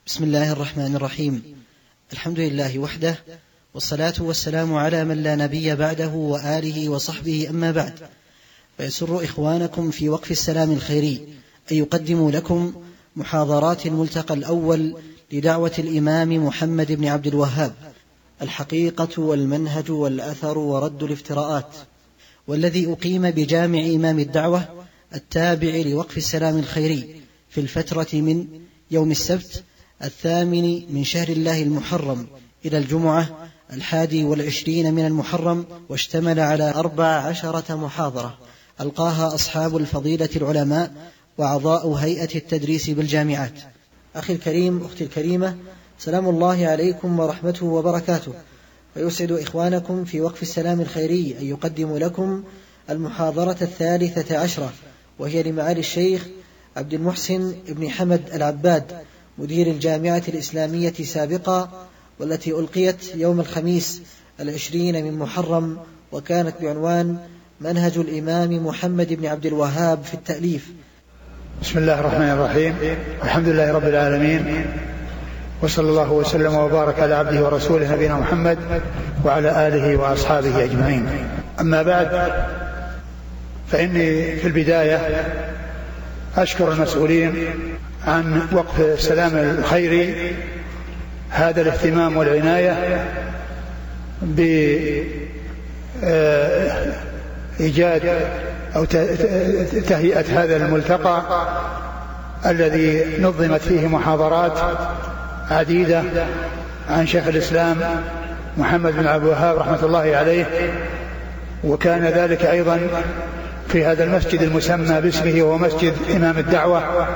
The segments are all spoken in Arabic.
بسم الله الرحمن الرحيم. الحمد لله وحده، والصلاة والسلام على من لا نبي بعده وآله وصحبه، أما بعد، فيسر إخوانكم في وقف السلام الخيري أن يقدموا لكم محاضرات الملتقى الأول لدعوة الإمام محمد بن عبد الوهاب، الحقيقة والمنهج والأثر ورد الافتراءات، والذي أقيم بجامع إمام الدعوة التابع لوقف السلام الخيري في الفترة من يوم السبت 8 من شهر الله المحرم إلى الجمعة 21 من المحرم، واشتمل على 14 محاضرة ألقاها أصحاب الفضيلة العلماء وأعضاء هيئة التدريس بالجامعات. أخي الكريم، أختي الكريمة، سلام الله عليكم ورحمته وبركاته. ويسعد إخوانكم في وقف السلام الخيري أن يقدم لكم المحاضرة 13، وهي لمعالي الشيخ عبد المحسن بن حمد العباد مدير الجامعة الإسلامية سابقا، والتي ألقيت يوم الخميس 20 من محرم، وكانت بعنوان منهج الإمام محمد بن عبد الوهاب في التأليف. بسم الله الرحمن الرحيم. الحمد لله رب العالمين، وصلى الله وسلم وبارك على عبده ورسوله نبينا محمد وعلى آله وأصحابه أجمعين. أما بعد، فإني في البداية أشكر المسؤولين عن وقف السلام الخيري هذا الاهتمام والعناية بإيجاد أو تهيئة هذا الملتقى الذي نظمت فيه محاضرات عديدة عن شيخ الإسلام محمد بن عبد الوهاب رحمة الله عليه، وكان ذلك أيضا في هذا المسجد المسمى باسمه وهو مسجد إمام الدعوة.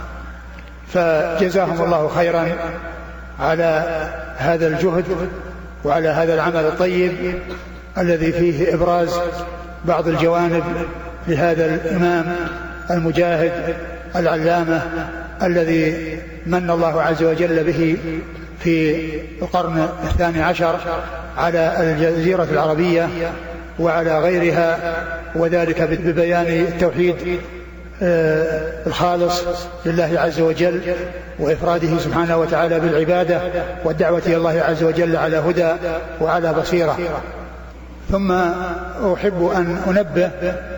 فجزاهم الله خيرا على هذا الجهد وعلى هذا العمل الطيب الذي فيه إبراز بعض الجوانب لهذا الإمام المجاهد العلامة الذي من الله عز وجل به في القرن 12 على الجزيرة العربية وعلى غيرها، وذلك ببيان التوحيد الخالص لله عز وجل وإفراده سبحانه وتعالى بالعبادة والدعوة إلى الله عز وجل على هدى وعلى بصيرة. ثم أحب أن أنبه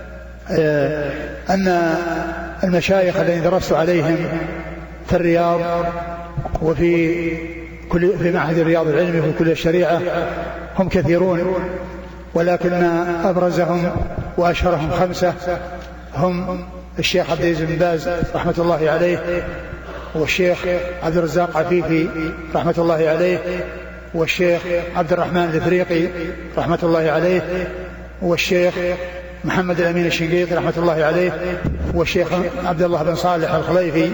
أن المشايخ الذين درست عليهم في الرياض وفي معهد الرياض العلمي وفي كلية الشريعة هم كثيرون، ولكن أبرزهم وأشهرهم 5 هم الشيخ عبد العزيز بن باز رحمة الله عليه، والشيخ عبد الرزاق عفيفي رحمة الله عليه، والشيخ عبد الرحمن الإفريقي رحمة الله عليه، والشيخ محمد الأمين الشنقيطي رحمة الله عليه، والشيخ عبد الله بن صالح الخليفي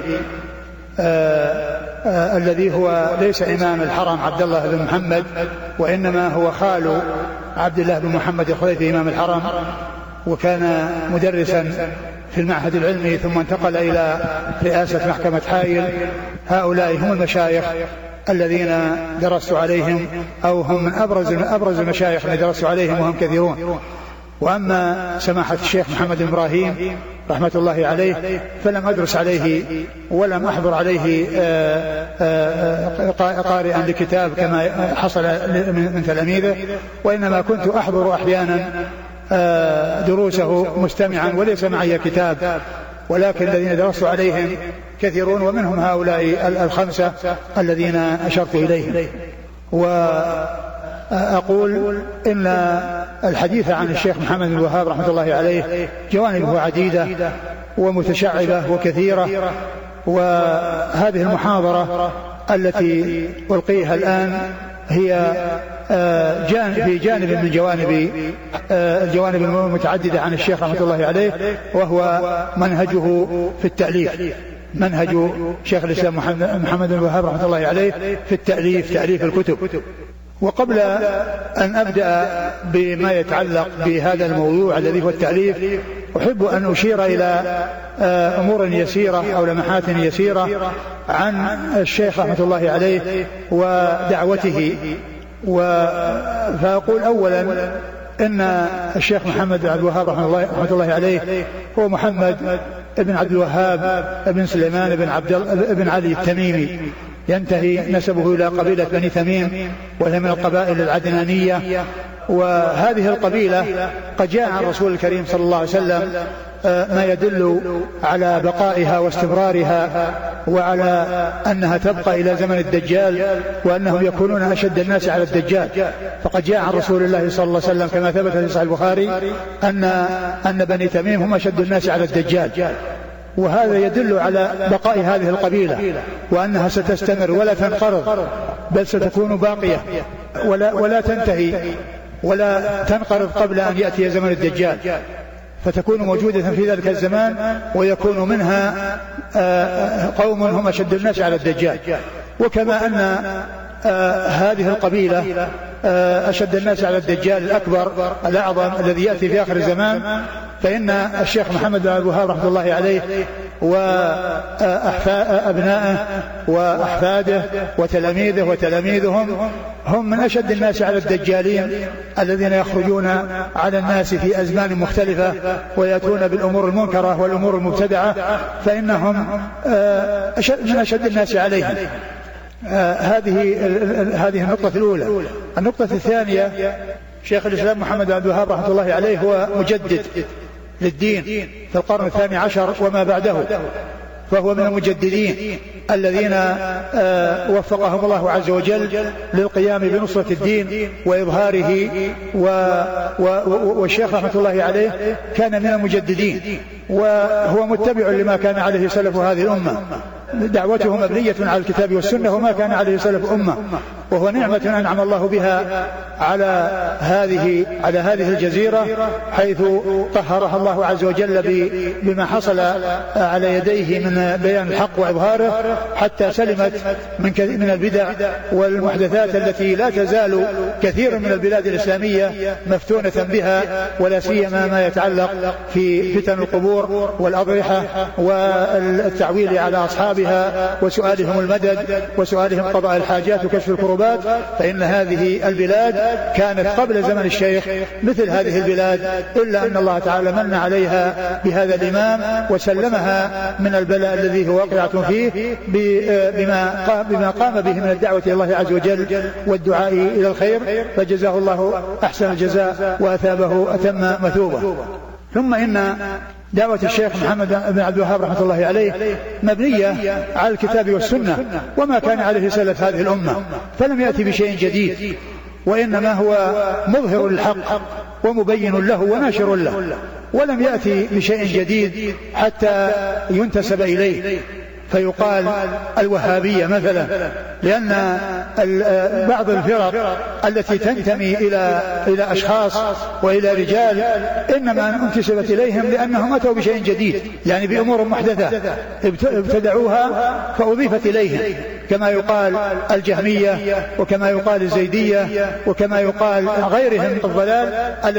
الذي هو ليس إمام الحرم عبد الله بن محمد، وإنما هو خال عبد الله بن محمد الخليفي إمام الحرم، وكان مدرسا في المعهد العلمي ثم انتقل إلى رئاسة محكمة حائل. هؤلاء هم المشايخ الذين درست عليهم، أو هم من أبرز المشايخ الذين درست عليهم وهم كثيرون. وأما سماحة الشيخ محمد بن إبراهيم رحمة الله عليه فلم أدرس عليه ولم أحضر عليه قارئا لكتاب كما حصل من تلاميذه، وإنما كنت أحضر أحيانا دروسه مستمعا وليس معي كتاب، ولكن الذين درست عليهم كثيرون، ومنهم هؤلاء 5 الذين أشرت إليهم. وأقول إن الحديث عن الشيخ محمد بن الوهاب رحمة الله عليه جوانبه عديدة ومتشعبة وكثيرة، وهذه المحاضرة التي ألقيها الآن هي في جانب من الجوانب المتعددة عن الشيخ رحمة الله عليه، وهو منهجه في التأليف، منهج شيخ الإسلام محمد بن الوهاب رحمة الله عليه في التأليف، تأليف الكتب. وقبل أن أبدأ بما يتعلق بهذا الموضوع الذي هو التأليف، أحب أن أشير إلى أمور يسيرة أو لمحات يسيرة عن الشيخ رحمة الله عليه ودعوته. فأقول أولا إن الشيخ محمد بن عبد الوهاب رحمة الله عليه هو محمد بن عبد الوهاب بن سليمان بن علي التميمي، ينتهي نسبه إلى قبيلة بني تميم، وهي من القبائل العدنانية. وهذه القبيلة قد جاء عن رسول الكريم صلى الله عليه وسلم ما يدل على بقائها واستمرارها، وعلى أنها تبقى إلى زمن الدجال، وأنهم يكونون أشد الناس على الدجال. فقد جاء عن رسول الله صلى الله عليه وسلم كما ثبت في صحيح البخاري أن بني تميم هم أشد الناس على الدجال، وهذا يدل على بقاء هذه القبيلة، وأنها ستستمر ولا تنقرض، بل ستكون باقية ولا تنتهي ولا تنقرض قبل أن يأتي زمن الدجال، فتكون موجودة في ذلك الزمان، ويكون منها قوم هم أشد الناس على الدجال. وكما أن هذه القبيلة أشد الناس على الدجال الأكبر الأعظم الذي يأتي في آخر الزمان، فإن الشيخ محمد بن عبد الوهاب رحمه الله عليه وأبنائه وأحفاده وتلاميذه وتلاميذهم هم من أشد الناس على الدجالين الذين يخرجون على الناس في أزمان مختلفة ويأتون بالأمور المنكرة والأمور المبتدعة، فإنهم من أشد الناس عليهم. هذه النقطة الأولى. النقطة الثانية، شيخ الإسلام محمد بن عبد الوهاب رحمه الله عليه هو مجدد للدين في القرن 12 وما بعده، فهو من المجددين الذين وفقهم الله عز وجل للقيام بنصرة الدين وإظهاره. والشيخ رحمة الله عليه كان من المجددين، وهو متبع لما كان عليه سلف هذه الأمة. دعوته مبنية على الكتاب والسنة وما كان عليه سلف أمة، وهو نعمة أنعم الله بها على هذه الجزيرة، حيث طهرها الله عز وجل بما حصل على يديه من بيان الحق وإظهاره، حتى سلمت من البدع والمحدثات التي لا تزال كثير من البلاد الإسلامية مفتونة بها، ولا سيما ما يتعلق في فتن القبور والأضرحة والتعويل على أصحابها وسؤالهم المدد وسؤالهم قضاء الحاجات وكشف الكربات. فإن هذه البلاد كانت قبل زمن الشيخ مثل هذه البلاد، إلا أن الله تعالى من عليها بهذا الإمام وسلمها من البلاء الذي هو واقعة فيه بما قام به من الدعوة إلى الله عز وجل والدعاء إلى الخير، فجزاه الله أحسن الجزاء وأثابه أتم مثوبة. ثم إن دعوة الشيخ محمد بن عبد الوهاب رحمة الله عليه مبنية على الكتاب والسنة وما كان عليه سلف هذه الأمة، فلم يأتي بشيء جديد، وإنما هو مظهر للحق ومبين له وناشر له، ولم يأتي بشيء جديد حتى ينتسب إليه فيقال الوهابية مثلا، لأن بعض الفرق التي تنتمي إلى أشخاص وإلى رجال إنما انتسبت إليهم لأنهم أتوا بشيء جديد، يعني بأمور محدثة ابتدعوها فأضيفت إليهم، كما يقال الجهمية وكما يقال الزيدية وكما يقال غيرهم الضلال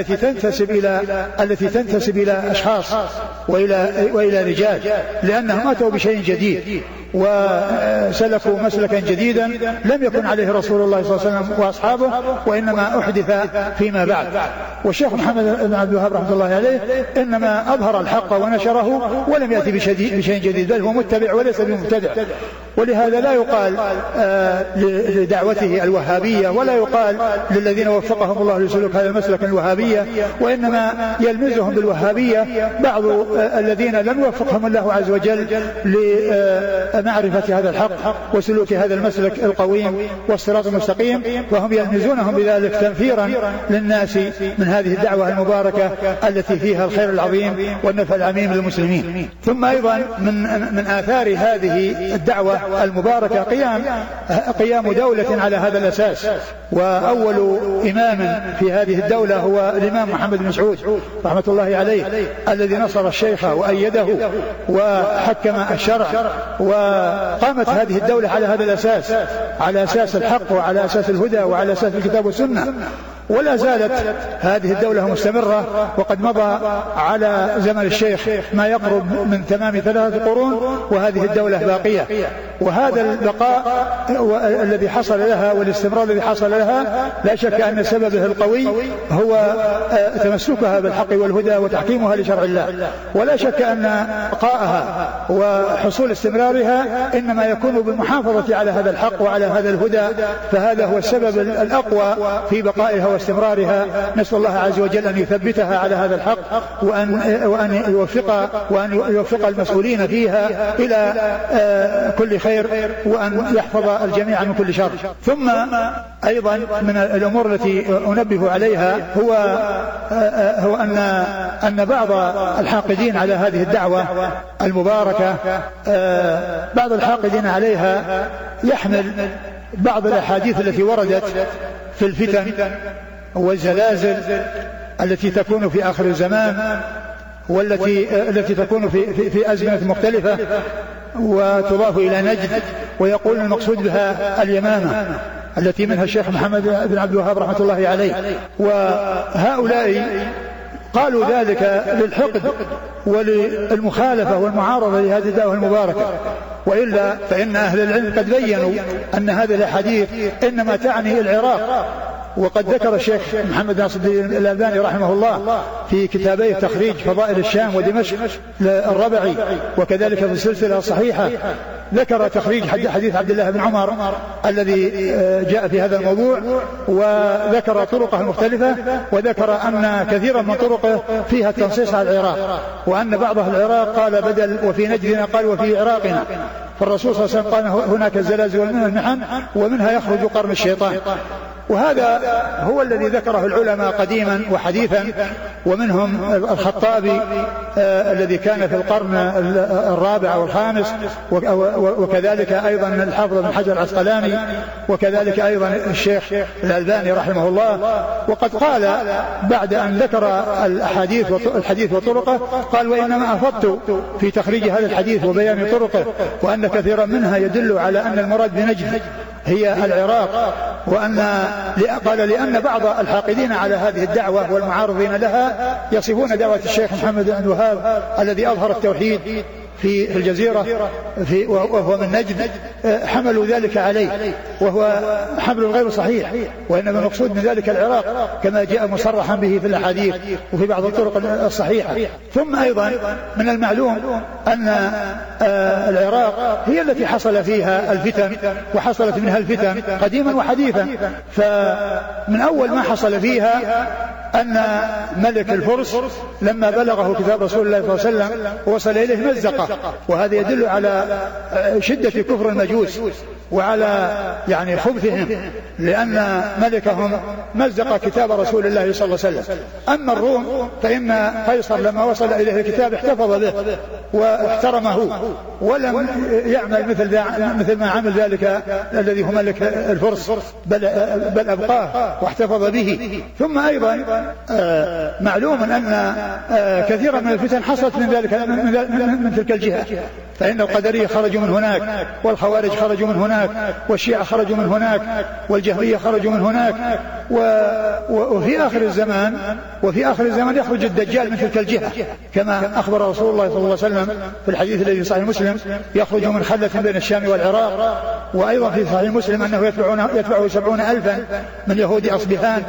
التي تنتسب إلى أشخاص وإلى رجال، لأنهم أتوا بشيء جديد وسلكوا مسلكا جديدا لم يكن عليه رسول الله صلى الله عليه وسلم وأصحابه، وإنما أحدث فيما بعد. والشيخ محمد بن عبد الوهاب رحمه الله عليه إنما أظهر الحق ونشره ولم يأتي بشيء جديد، بل هو متبع وليس بمبتدع. ولهذا لا يقال لدعوته الوهابية، ولا يقال للذين وفقهم الله لسلوك هذا المسلك الوهابية، وإنما يلمزهم بالوهابية بعض الذين لم يوفقهم الله عز وجل لمعرفة هذا الحق وسلوك هذا المسلك القويم والصراط المستقيم، وهم يلمزونهم بذلك تنفيرا للناس من هذه الدعوة المباركة التي فيها الخير العظيم والنفع العميم للمسلمين. ثم أيضا من آثار هذه الدعوة المباركة قيام دولة على هذا الأساس، وأول إمام في هذه الدولة هو الإمام محمد بن مسعود رحمة الله عليه، الذي نصر الشيخ وأيده وحكم الشرع، وقامت هذه الدولة على هذا الأساس، على أساس الحق وعلى أساس الهدى وعلى أساس الكتاب والسنة، ولا زالت هذه الدولة مستمرة، وقد مضى على زمن الشيخ ما يقرب من تمام 3 قرون وهذه الدولة باقية. وهذا البقاء الذي حصل لها والاستمرار الذي حصل لها لا شك أن سببه القوي هو تمسكها بالحق والهدى وتحكيمها لشرع الله، ولا شك أن بقاءها وحصول استمرارها إنما يكون بالمحافظة على هذا الحق وعلى هذا الهدى، فهذا هو السبب الأقوى في بقائها واستمرارها. نسأل الله عز وجل أن يثبتها على هذا الحق وأن يوفق المسؤولين فيها إلى كل خير، وأن يحفظ الجميع من كل شر. ثم أيضا من الأمور التي أنبه عليها هو أن بعض الحاقدين على هذه الدعوة المباركة، بعض الحاقدين عليها يحمل بعض الأحاديث التي وردت في الفتن والزلازل التي تكون في آخر الزمان، والتي تكون في أزمنة مختلفة، وتضاف إلى نجد، ويقول المقصود بها اليمامة التي منها الشيخ محمد بن عبد الوهاب رحمة الله عليه. وهؤلاء قالوا ذلك للحقد وللمخالفة والمعارضة لهذه الدعوة المباركة، وإلا فإن أهل العلم قد بيّنوا أن هذه الأحاديث إنما تعني العراق. وقد ذكر الشيخ محمد ناصر الدين الألباني رحمه الله في كتابيه تخريج فضائل الشام ودمشق الربعي، وكذلك في السلسلة الصحيحة ذكر تخريج حديث عبد الله بن عمر الذي جاء في هذا الموضوع، وذكر طرقه المختلفة، وذكر أن كثيرا من طرقه فيها التنصيص على العراق، وأن بعض العراق قال بدل وفي نجدنا قال وفي عراقنا، فالرسول صلى الله عليه وسلم قال هناك الزلازل والمحن ومنها يخرج قرن الشيطان. وهذا هو الذي ذكره العلماء قديما وحديثا، ومنهم الخطابي الذي كان في القرن الرابع والخامس، وكذلك أيضا الحافظ بن حجر العسقلاني، وكذلك أيضا الشيخ الألباني رحمه الله. وقد قال بعد أن ذكر الحديث وطرقه قال وإنما أفضت في تخريج هذا الحديث وبيان طرقه، وأن كثيرا منها يدل على أن المراد بنجد هي العراق، قال لأن بعض الحاقدين على هذه الدعوة والمعارضين لها يصفون دعوة الشيخ محمد بن عبد الوهاب الذي أظهر التوحيد في الجزيرة وهو من نجد، حملوا ذلك عليه، وهو حمل غير صحيح، وإنما المقصود من ذلك العراق كما جاء مصرحا به في الأحاديث وفي بعض الطرق الصحيحة. ثم أيضا من المعلوم أن العراق هي التي حصل فيها الفتن، وحصلت منها الفتن قديما وحديثا. فمن أول ما حصل فيها أن ملك الفرس لما بلغه كتاب رسول الله صلى الله عليه وسلم وصل إليه مزقه، وهذا يدل على شدة كفر المجوس وعلى يعني خبثهم، لأن ملكهم مزق كتاب رسول الله صلى الله عليه وسلم. أما الروم فإن قيصر لما وصل إليه الكتاب احتفظ به واحترمه، ولم يعمل مثل ما عمل ذلك الذي هو ملك الفرس، بل أبقاه واحتفظ به. ثم أيضا معلوم أن كثيرا من الفتن حصلت من تلك الجهة، فإن القدرية خرجوا من هناك، والخوارج خرجوا من هناك، والشيعة خرجوا من هناك، والجهمية خرجوا من هناك، وفي آخر الزمان يخرج الدجال من تلك الجهة، كما أخبر رسول الله صلى الله عليه وسلم في الحديث الذي صحيح مسلم يخرج من خلة بين الشام والعراق. وأيضا في صحيح مسلم أنه يتبعه 70,000 من يهود أصبهان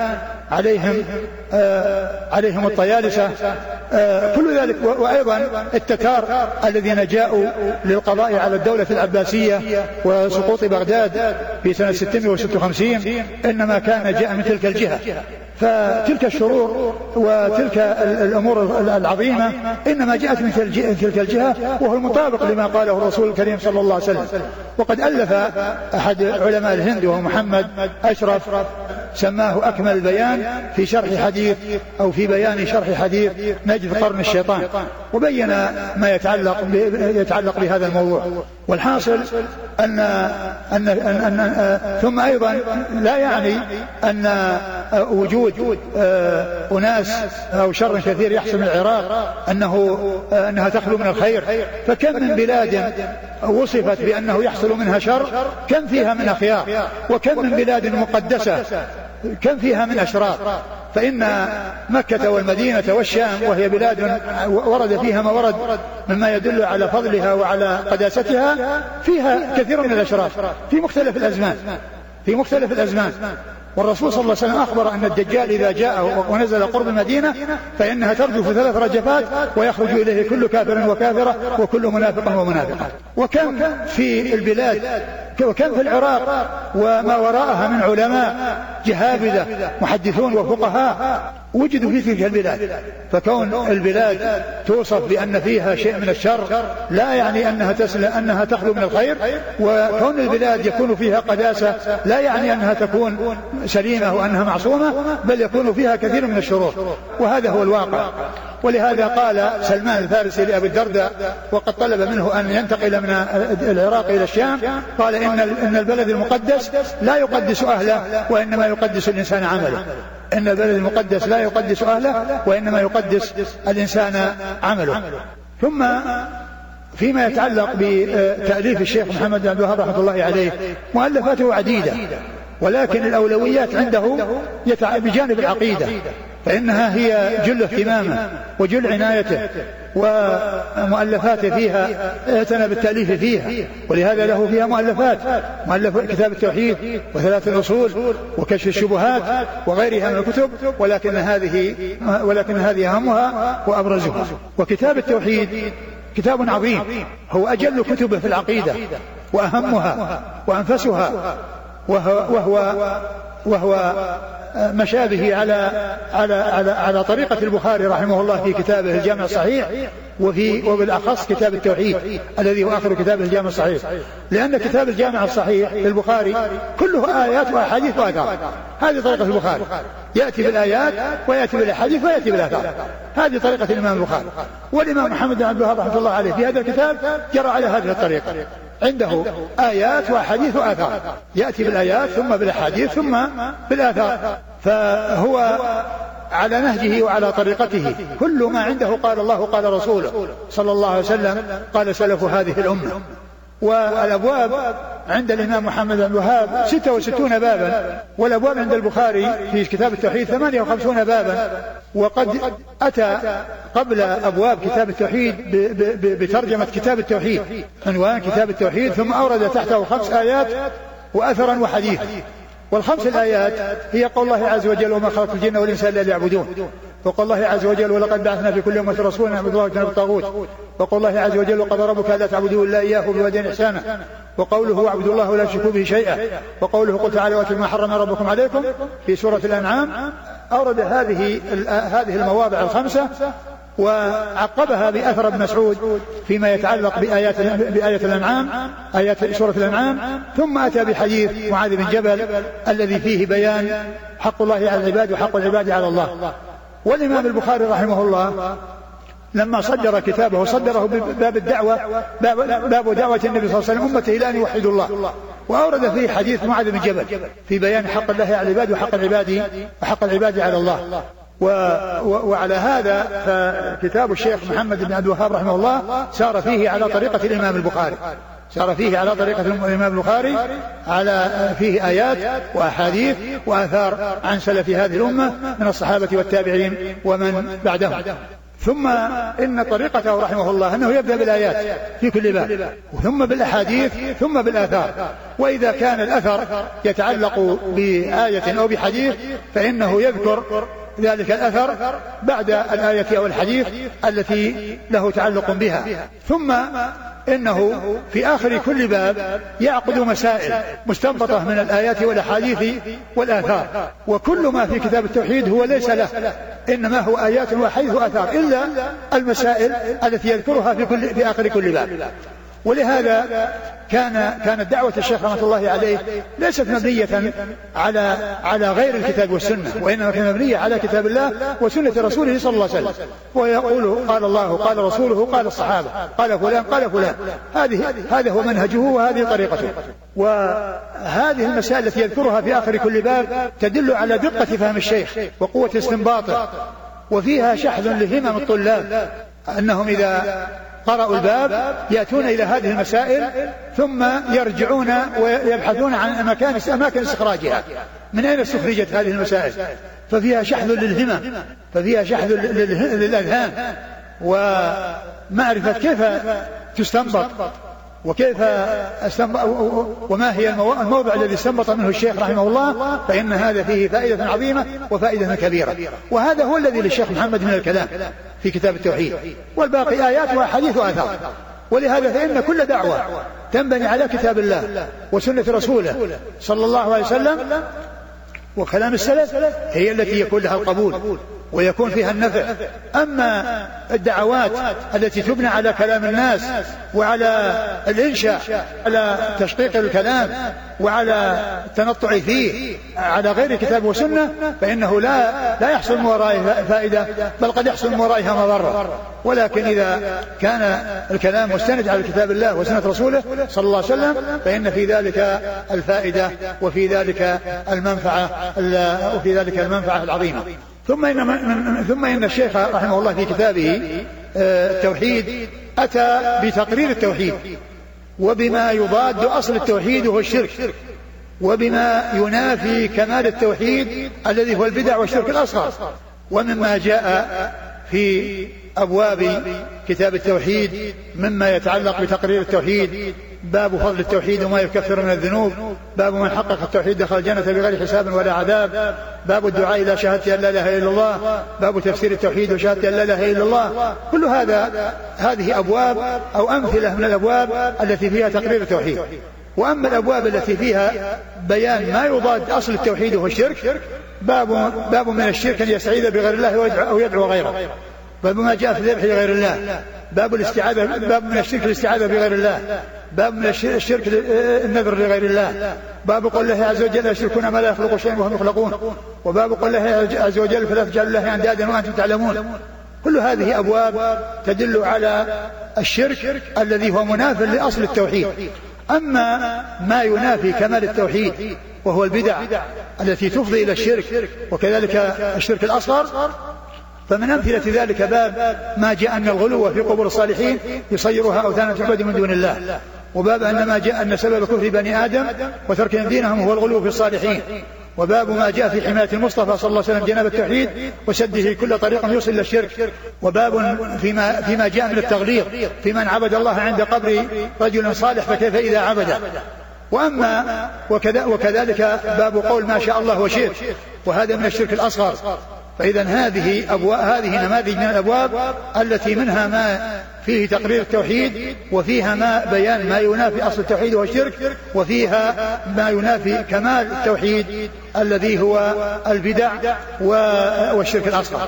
عليهم الطيالسة، كل ذلك. وأيضا التتار الذين جاءوا للقضاء على الدولة العباسية وسقوط بغداد في سنة 656 إنما كان جاء من تلك الجهة. فتلك الشرور وتلك الأمور العظيمة إنما جاءت من تلك الجهة، وهو المطابق لما قاله الرسول الكريم صلى الله عليه وسلم. وقد ألف أحد علماء الهند وهو محمد أشرف سماه أكمل البيان في شرح حديث أو في بيان شرح حديث نجد قرن الشيطان، وبين ما يتعلق بهذا الموضوع. والحاصل أن ثم أيضا لا يعني أن وجود أناس أو شر كثير يحصل من العراق أنها تخلو من الخير. فكم من بلاد وصفت بأنه يحصل منها شر كم فيها من أخيار، وكم من بلاد مقدسة كم فيها من أشرار. فإن مكة والمدينة والشام وهي بلاد ورد فيها ما ورد مما يدل على فضلها وعلى قداستها فيها كثير من الأشراف في مختلف الأزمان والرسول صلى الله عليه وسلم أخبر أن الدجال إذا جاء ونزل قرب المدينة فإنها ترجف 3 رجفات ويخرج إليه كل كافر وكافرة وكل منافق ومنافقة. وكم في البلاد وكم في العراق وما وراءها من علماء جهابذة محدثون وفقهاء وجدوا في تلك البلاد. فكون البلاد توصف بأن فيها شيء من الشر لا يعني أنها تخلو من الخير، وكون البلاد يكون فيها قداسة لا يعني أنها تكون سليمة وأنها معصومة، بل يكون فيها كثير من الشرور، وهذا هو الواقع. ولهذا قال سلمان الفارسي لأبي الدرداء وقد طلب منه أن ينتقل من العراق إلى الشام، قال إن البلد المقدس لا يقدس أهله وإنما يقدس الإنسان عمله. إن البلد المقدس لا يقدس أهله وإنما يقدس الإنسان عمله. ثم فيما يتعلق بتأليف الشيخ محمد بن عبد الوهاب رحمة الله عليه مؤلفاته عديدة، ولكن الأولويات عنده بجانب العقيدة، فإنها هي جل اهتمامه وجل عنايته، ومؤلفاته فيها اعتنى بالتأليف فيها، ولهذا له فيها مؤلف كتاب التوحيد وثلاث الأصول وكشف الشبهات وغيرها من الكتب، ولكن هذه أهمها وأبرزها. وكتاب التوحيد كتاب عظيم، هو أجل كتبه في العقيدة وأهمها وأنفسها، وهو مشابه على طريقة البخاري رحمه الله في كتابه الجامع الصحيح، وبالأخص كتاب التوحيد الذي هو آخر كتابه الجامع الصحيح، لأن كتاب الجامع الصحيح للبخاري كله آيات وأحاديث وآثار. هذه طريقة البخاري، يأتي بالآيات ويأتي بالأحاديث ويأتي بالآثار. هذه طريقة الإمام البخاري. والإمام محمد بن عبد الوهاب رحمه الله عليه في هذا الكتاب جرى على هذه الطريقة، عنده آيات وأحاديث وآثار، يأتي بالآيات ثم بالأحاديث ثم بالآثار، فهو على نهجه وعلى طريقته. كل ما عنده قال الله قال رسوله صلى الله عليه وسلم قال سلف هذه الأمة. والأبواب عند الإمام محمد بن الوهاب 66 بابا، والأبواب عند البخاري في كتاب التوحيد 58 بابا، وقد أتى قبل أبواب كتاب التوحيد بترجمة كتاب التوحيد، عنوان كتاب التوحيد، ثم أورد تحته 5 آيات وأثرا وحديثا. والخمس الآيات هي قول الله عز وجل وما خلقت الجن والإنس إلا ليعبدون، وقول الله عز وجل ولقد بعثنا في كل أمة رسولا أن اعبدوا الله واجتنبوا الطاغوت، وقول الله عز وجل وقضى ربك ألا تعبدوا إلا إياه وبالوالدين إحسانا، وقوله واعبدوا الله ولا تشركوا به شيئا، وقوله قل تعالوا واتلوا ما حرم ربكم عليكم في سورة الأنعام. أورد هذه المواضع الخمسة وعقبها بأثر ابن مسعود فيما يتعلق بآية الأنعام، آيات سورة الأنعام، ثم أتى بحديث معاذ بن جبل الذي فيه بيان حق الله على العباد وحق العباد على الله. والإمام البخاري رحمه الله لما صدر كتابه صدره بباب الدعوة، باب دعوة النبي صلى الله عليه وسلم أمته إلى أن يوحدوا الله، وأورد فيه حديث معاذ بن جبل في بيان حق الله على العباد وحق العباد على الله. وعلى هذا فكتاب الشيخ محمد بن عبد الوهاب رحمه الله سار فيه على طريقة الإمام البخاري، على فيه آيات وأحاديث وآثار عن سلف هذه الأمة من الصحابة والتابعين ومن بعدهم. ثم إن طريقته رحمه الله أنه يبدأ بالآيات في كل باب، ثم بالأحاديث ثم بالآثار، وإذا كان الأثر يتعلق بآية أو بحديث فإنه يذكر ذلك الأثر بعد الآية أو الحديث التي له تعلق بها. ثم إنه في آخر كل باب يعقد مسائل مستنبطة من الآيات والأحاديث والآثار، وكل ما في كتاب التوحيد هو ليس له، إنما هو آيات وأحاديث وآثار إلا المسائل التي يذكرها في آخر كل باب. ولهذا كانت دعوة الشيخ رحمة الله عليه ليست مبنية على غير الكتاب والسنة، وإنما كانت مبنية على كتاب الله وسنة رسوله صلى الله عليه وسلم، ويقول قال الله قال رسوله قال الصحابة قال فلان. هذا هو منهجه وهذه طريقته. وهذه المسائل التي يذكرها في آخر كل باب تدل على دقة فهم الشيخ وقوة استنباطه، وفيها شحذ لهمم الطلاب أنهم إذا قرأوا الباب يأتون إلى هذه المسائل ثم يرجعون ويبحثون عن أماكن استخراجها، من أين استخرجت هذه المسائل، ففيها شحذ للهمم، ففيها شحذ للأذهان، ومعرفة كيف تستنبط وكيف وما هي الموضع الذي استنبط منه الشيخ رحمه الله، فإن هذا فيه فائدة عظيمة وفائدة كبيرة. وهذا هو الذي للشيخ محمد من الكلام في كتاب التوحيد، والباقي آيات وأحاديث وآثار. ولهذا فإن كل دعوة تنبني على كتاب الله وسنة رسوله صلى الله عليه وسلم وكلام السلف هي التي يكون لها القبول ويكون فيها النفع. أما الدعوات التي تبنى على كلام الناس وعلى الإنشاء على تشقيق الكلام وعلى التنطع فيه على غير كتاب وسنة، فإنه لا يحصل من ورائها فائدة، بل قد يحصل من ورائها مضرة. ولكن إذا كان الكلام مستند على كتاب الله وسنة رسوله صلى الله عليه وسلم فإن في ذلك الفائدة وفي ذلك المنفعة العظيمة. ثم إن الشيخ رحمه الله في كتابه التوحيد أتى بتقرير التوحيد وبما يضاد أصل التوحيد وهو الشرك، وبما ينافي كمال التوحيد الذي هو البدع والشرك الأصغر. ومما جاء في أبواب كتاب التوحيد مما يتعلق بتقرير التوحيد: باب فضل التوحيد وما يكفر من الذنوب، باب من حقق التوحيد دخل الجنة بغير حساب ولا عذاب، باب الدعاء إلى شهادة أن لا إله إلا الله، باب تفسير التوحيد وشهادة أن لا إله إلا الله. كل هذه أبواب أو أمثلة من الأبواب التي فيها تقرير التوحيد. وأما الأبواب التي فيها بيان ما يضاد أصل التوحيد وهو الشرك: باب من الشرك أن يستعيذ بغير الله أو يدعو غيره، باب ما جاء في الذبح لغير الله، باب من الشرك الاستعاذة بغير الله، باب من الشرك النذر لغير الله، باب قول الله عز وجل يشركون ما لا يخلق شيئا وهم يخلقون، وباب قول الله عز وجل فلا تجعلوا الله أندادا وأنتم تعلمون. كل هذه أبواب تدل على الشرك الذي هو مناف لأصل التوحيد. أما ما ينافي كمال التوحيد وهو البدع التي تفضي إلى الشرك وكذلك الشرك الأصغر، فمن أمثلة ذلك باب ما جاء أن الغلو في قبور الصالحين يصيرها أوثانا تعبد من دون الله، وباب أن ما جاء أن سبب كفر بني آدم وتركهم دينهم هو الغلو في الصالحين، وباب ما جاء في حماية المصطفى صلى الله عليه وسلم جناب التوحيد وسده كل طريق يوصل إلى الشرك، وباب فيما جاء من التغليظ في من عبد الله عند قبر رجل صالح فكيف إذا عبده. وكذلك باب قول ما شاء الله وشئت، وهذا من الشرك الأصغر. فإذا هذه نماذج من الأبواب التي منها ما فيه تقرير التوحيد، وفيها ما بيان ما ينافي أصل التوحيد والشرك، وفيها ما ينافي كمال التوحيد الذي هو البدع والشرك الأصغر.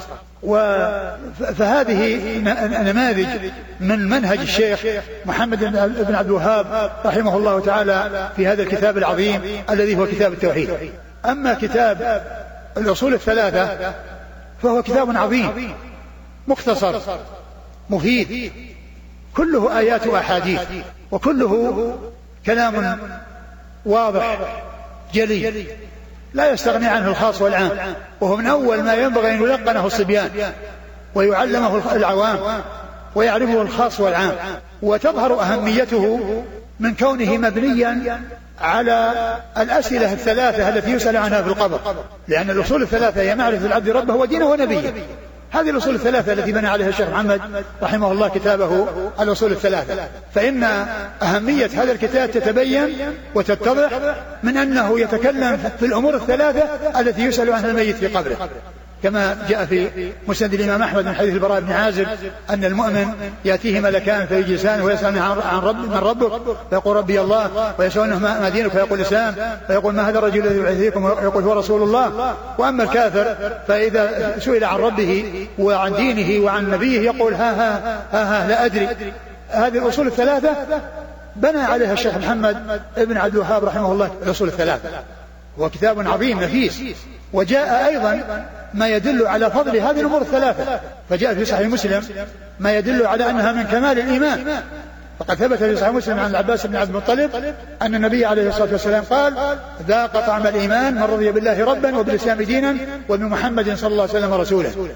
فهذه نماذج من منهج الشيخ محمد بن عبد الوهاب رحمه الله تعالى في هذا الكتاب العظيم الذي هو كتاب التوحيد. أما كتاب الأصول الثلاثة فهو كتاب عظيم مختصر مفيد، كله آيات وأحاديث، وكله كلام واضح جلي لا يستغني عنه الخاص والعام، وهو من أول ما ينبغي أن يلقنه الصبيان ويعلمه العوام ويعرفه الخاص والعام. وتظهر أهميته من كونه مبنيا على الأسئلة الثلاثة التي يسأل عنها في القبر، لأن الأصول الثلاثة هي معرفة العبد ربه ودينه ونبيه. هذه الأصول الثلاثة التي بنى عليها الشيخ محمد رحمه الله كتابه الأصول الثلاثة. فإن أهمية هذا الكتاب تتبين وتتضح من أنه يتكلم في الأمور الثلاثة التي يسأل عنها الميت في قبره، كما جاء في مسند الإمام أحمد من حديث البراء بن عازب أن المؤمن يأتيه ملكان فيجلسانه ويسأل من ربك فيقول ربي الله، ويسألونه ما دينك فيقول الإسلام، فيقول ما هذا الرجل الذي يبعث فيكم يقول هو رسول الله. وأما الكافر فإذا سئل عن ربه وعن دينه وعن نبيه يقول ها لا أدري. هذه الأصول الثلاثة بنى عليها الشيخ محمد بن عبد الوهاب رحمه الله الأصول الثلاثة، وكتاب عظيم نفيس. وجاء أيضا ما يدل على فضل هذه الأمور الثلاثة، فجاء في صحيح مسلم ما يدل على أنها من كمال الإيمان. فقد ثبت في صحيح مسلم عن العباس بن عبد المطلب أن النبي عليه الصلاة والسلام قال ذاق طعم الإيمان من رضي بالله ربا وبالإسلام دينا وبمحمد صلى الله عليه وسلم رسولا.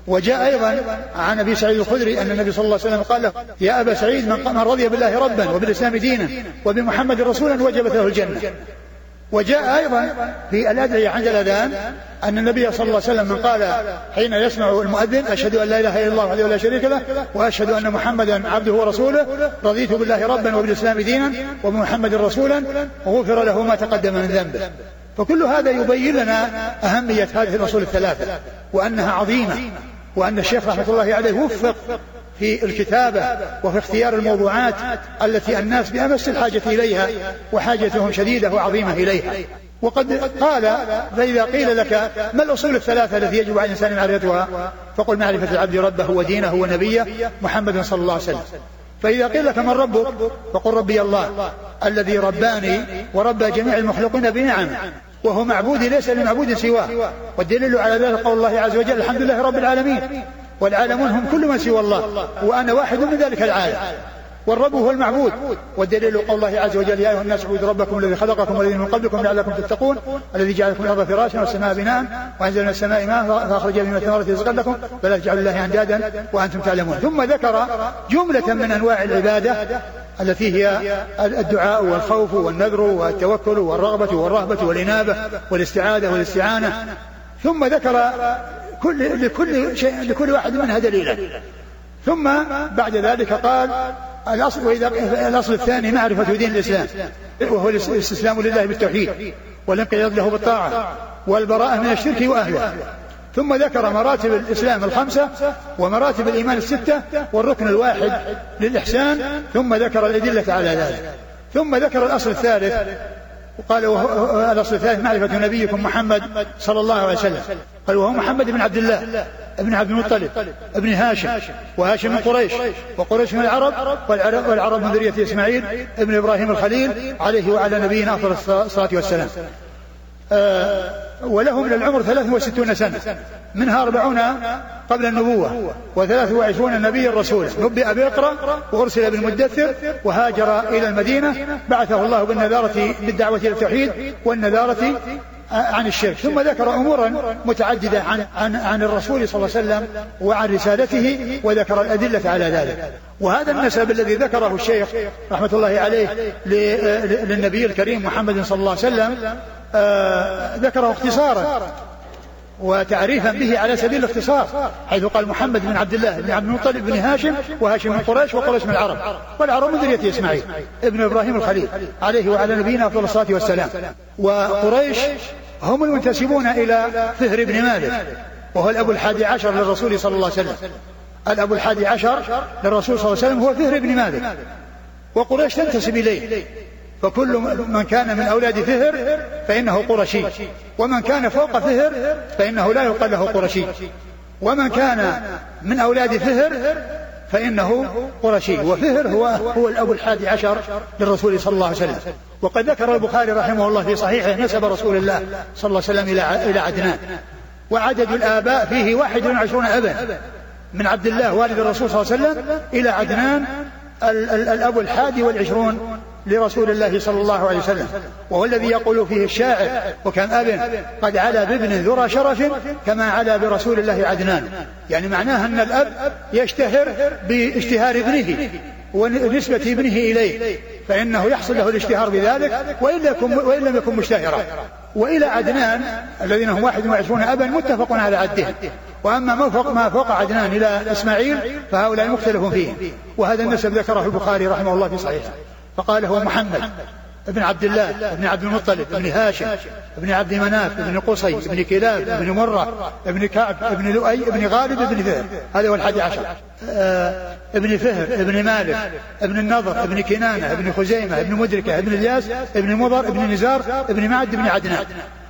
وجاء أيضا عن أبي سعيد الخدري أن النبي صلى الله عليه وسلم قال له يا أبا سعيد من رضي بالله ربا وبالإسلام دينا وبمحمد رسولا وجبت له الجنة. وجاء أيضا في الأدعية عند الأذان أن النبي صلى الله عليه وسلم من قال حين يسمع المؤذن أشهد أن لا إله إلا الله وحده لا شريك له وأشهد أن محمدا عبده ورسوله رضيت بالله ربا وبالإسلام دينا وبمحمد رسولا غفر له ما تقدم من ذنبه. فكل هذا يبين لنا أهمية هذه الأصول الثلاثة وأنها عظيمة، وأن الشيخ رحمة الله عليه وفق في الكتابة وفي اختيار الموضوعات التي الناس بأمس الحاجة إليها وحاجتهم شديدة وعظيمة إليها. وقد قال فإذا قيل لك ما الأصول الثلاثة التي يجب على الإنسان معرفتها فقل معرفة العبد ربه ودينه ونبيه محمد صلى الله عليه وسلم. فإذا قيل لك من ربك فقل ربي الله الذي رباني وربى جميع المخلوقين بنعم وهو معبودي ليس لمعبود سواه. والدليل على ذلك قول الله عز وجل الحمد لله رب العالمين والعالمون هم كل من سوى الله وأنا واحد من ذلك العالم. والرب هو المعبود. والدليل قول الله عز وجل يا أيها الناس اعبدوا ربكم الذي خلقكم والذين من قبلكم لعلكم تتقون الذي جعل لكم الأرض فراشا والسماء بناء وأنزل من السماء ماء فأخرج به من الثمرات رزقا لكم فلا تجعلوا لله أندادا وأنتم تعلمون. ثم ذكر جملة من أنواع العبادة التي هي الدعاء والخوف والنذر والتوكل والرغبة والرهبة والإنابة والاستعاذة والاستعانة. ثم ذكر لكل واحد منها دليلا. ثم بعد ذلك قال الأصل الثاني معرفة دين الإسلام وهو الاستسلام لله بالتوحيد والانقياد له بالطاعة والبراءة من الشرك وأهله. ثم ذكر مراتب الإسلام الخمسة ومراتب الإيمان الستة والركن الواحد للإحسان. ثم ذكر الأدلة على ذلك. ثم ذكر الأصل الثالث وقال الأصل الثالث معرفة نبيكم محمد صلى الله عليه وسلم. قال وهو محمد بن عبد الله ابن عبد المطلب ابن هاشم وهاشم من قريش وقريش من العرب والعرب من ذرية إسماعيل ابن إبراهيم الخليل عليه وعلى نبينا أفضل الصلاة والسلام. وله من العمر 63 سنة منها 40 قبل النبوة و23 نبي الرسول. نبئ بإقرأ وأرسل بالمدثر وهاجر إلى المدينة بعثه الله بالدعوة إلى التوحيد والنذارة عن الشرك. ثم ذكر أمورا متعددة عن الرسول صلى الله عليه وسلم وعن رسالته وذكر الأدلة على ذلك. وهذا النسب الذي ذكره الشيخ رحمة الله عليه للنبي الكريم محمد صلى الله عليه وسلم ذكره اختصارا وتعريفا به على سبيل الاختصار حيث قال محمد بن عبد الله بن عبد المطلب بن هاشم وهاشم من قريش وقريش من العرب والعرب من ذرية إسماعيل ابن إبراهيم الخليل عليه وعلى نبينا أفضل الصلاة والسلام. وقريش هم المنتسبون إلى فهر بن مالك وهو الأب 11 للرسول صلى الله عليه وسلم. الأب 11 للرسول صلى الله عليه وسلم هو فهر بن مالك وقريش تنتسب إليه. فكل من كان من أولاد فهر فإنه قرشي ومن كان فوق فهر فإنه لا يقال له قرشي ومن كان من أولاد فهر فإنه قرشي. وفهر هو الأب 11 للرسول صلى الله عليه وسلم. وقد ذكر البخاري رحمه الله في صحيحه نسب رسول الله صلى الله عليه وسلم إلى عدنان وعدد الآباء فيه 21 أبا من عبد الله والد الرسول صلى الله عليه وسلم إلى عدنان الأب 21 لرسول الله صلى الله عليه وسلم. وهو الذي يقول فيه الشاعر وكان أب قد علا بابن ذرى شرف كما علا برسول الله عدنان. يعني معناه أن الأب يشتهر باشتهار ابنه ونسبة ابنه إليه فإنه يحصل له الاشتهار بذلك وإن لم يكن مشتهرا. وإلى عدنان الذين هم 21 أبا متفق على عدهم. وأما ما فوق عدنان إلى إسماعيل فهؤلاء مختلف فيه. وهذا النسب ذكره البخاري رحمه الله في صحيحه فقال هو محمد ابن عبد الله ابن عبد المطلب ابن هاشم ابن عبد مناف ابن قصي ابن كلاب ابن مرة ابن كعب ابن لؤي ابن غالب ابن فهر هذا هو 11 ابن فهر ابن مالك ابن النضر ابن كنانة ابن خزيمة ابن مدركة ابن الياس ابن مضر ابن نزار ابن معد ابن عدنان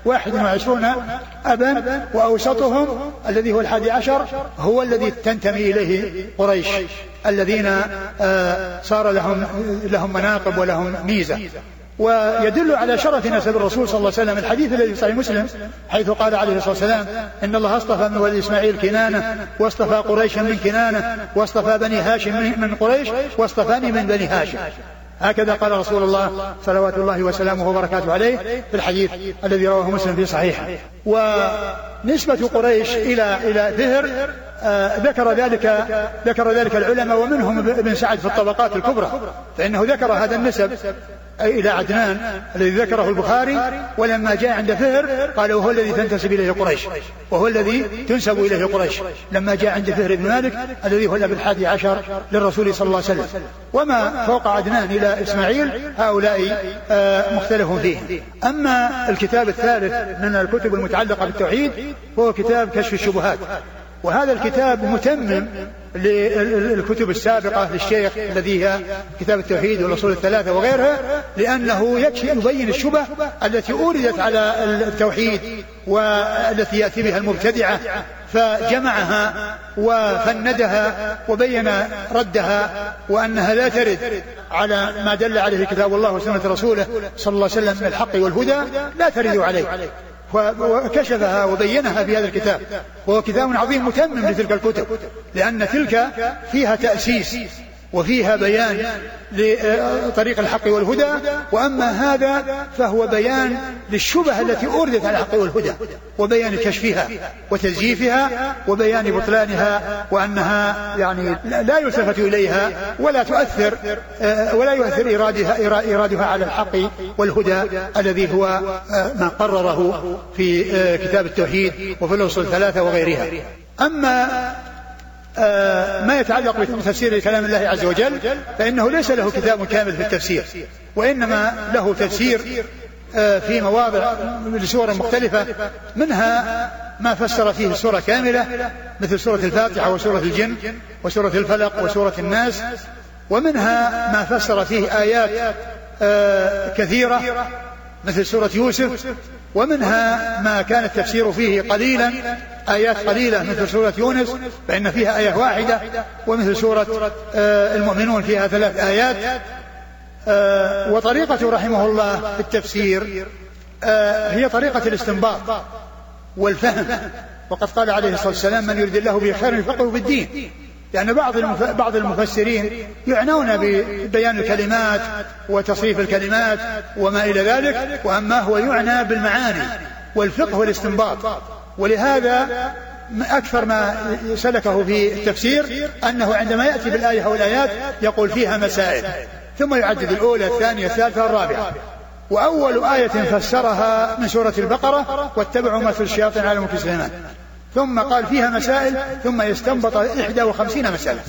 21 أبا وأوسطهم الذي هو 11 هو الذي تنتمي إليه قريش الذين صار لهم مناقب ولهم ميزة. ويدل على شرف نسب الرسول صلى الله عليه وسلم الحديث الذي في صحيح مسلم حيث قال عليه الصلاة والسلام إن الله اصطفى من ولد إسماعيل كنانة واصطفى قريشا من كنانة واصطفى بني هاشم من قريش واصطفاني من بني هاشم. هكذا قال رسول الله صلوات الله وسلامه وبركاته عليه في الحديث الذي رواه مسلم في صحيحه. نسبة قريش إلى فهر ذكر ذلك العلماء، ومنهم ابن سعد في الطبقات الكبرى، فإنه ذكر هذا النسب إلى عدنان الذي ذكره البخاري، ولما جاء عند فهر قال وهو الذي تنتسب إليه قريش، وهو الذي تنسب إليه قريش، لما جاء عند فهر بن مالك الذي هو الأب 11 للرسول صلى الله عليه وسلم. وما فوق عدنان إلى إسماعيل هؤلاء مختلف فيه. أما الكتاب الثالث من الكتب المتعلقة بالتوحيد هو كتاب كشف الشبهات، وهذا الكتاب متمم للكتب السابقة للشيخ الذي هي كتاب التوحيد والأصول الثلاثة وغيرها، لأنه يبين الشبه التي أوردت على التوحيد والتي يأتي بها المبتدعة، فجمعها وفندها وبين ردها، وأنها لا ترد على ما دل عليه كتاب الله وسنة رسوله صلى الله عليه وسلم من الحق والهدى، لا ترد عليه، وكشفها وبينها في هذا الكتاب، وهو كتاب عظيم متمم لتلك الكتب، لأن تلك فيها تأسيس وفيها بيان لطريق الحق والهدى، وأما هذا فهو بيان للشبه التي أوردت على الحق والهدى، وبيان كشفها وتزييفها وبيان بطلانها، وأنها يعني لا يلتفت إليها ولا يؤثر إرادها على الحق والهدى الذي هو ما قرره في كتاب التوحيد وفي الأصول الثلاثة وغيرها. أما ما يتعلق بتفسير كلام الله عز وجل فإنه ليس له كتاب كامل في التفسير، وإنما له تفسير في مواضع لسور مختلفة، منها ما فسر فيه السورة كاملة مثل سورة الفاتحة وسورة الجن وسورة الفلق وسورة الناس، ومنها ما فسر فيه آيات كثيرة مثل سورة يوسف، ومنها ما كان التفسير فيه قليلا آيات قليلة مثل سورة يونس فإن فيها آية واحدة، ومثل سورة المؤمنون فيها 3 آيات. وطريقة رحمه الله في التفسير هي طريقة الاستنباط والفهم، وقد قال عليه الصلاة والسلام من يريد الله به خيرا يفقهه في الدين، لأن بعض المفسرين يعنون ببيان الكلمات وتصريف الكلمات وما إلى ذلك، وأما هو يعنى بالمعاني والفقه والاستنباط، ولهذا أكثر ما سلكه في التفسير أنه عندما يأتي بالآية أو الآيات يقول فيها مسائل، ثم يعدد الأولى الثانية الثالثة الرابعة. وأول آية فسرها من سورة البقرة واتبعوا ما تتلو الشياطين على ملك سليمان، ثم قال فيها مسائل، ثم يستنبط 51 مسألة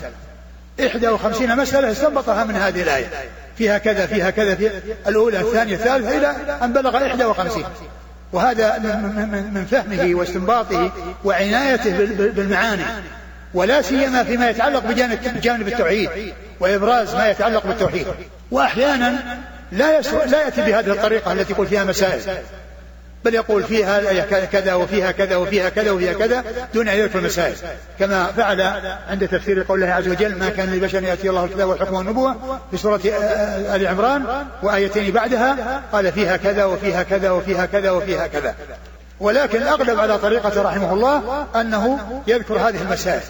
51 مسألة استنبطها من هذه الآية، فيها كذا فيها كذا في الأولى الثانية الثالثة إلى أن بلغ 51. وهذا من فهمه واستنباطه وعنايته بالمعاني، ولا سيما فيما يتعلق بجانب التوحيد وإبراز ما يتعلق بالتوحيد. وأحيانا لا يأتي بهذه الطريقة التي يقول فيها مسائل، بل يقول فيها كذا وفيها كذا وفيها كذا وفيها كذا دون أن يذكر المسائل، كما فعل عند تفسير قول الله عز وجل ما كان لبشر يأتي الله الكتاب والحكم والنبوة في سورة آل عمران وآيتين بعدها قال فيها كذا وفيها كذا وفيها كذا وفيها كذا. ولكن الأغلب على طريقة رحمه الله أنه يذكر هذه المسائل،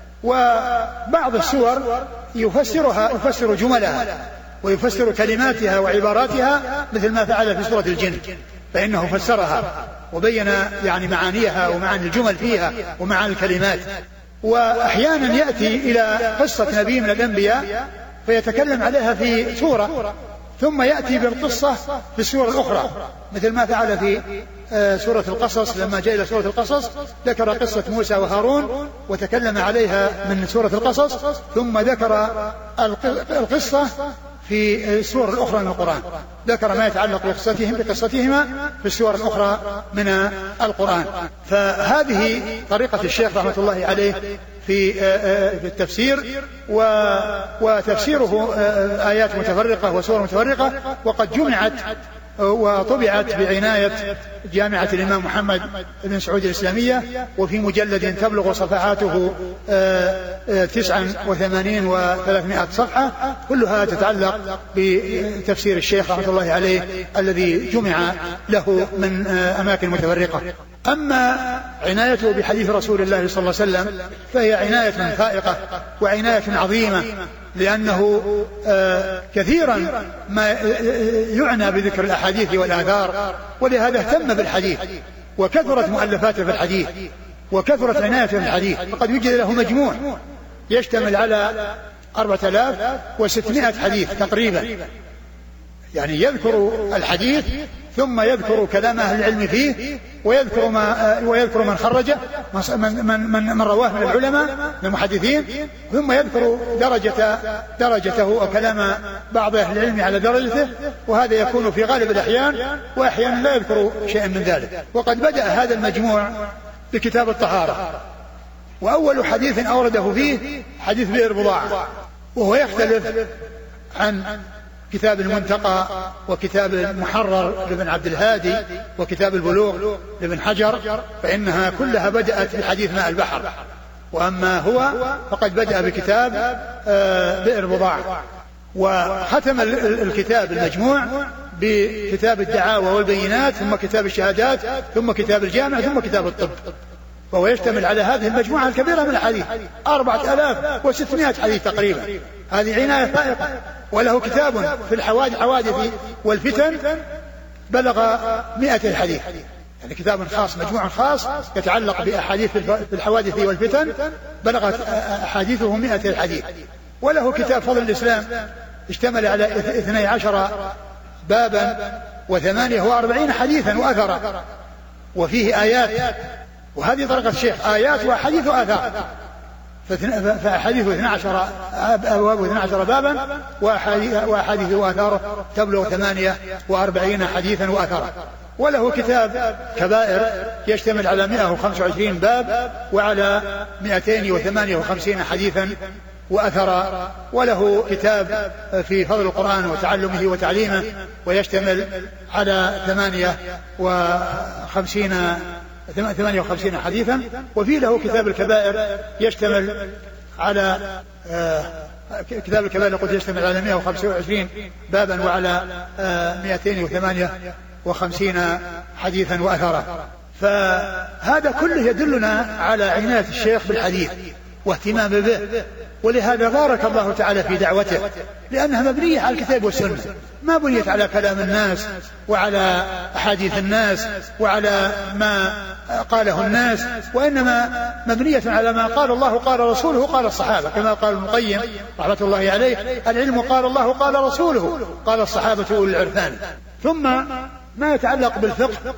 وبعض السور يفسر جملها ويفسر كلماتها وعباراتها مثل ما فعل في سورة الجن، فإنه فسرها وبين يعني معانيها ومعاني الجمل فيها ومعاني الكلمات. وأحيانا يأتي إلى قصة نبي من الأنبياء فيتكلم عليها في سورة، ثم يأتي بالقصة في السورة الأخرى، مثل ما فعل في سورة القصص. لما جاء إلى سورة القصص ذكر قصة موسى وهارون وتكلم عليها من سورة القصص، ثم ذكر القصة في السور الأخرى من القرآن، ذكر ما يتعلق بقصتهما في السور الأخرى من القرآن. فهذه طريقة الشيخ رحمة الله عليه في التفسير، وتفسيره آيات متفرقة وسور متفرقة، وقد جمعت وطبعت بعناية جامعة الإمام محمد بن سعود الإسلامية، وفي مجلد تبلغ صفحاته 89 و300 صفحة، كلها تتعلق بتفسير الشيخ رحمة الله عليه الذي جمع له من أماكن متفرقة. أما عنايته بحديث رسول الله صلى الله عليه وسلم فهي عناية فائقة وعناية عظيمة، لأنه كثيرا ما يعنى بذكر الأحاديث والآثار، ولهذا اهتم بالحديث وكثرت مؤلفاته في الحديث وكثرت عنايته في الحديث، فقد يوجد له مجموع يشتمل على 4600 حديث تقريبا، يعني يذكر الحديث ثم يذكر كلام أهل العلم فيه ويذكر من خرجه من رواه من العلماء من المحدثين، ثم يذكر درجته أو كلام بعض أهل العلم على درجته، وهذا يكون في غالب الأحيان، وأحيانا لا يذكر شيئا من ذلك. وقد بدأ هذا المجموع بكتاب الطهارة، وأول حديث أورده فيه حديث بئر بضاعة، وهو يختلف عن كتاب المنتقى وكتاب المحرر لابن عبد الهادي وكتاب البلوغ لابن حجر، فإنها كلها بدأت بحديث ماء البحر، وأما هو فقد بدأ بكتاب بئر بضاعة. وختم الكتاب المجموع بكتاب الدعاوى والبينات، ثم كتاب الشهادات، ثم كتاب الجامع، ثم كتاب الطب، وهو يشتمل على هذه المجموعة الكبيرة من الحديث 4600 حديث تقريبا. هذه عناية فائقة. وله كتاب في الحوادث والفتن بلغ 200 حديث، يعني كتاب خاص مجموع خاص يتعلق بأحاديث في الحوادث والفتن بلغت أحاديثه 200 حديث. وله كتاب فضل الإسلام اشتمل على 12 بابا و48 حديثا وأثرا، وفيه آيات، وهذه طريقة الشيخ، آيات وأحاديث وآثار، فأحاديث 12 أبواب و12 بابا، وأحاديث وآثاره تبلغ 48 حديثا وآثارا. وله كتاب كبائر يشتمل على 125 باب وعلى 258 حديثا وأثرا. وله كتاب في فضل القرآن وتعلمه وتعليمه ويشتمل على 58 حديثا. وفي له كتاب الكبائر يشتمل على كتاب الكبائر قلت يشتمل على 125 بابا وعلى 258 حديثا وأثرا. فهذا كله يدلنا على عناية الشيخ بالحديث واهتمام به، ولهذا بارك الله تعالى في دعوته، لأنها مبنية على الكتاب والسنة، ما بنيت على كلام الناس وعلى أحاديث الناس وعلى ما قاله الناس، وإنما مبنية على ما قال الله قال رسوله قال الصحابة، كما قال ابن القيم رحمة الله عليه: العلم قال الله قال رسوله قال الصحابة أولي العرفان. ثم ما يتعلق بالفقه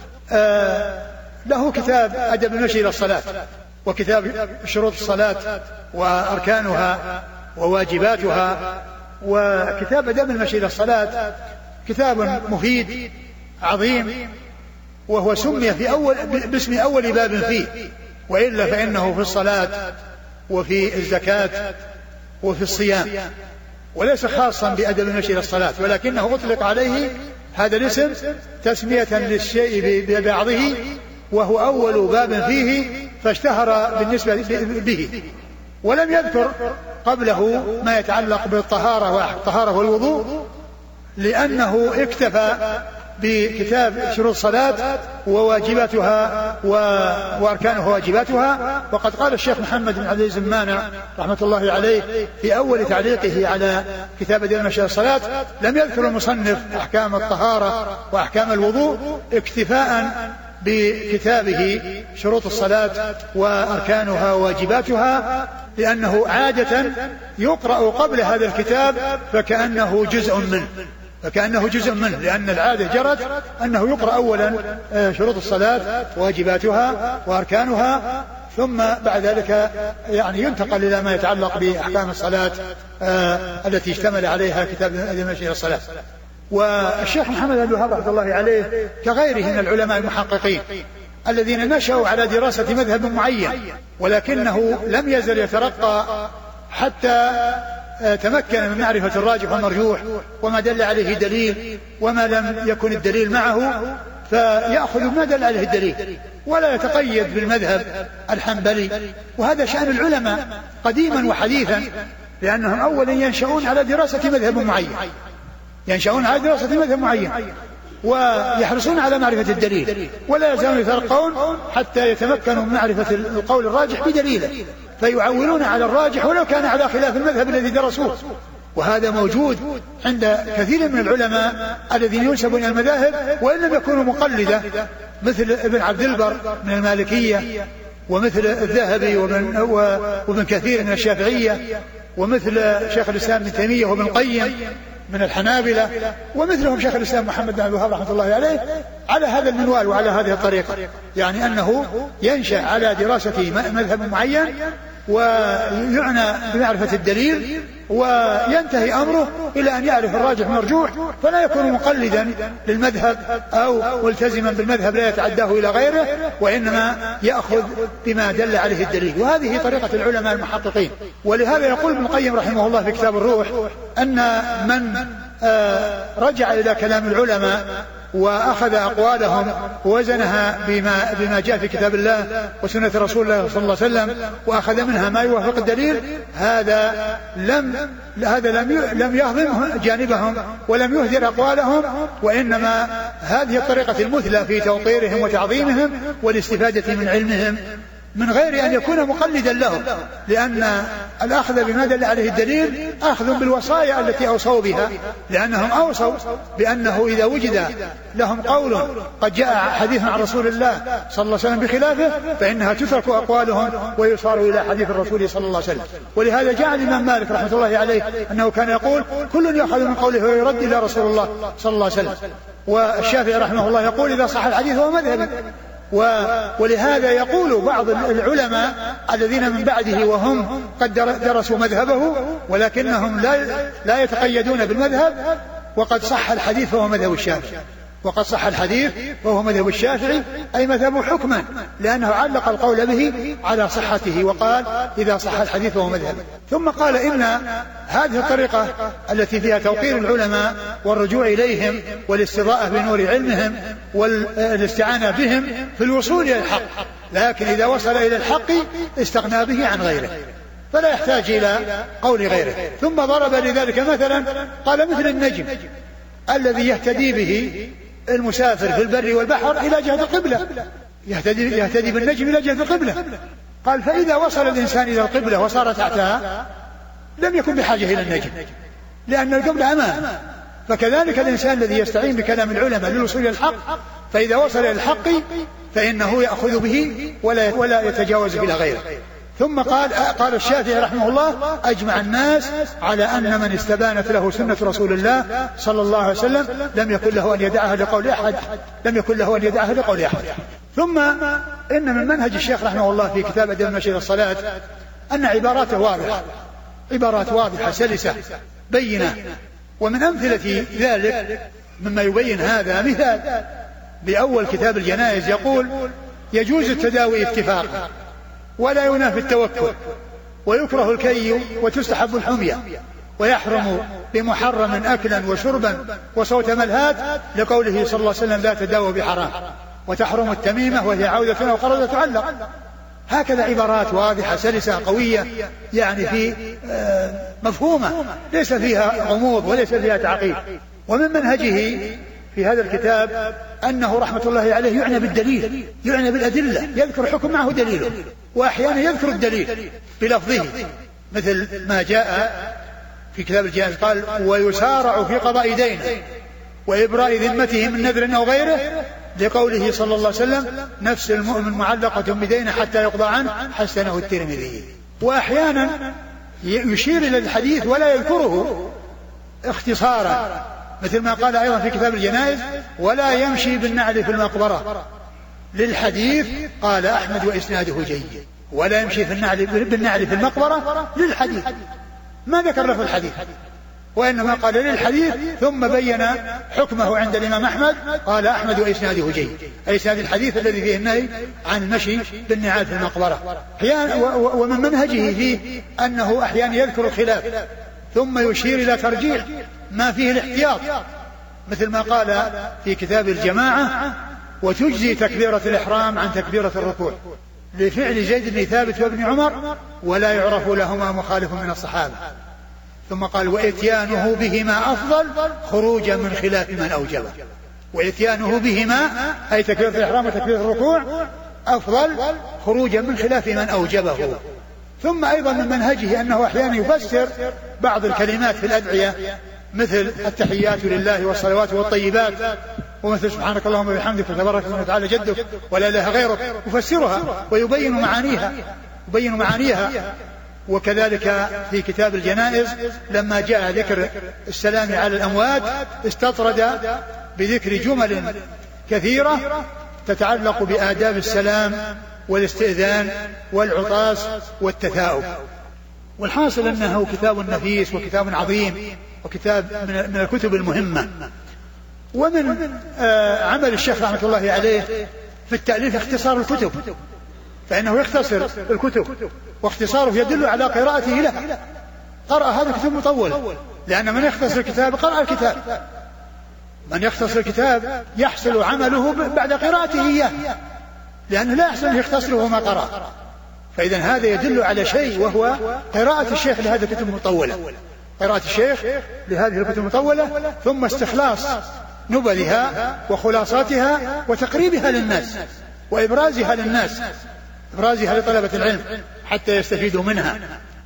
له كتاب أدب المشي إلى الصلاة، وكتاب شروط الصلاة وأركانها وواجباتها، وكتاب أدب المشي إلى الصلاة كتاب مفيد عظيم، وهو سمي باسم أول باب فيه، وإلا فإنه في الصلاة وفي الزكاة وفي الصيام، وليس خاصا بأدب المشي إلى الصلاة، ولكنه أطلق عليه هذا الاسم تسمية للشيء ببعضه، وهو أول باب فيه فاشتهر بالنسبة به، ولم يذكر قبله ما يتعلق بالطهارة والوضوء، لأنه اكتفى بكتاب شروط الصلاة وواجباتها وأركانها وواجباتها. وقد قال الشيخ محمد بن عبد العزيز المانع رحمة الله عليه في أول تعليقه على كتاب أدب المشي إلى الصلاة: لم يذكر المصنف أحكام الطهارة وأحكام الوضوء اكتفاء بكتابه شروط الصلاة وأركانها وواجباتها، لأنه عادة يقرأ قبل هذا الكتاب فكأنه جزء منه، لأن العادة جرت أنه يقرأ أولا شروط الصلاة وواجباتها وأركانها، ثم بعد ذلك يعني ينتقل إلى ما يتعلق بأحكام الصلاة التي اشتمل عليها كتاب أدب المشي إلى الصلاة. والشيخ محمد بن الوهاب رحمه الله عليه كغيره من العلماء المحققين الذين نشأوا على دراسة مذهب معين، ولكنه لم يزل يترقى حتى تمكن من معرفة الراجح والمرجوح وما دل عليه دليل وما لم يكن الدليل معه، فيأخذ ما دل عليه الدليل ولا يتقيد بالمذهب الحنبلي. وهذا شأن العلماء قديما وحديثا، لأنهم أولا ينشأون على دراسة مذهب معين، ويحرصون على معرفة الدليل، ولا يزالون يترقون حتى يتمكنوا من معرفة القول الراجح بدليله، فيعولون على الراجح ولو كان على خلاف المذهب الذي درسوه. وهذا موجود عند كثير من العلماء الذين ينسبون إلى المذاهب وإن لم يكونوا مقلدة مثل ابن عبد البر من المالكية، ومثل الذهبي وابن كثير من الشافعية، ومثل شيخ الإسلام ابن تيمية وابن القيم من الحنابلة، ومثلهم شيخ الإسلام محمد بن عبد الوهاب رحمة الله عليه، على هذا المنوال وعلى هذه الطريقة، يعني أنه ينشأ على دراسة مذهب معين ويعنى بمعرفة الدليل، وينتهي أمره إلى أن يعرف الراجح المرجوح، فلا يكون مقلدا للمذهب أو ملتزما بالمذهب لا يتعداه إلى غيره، وإنما يأخذ بما دل عليه الدليل. وهذه طريقة العلماء المحققين. ولهذا يقول ابن القيم رحمه الله في كتاب الروح أن من رجع إلى كلام العلماء وأخذ أقوالهم ووزنها بما جاء في كتاب الله وسنة رسول الله صلى الله عليه وسلم، وأخذ منها ما يوافق الدليل، هذا لم يهضم جانبهم ولم يهدر أقوالهم، وإنما هذه الطريقة المثلى في توقيرهم وتعظيمهم والاستفادة من علمهم من غير أن يكون مقلدا لهم، لأن الأخذ بما دل عليه الدليل أخذ بالوصايا التي أوصوا بها، لأنهم أوصوا بأنه إذا وجد لهم قول قد جاء حديث عن رسول الله صلى الله عليه وسلم بخلافه فإنها تترك أقوالهم ويصار إلى حديث الرسول صلى الله عليه وسلم. ولهذا جاء الإمام مالك رحمة الله عليه أنه كان يقول كل يأخذ من قوله ويرد إلى رسول الله صلى الله عليه وسلم. والشافعي رحمه الله يقول إذا صح الحديث هو مذهبي. ولهذا يقول بعض العلماء الذين من بعده وهم قد درسوا مذهبه ولكنهم لا يتقيدون بالمذهب، وقد صح الحديث فهو مذهب الشافعي، وقد صح الحديث وهو مذهب الشافعي أي مذهب حكما، لأنه علق القول به على صحته وقال إذا صح الحديث فهو مذهب. ثم قال إن هذه الطريقة التي فيها توقير العلماء والرجوع إليهم والاستضاءة بنور علمهم والاستعانة بهم في الوصول إلى الحق، لكن إذا وصل إلى الحق استغنى به عن غيره فلا يحتاج إلى قول غيره. ثم ضرب لذلك مثلا قال مثل النجم الذي يهتدي به المسافر في البر والبحر إلى جهة القبلة، يهتدي بالنجم إلى جهة القبلة. قال فإذا وصل الإنسان إلى القبلة وصار تحتها لم يكن بحاجة إلى النجم، لأن القبلة أمام. فكذلك الإنسان الذي يستعين بكلام العلماء للوصول إلى الحق، فإذا وصل إلى الحق فإنه يأخذ به ولا يتجاوز إلى غيره. ثم قال الشافعي رحمه الله أجمع الناس على أن من استبانت له سنة رسول الله صلى الله عليه وسلم لم يكن له أن يدعها لقول أحد. ثم إن من منهج الشيخ رحمه الله في كتاب أدب المشي إلى الصلاة أن عبارات واضحة سلسة بينة. ومن أمثلة ذلك مما يبين هذا مثال بأول كتاب الجنائز يقول يجوز التداوي اتفاقا ولا ينافي التوكل، ويكره الكي وتستحب الحمية، ويحرم بمحرم أكلا وشربا وصوت ملهات لقوله صلى الله عليه وسلم لا تداووا بحرام، وتحرم التميمة وهي عودة أو قرضة تعلق. هكذا عبارات واضحة سلسة قوية يعني في مفهومة ليس فيها غموض وليس فيها تعقيد. ومن منهجه في هذا الكتاب أنه رحمة الله عليه يعنى بالدليل، يعنى بالأدلة، يذكر حكم معه دليله، وأحيانا يذكر الدليل بلفظه مثل ما جاء في كتاب الجنائز قال ويسارع في قضاء دين وإبراء ذمته من نذر أو غيره لقوله صلى الله عليه وسلم نفس المؤمن معلقة بدين حتى يقضى عنه حسنه الترمذي. وأحيانا يشير إلى الحديث ولا يذكره اختصارا مثل ما قال أيضا في كتاب الجنائز ولا يمشي بالنعل في المقبرة للحديث قال أحمد وإسناده جيد، ولا يمشي بالنعل في المقبرة للحديث، ما ذكر له الحديث وإنما قال للحديث ثم بين حكمه عند الإمام أحمد قال أحمد وإسناده جيد، أي إسناد الحديث الذي فيه النهي عن المشي بالنعال في المقبرة. ومن منهجه فيه أنه أحيانا يذكر الخلاف ثم يشير إلى ترجيح ما فيه الاحتياط مثل ما قال في كتاب الجماعة وتجزي تكبيرة الإحرام عن تكبيرة الركوع لفعل زيد بن ثابت وابن عمر ولا يعرف لهما مخالف من الصحابة. ثم قال وإتيانه بهما أفضل خروجا من خلاف من أوجبه، وإتيانه بهما أي تكبيرة الإحرام وتكبيرة الركوع أفضل خروجا من خلاف من أوجبه. ثم أيضا من منهجه أنه أحيانا يفسر بعض الكلمات في الأدعية مثل التحيات لله والصلوات والطيبات ومثل سبحانك اللهم وبحمدك فتبارك وتعالى جدك ولا إله غيرك، يفسرها ويبين معانيها. وكذلك في كتاب الجنائز لما جاء ذكر السلام على الأموات استطرد بذكر جمل كثيرة تتعلق بآداب السلام والاستئذان والعطاس والتثاؤب. والحاصل أنه كتاب نفيس وكتاب عظيم وكتاب من الكتب المهمة. ومن عمل الشيخ رحمة الله عليه في التأليف اختصار الكتب، فإنه يختصر الكتب واختصاره يدل على قراءته له. قرأ هذا الكتاب مطول، لأن من يختصر الكتاب قرأ الكتاب، من يختصر الكتاب يحصل عمله بعد قراءته إياه، لأنه لا يحصل أن يختصره ما قرأ. فإذا هذا يدل على شيء، وهو قراءة الشيخ لهذه الكتب المطولة، قراءة الشيخ لهذه الكتب المطولة، ثم استخلاص نبلها وخلاصاتها وتقريبها للناس وإبرازها للناس، إبرازها لطلبة العلم حتى يستفيدوا منها.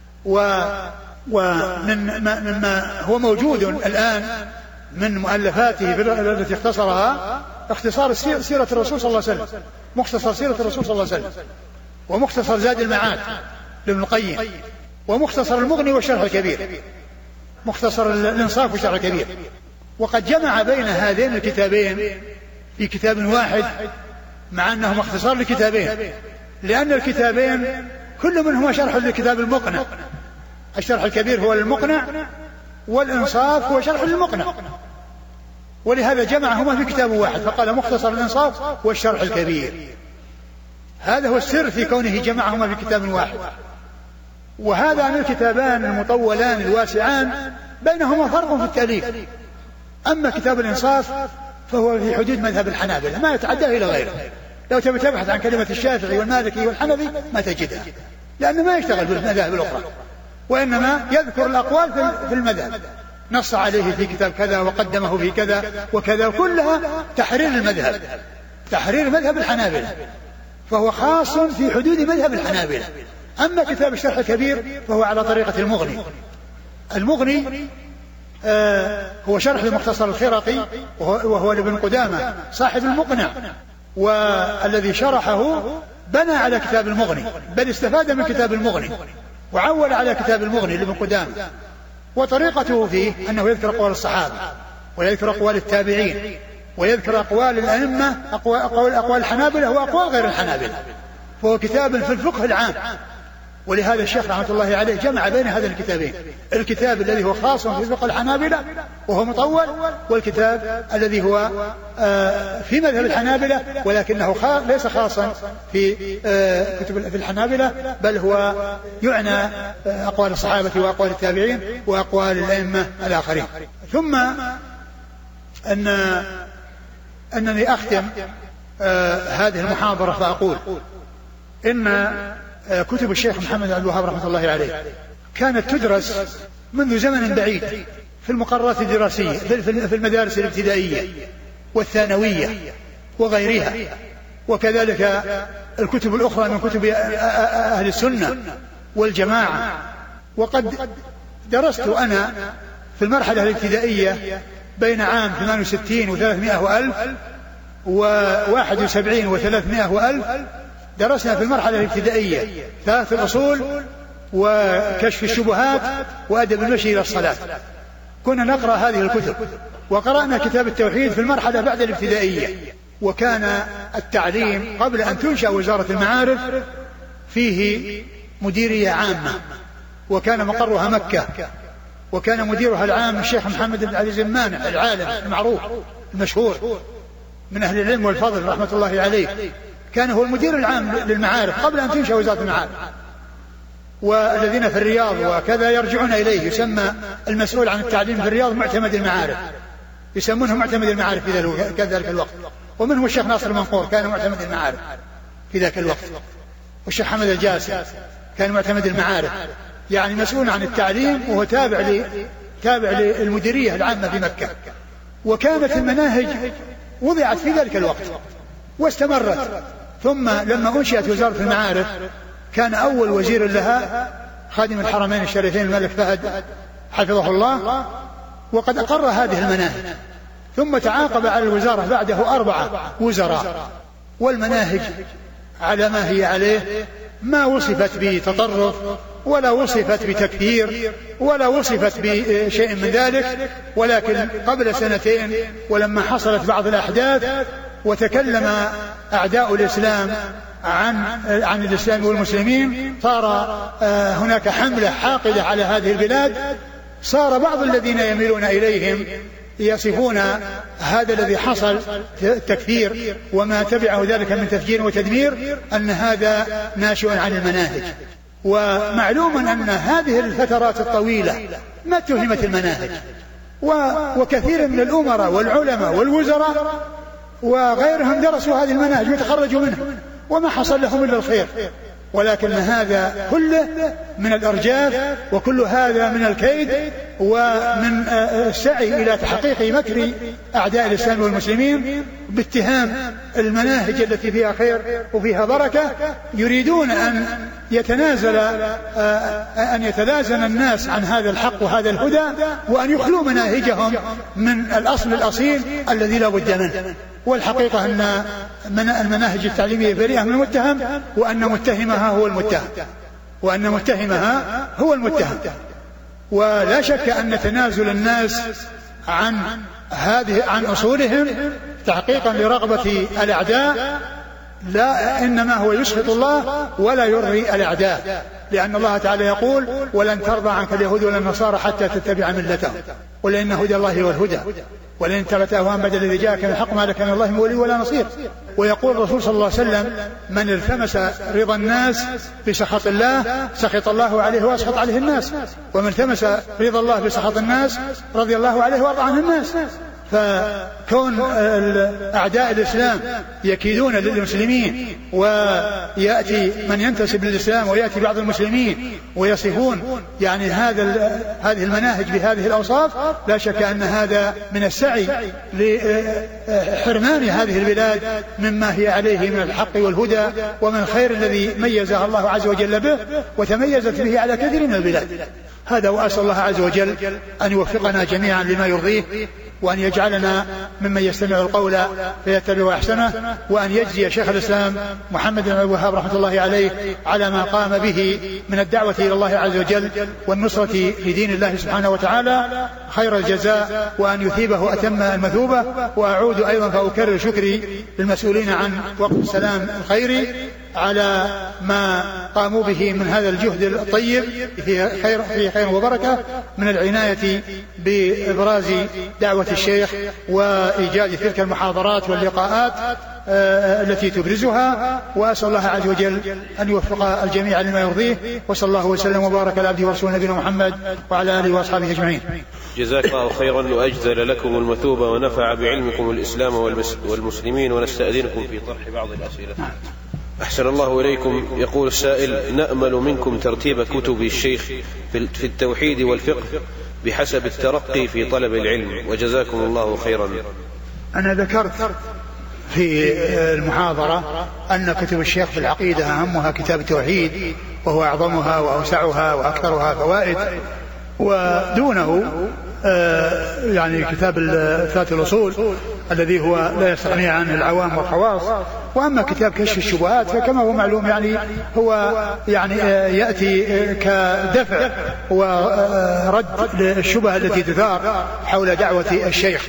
ومما هو موجود الآن من مؤلفاته التي اختصرها اختصار سيرة الرسول صلى الله عليه وسلم، مختصر سيرة الرسول صلى الله عليه وسلم، ومختصر زاد المعاد لابن القيم، ومختصر المغني والشرح الكبير، مختصر الإنصاف والشرح الكبير. وقد جمع بين هذين الكتابين في كتاب واحد، مع أنهما اختصار لكتابين، لأن الكتابين كل منهما شرح للكتاب المقنع. الشرح الكبير هو للمقنع، والإنصاف هو شرح للمقنع، ولهذا جمعهما في كتاب واحد فقال مختصر الإنصاف والشرح الكبير. هذا هو السر في كونه جمعهما في كتاب واحد. وهذان الكتابان المطولان الواسعان بينهما فرق في التأليف. أما كتاب الإنصاف فهو في حدود مذهب الحنابلة، ما يتعدى إلى غيره. لو تبي تبحث عن كلمة الشافعي والمالكي والحنفي ما تجدها، لأنه ما يشتغل بالمذاهب الأخرى، وإنما يذكر الأقوال في المذهب، نص عليه في كتاب كذا وقدمه في كذا وكذا، كلها تحرير المذهب، تحرير مذهب الحنابلة، فهو خاص في حدود مذهب الحنابلة. أما كتاب الشرح الكبير فهو على طريقة المغني. المغني هو شرح لمختصر الخرقي، وهو لابن قدامة صاحب المقنع، والذي شرحه بنى على كتاب المغني، بل استفاد من كتاب المغني وعول على كتاب المغني لابن قدامة. وطريقته فيه أنه يذكر أقوال الصحابة ويذكر أقوال التابعين ويذكر أقوال الأئمة، أقوال الحنابلة وأقوال غير الحنابلة، فهو كتاب في الفقه العام. ولهذا الشيخ رحمة الله عليه جمع بين هذا الكتابين، الكتاب الذي هو خاص في فقه الحنابلة وهو مطول، والكتاب الذي هو في مذهب الحنابلة ولكنه ليس خاصا في كتب في الحنابلة، بل هو يعنى أقوال الصحابة وأقوال التابعين وأقوال الأئمة الآخرين. ثم أنني أختم هذه المحاضرة فأقول إن كتب الشيخ محمد عبد الوهاب رحمة الله عليه كانت تدرس منذ زمن بعيد في المقررات الدراسية في المدارس الابتدائية والثانوية وغيرها، وكذلك الكتب الأخرى من كتب أهل السنة والجماعة. وقد درست أنا في المرحلة الابتدائية بين عام 68 و300 وألف و71 و300 وألف درسنا في المرحلة الابتدائية 3 الأصول وكشف الشبهات وأدب المشي إلى الصلاة. كنا نقرأ هذه الكتب، وقرأنا كتاب التوحيد في المرحلة بعد الابتدائية. وكان التعليم قبل أن تنشأ وزارة المعارف فيه مديرية عامة، وكان مقرها مكة، وكان مديرها العام الشيخ محمد بن علي زمانة العالم المعروف المشهور من أهل العلم والفضل رحمة الله عليه، كان هو المدير العام للمعارف قبل أن تنشأ وزارة المعارف. والذين في الرياض وكذا يرجعون إليه، يسمى المسؤول عن التعليم في الرياض معتمد المعارف، يسمونه معتمد المعارف في ذلك الوقت. ومنهم الشيخ ناصر المنقور كان معتمد المعارف في ذاك الوقت، والشيخ حمد الجاسر كان معتمد المعارف، يعني مسؤول عن التعليم وهو تابع للمديرية العامة في مكة. وكانت المناهج وضعت في ذلك الوقت واستمرت. ثم لما أنشئت وزارة المعارف كان أول وزير لها خادم الحرمين الشريفين الملك فهد حفظه الله، وقد أقر هذه المناهج ثم تعاقب على الوزارة بعده 4 وزراء، والمناهج على ما هي عليه، ما وصفت بتطرف ولا وصفت بتكفير ولا وصفت بشيء من ذلك. ولكن قبل 2 ولما حصلت بعض الأحداث وتكلم أعداء الإسلام عن الإسلام والمسلمين، صار هناك حملة حاقدة على هذه البلاد، صار بعض الذين يميلون إليهم يصفون هذا الذي حصل تكفير وما تبعه ذلك من تفجير وتدمير أن هذا ناشئ عن المناهج. ومعلوم أن هذه الفترات الطويلة ما اتهمت المناهج، وكثير من الأمراء والعلماء والوزراء وغيرهم درسوا هذه المناهج وتخرجوا منها وما حصل لهم إلا الخير، ولكن هذا كله من الإرجاف، وكل هذا من الكيد ومن السعي إلى تحقيق مكر أعداء الإسلام والمسلمين باتهام المناهج التي فيها خير وفيها بركة. يريدون أن يتلازم الناس عن هذا الحق وهذا الهدى، وأن يخلوا مناهجهم من الأصل الأصيل الذي لا بد منه. والحقيقة أن المناهج التعليمية بريئة من المتهم، وأن متهمها هو المتهم. ولا شك أن تنازل الناس عن أصولهم تحقيقا لرغبة الأعداء لا إنما هو يسخط الله ولا يرضي الأعداء، لأن الله تعالى يقول: ولن ترضى عنك اليهود ولا النصارى حتى تتبع ملتهم، ولئن هدى الله هو الهدى، ولئن تبت أهواءهم بعد الذي جاءك من الحق ما لك من الله من ولي ولا نصير. ويقول الرسول صلى الله عليه وسلم: من التمس رضا الناس بسخط الله سخط الله عليه وأسخط عليه الناس، ومن التمس رضا الله بسخط الناس رضي الله عليه وأرضى عنه الناس. فكون أعداء الإسلام يكيدون للمسلمين، ويأتي من ينتسب للإسلام ويأتي بعض المسلمين ويصفون يعني هذه المناهج بهذه الأوصاف، لا شك أن هذا من السعي لحرمان هذه البلاد مما هي عليه من الحق والهدى ومن الخير الذي ميزها الله عز وجل به وتميزت به على كثير من البلاد. هذا، وأسأل الله عز وجل أن يوفقنا جميعا لما يرضيه، وأن يجعلنا ممن يستمع القول فيتبع أحسنه، وأن يجزي شيخ الإسلام محمد بن عبد الوهاب رحمة الله عليه على ما قام به من الدعوة إلى الله عز وجل والنصرة لدين الله سبحانه وتعالى خير الجزاء، وأن يثيبه أتم المثوبة. وأعود أيضا فأكرر شكري للمسؤولين عن وقف السلام الخيري على ما قاموا به من هذا الجهد الطيب فيه خير وبركة، من العناية بإبراز دعوة الشيخ وإيجاد تلك المحاضرات واللقاءات التي تبرزها. وأسأل الله عز وجل أن يوفق الجميع لما يرضيه، وصلى الله وسلم وبارك على عبده ورسوله نبينا محمد وعلى آله وأصحابه أجمعين. جزاك الله خيرا وأجزل لكم المثوبة ونفع بعلمكم الإسلام والمسلمين، ونستأذنكم في طرح بعض الأسئلة. أحسن الله إليكم. يقول السائل: نأمل منكم ترتيب كتب الشيخ في التوحيد والفقه بحسب الترقي في طلب العلم، وجزاكم الله خيرا. أنا ذكرت في المحاضرة أن كتب الشيخ في العقيدة أهمها كتاب التوحيد، وهو أعظمها وأوسعها وأكثرها فوائد، ودونه يعني كتاب ثلاث الأصول الذي هو لا يستغني عن العوام والخواص. وأما كتاب كشف الشبهات فكما هو معلوم يعني هو يعني يأتي كدفع ورد للشبهة التي تثار حول دعوة الشيخ.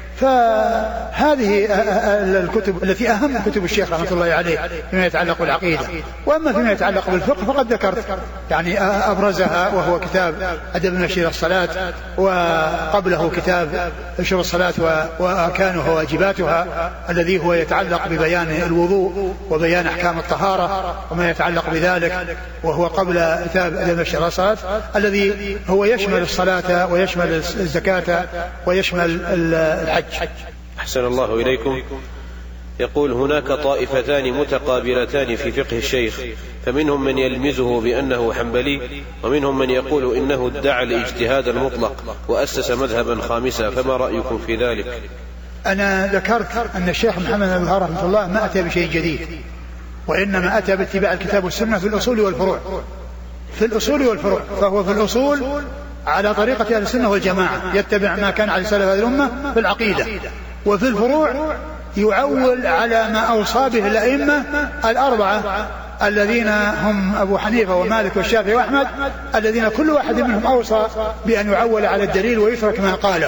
فهذه الكتب التي أهم كتب الشيخ رحمة الله عليه فيما يتعلق بالعقيدة. وأما فيما يتعلق بالفقه فقد ذكرت يعني أبرزها، وهو كتاب أدب المشي الصلاة، وقبله كتاب شرط الصلاة وأركانها وواجباتها الذي هو يتعلق ببيان الوضوء وبيان أحكام الطهارة وما يتعلق بذلك، وهو قبل كتاب أدب المشي الصلاة الذي هو يشمل الصلاة ويشمل الزكاة ويشمل الحج. أحسن الله إليكم. يقول: هناك طائفتان متقابلتان في فقه الشيخ، فمنهم من يلمزه بأنه حنبلي، ومنهم من يقول إنه ادعى الاجتهاد المطلق وأسس مذهبا خامسا، فما رأيكم في ذلك؟ أنا ذكرت أن الشيخ محمد بن الوهاب رحمه الله ما أتى بشيء جديد، وإنما أتى باتباع الكتاب والسنة في الأصول والفروع. في الأصول والفروع، فهو في الأصول على طريقة أهل السنة والجماعة، يتبع ما كان على سلف هذه الأمة في العقيدة، وفي الفروع يعول على ما أوصى به الأئمة الأربعة الذين هم أبو حنيفة ومالك والشافعي وأحمد، الذين كل واحد منهم أوصى بأن يعول على الدليل ويترك ما قاله.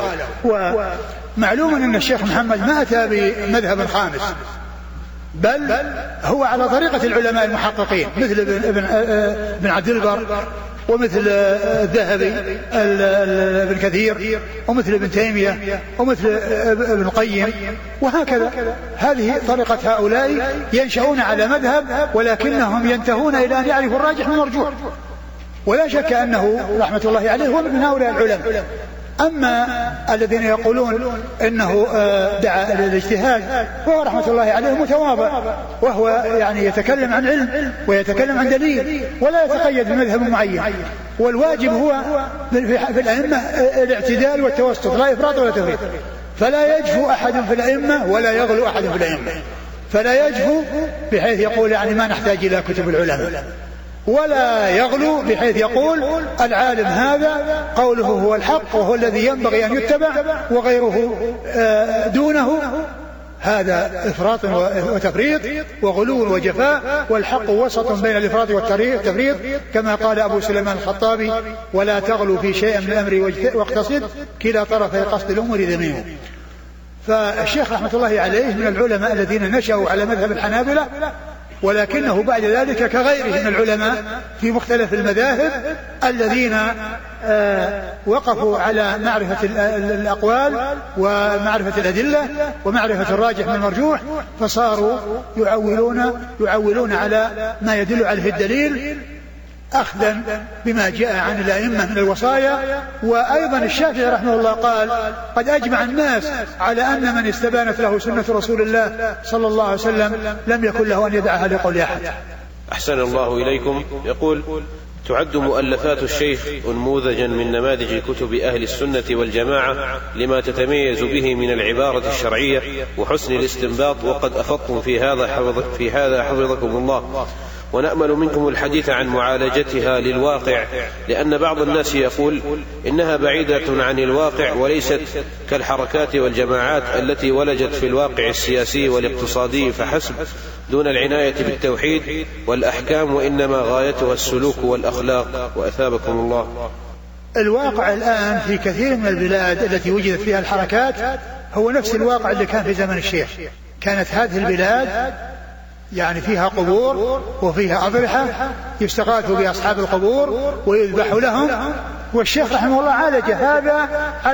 ومعلوم أن الشيخ محمد ما أتى بمذهب خامس، بل هو على طريقة العلماء المحققين مثل ابن عبد البر، ومثل الذهبي ابن كثير، ومثل ابن تيمية، ومثل ابن القيم، وهكذا. هذه طريقة هؤلاء، ينشأون على مذهب ولكنهم ينتهون إلى أن يعرفوا الراجح من المرجوح. ولا شك أنه رحمة الله عليه هو من هؤلاء العلماء. أما الذين يقولون إنه دعا إلى الاجتهاد فهو رحمة الله عليه متواضع، وهو يعني يتكلم عن علم ويتكلم عن دليل ولا يتقيد بمذهب معين. والواجب هو في الأئمة الاعتدال والتوسط، لا إفراط ولا تفريط. فلا يجفو أحد في الأئمة ولا يغلو أحد في الأئمة، فلا يجفو بحيث يقول يعني ما نحتاج إلى كتب العلماء، ولا يغلو بحيث يقول العالم هذا قوله هو الحق وهو الذي ينبغي أن يتبع وغيره دونه. هذا إفراط وتفريط وغلو وجفاء، والحق وسط بين الإفراط والتفريط، كما قال أبو سليمان الخطابي: ولا تغلو في شيء من الأمر واقتصد، كلا طرفي قصد الأمور ذميم. فالشيخ رحمة الله عليه من العلماء الذين نشأوا على مذهب الحنابلة، ولكنه بعد ذلك كغيره من العلماء في مختلف المذاهب الذين وقفوا على معرفة الأقوال ومعرفة الأدلة ومعرفة الراجح من المرجوح، فصاروا يعولون على ما يدل عليه الدليل أخذا بما جاء عن الأئمة من الوصايا. وأيضا الشافعي رحمه الله قال: قد أجمع الناس على أن من استبانت له سنة رسول الله صلى الله عليه وسلم لم يكن له أن يدعها لقول أحد. أحسن الله إليكم. يقول: تعد مؤلفات الشيخ أنموذجا من نماذج كتب أهل السنة والجماعة لما تتميز به من العبارة الشرعية وحسن الاستنباط، وقد أفضتم في هذا حفظكم الله، ونأمل منكم الحديث عن معالجتها للواقع، لأن بعض الناس يقول إنها بعيدة عن الواقع وليست كالحركات والجماعات التي ولجت في الواقع السياسي والاقتصادي فحسب، دون العناية بالتوحيد والأحكام، وإنما غايتها السلوك والأخلاق. وأثابكم الله. الواقع الآن في كثير من البلاد التي وجدت فيها الحركات هو نفس الواقع اللي كان في زمن الشيخ. كانت هذه البلاد يعني فيها قبور وفيها أضرحة يستغاث بأصحاب القبور ويذبح لهم، والشيخ رحمه الله عالج هذا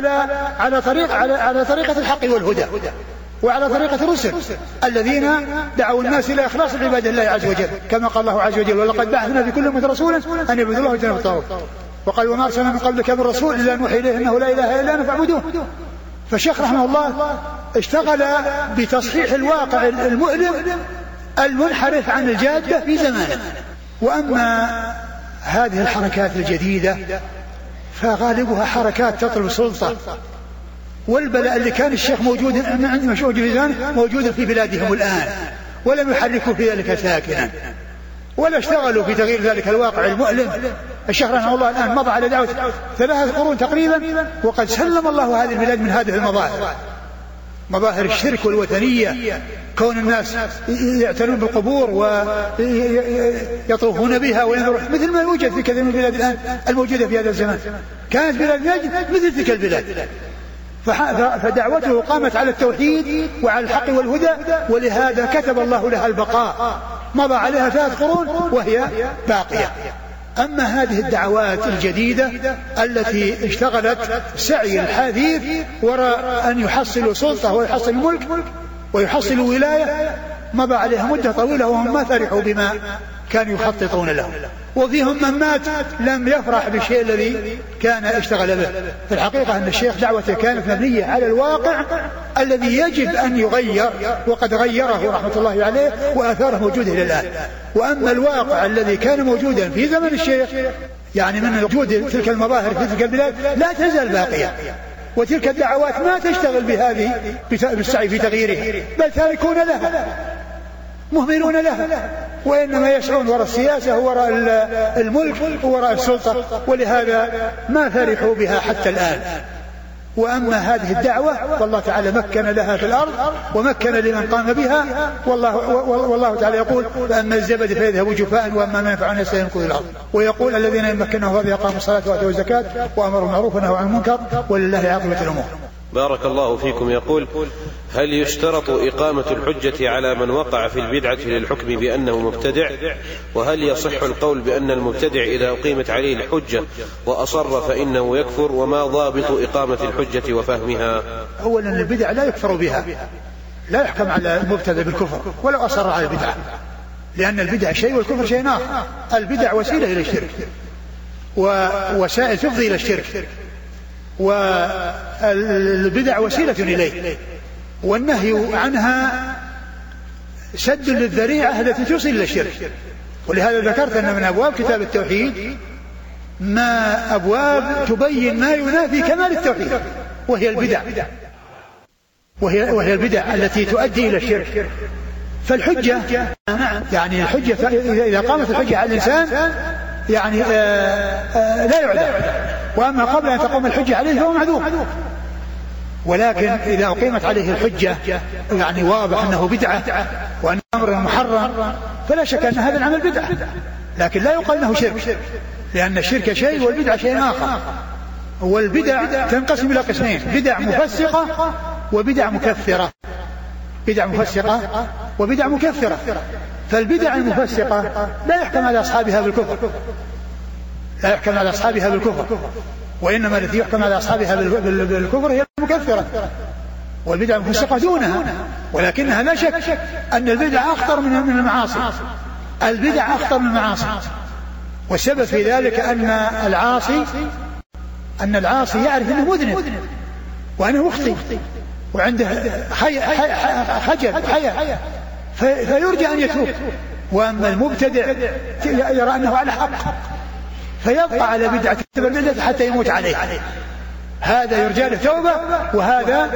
على طريقة الحق والهدى، وعلى طريقة الرسل الذين دعوا الناس إلى إخلاص عبادة الله عز وجل، كما قال الله عز وجل: ولقد بعثنا في كل أمة رسولا أن يعبدوا الله واجتنبوا الطاغوت، وقال: وما أرسلنا من قبلك من رسول إلا نوحي إليه أنه لا إله إلا أنا فاعبدوه. فالشيخ رحمه الله اشتغل بتصحيح الواقع المؤلم المنحرف عن الجادة في زمانه. وأما هذه الحركات الجديدة فغالبها حركات تطلب سلطة، والبلاء اللي كان الشيخ موجود في زمانه موجود في بلادهم الآن، ولم يحركوا في ذلك ساكنا ولا اشتغلوا في تغيير ذلك الواقع المؤلم. الشيخ رحمه الله الآن مضى على دعوة 3 قرون تقريبا، وقد سلم الله هذه البلاد من هذه المظاهر، مظاهر الشرك والوثنية، كون الناس يعتنون بالقبور ويطوفون بها وينظرون، مثل ما يوجد في كثير من البلاد الآن الموجودة في هذا الزمان. كانت بلاد نجد مثل تلك البلاد، فدعوته قامت على التوحيد وعلى الحق والهدى، ولهذا كتب الله لها البقاء، مضى عليها 3 قرون وهي باقية. أما هذه الدعوات الجديدة التي اشتغلت سعي الحثيث وراء أن يحصلوا سلطة ويحصل ملك ويحصلوا ولاية، مضى عليها مدة طويلة وهم ما فرحوا بما كانوا يخططون له، وفيهم من مات لم يفرح بالشيء الذي كان اشتغل به. في الحقيقة أن الشيخ دعوته كانت مبنية على الواقع الذي يجب أن يغير، وقد غيره رحمة الله عليه وآثاره موجودة إلى الآن. وأما الواقع الذي كان موجودا في زمن الشيخ، يعني من وجود تلك المظاهر في تلك البلاد، لا تزال باقية، وتلك الدعوات ما تشتغل بهذه بالسعي في تغييرها، بل تاركون لها. مهملون لها، وإنما يسعون وراء السياسة وراء الملك وراء السلطة، ولهذا ما فرحوا بها حتى الآن. وأما هذه الدعوة والله تعالى مكن لها في الأرض ومكن لمن قام بها، والله تعالى يقول فأما الزبد فيذهب جفاء وأما ما ينفع الناس يمكث الأرض، ويقول الذين يمكنهم فيهم أقاموا الصلاة وآتوا الزكاة وأمروا بالمعروف ونهوا عن المنكر ولله عاقبة الأمور. بارك الله فيكم. يقول: هل يشترط إقامة الحجة على من وقع في البدعة للحكم بأنه مبتدع؟ وهل يصح القول بأن المبتدع إذا أقيمت عليه الحجة وأصر فإنه يكفر؟ وما ضابط إقامة الحجة وفهمها؟ أولا البدع لا يكفر بها، لا يحكم على المبتدع بالكفر ولو أصر على البدعة، لأن البدع شيء والكفر شيء آخر. البدع وسيلة إلى الشرك ووسائل تفضي إلى الشرك، والبدع وسيلة إليه، والنهي عنها سد للذريعة التي توصل إلى الشرك. ولهذا ذكرت أن من أبواب كتاب التوحيد ما أبواب تبين ما ينافي كمال التوحيد، وهي البدع التي تؤدي إلى الشرك. فالحجة يعني الحجة إذا قامت الحجة على الإنسان يعني لا يعذر، وأما قبل أن تقوم الحجة عليه فهو معذور. ولكن إذا أقيمت عليه الحجة يعني واضح أنه بدعة وأن أمر محرم فلا شك أن هذا العمل بدعة، لكن لا يقال أنه شرك، لأن الشرك شيء والبدعة شيء آخر. والبدع تنقسم إلى قسمين: بدع مفسقة وبدع مكفرة. بدع مفسقة وبدع مكفرة. فالبدع المفسقة لا يحكم على أصحابها بالكفر، وإنما التي يحكم على أصحابها بالكفر هي المكفرة، والبدع المفسقة دونها. ولكنها لا شك أن البدع أخطر من المعاصي. البدع أخطر من المعاصي، والسبب في ذلك أن العاصي يعرف أنه مذنب وأنه مخطئ وعنده خجل وحياء فيرجى أن يتوب. وأما المبتدع يرى أنه على حق فيبقى على بدعة حتى يموت عليه، هذا يرجى له توبة، وهذا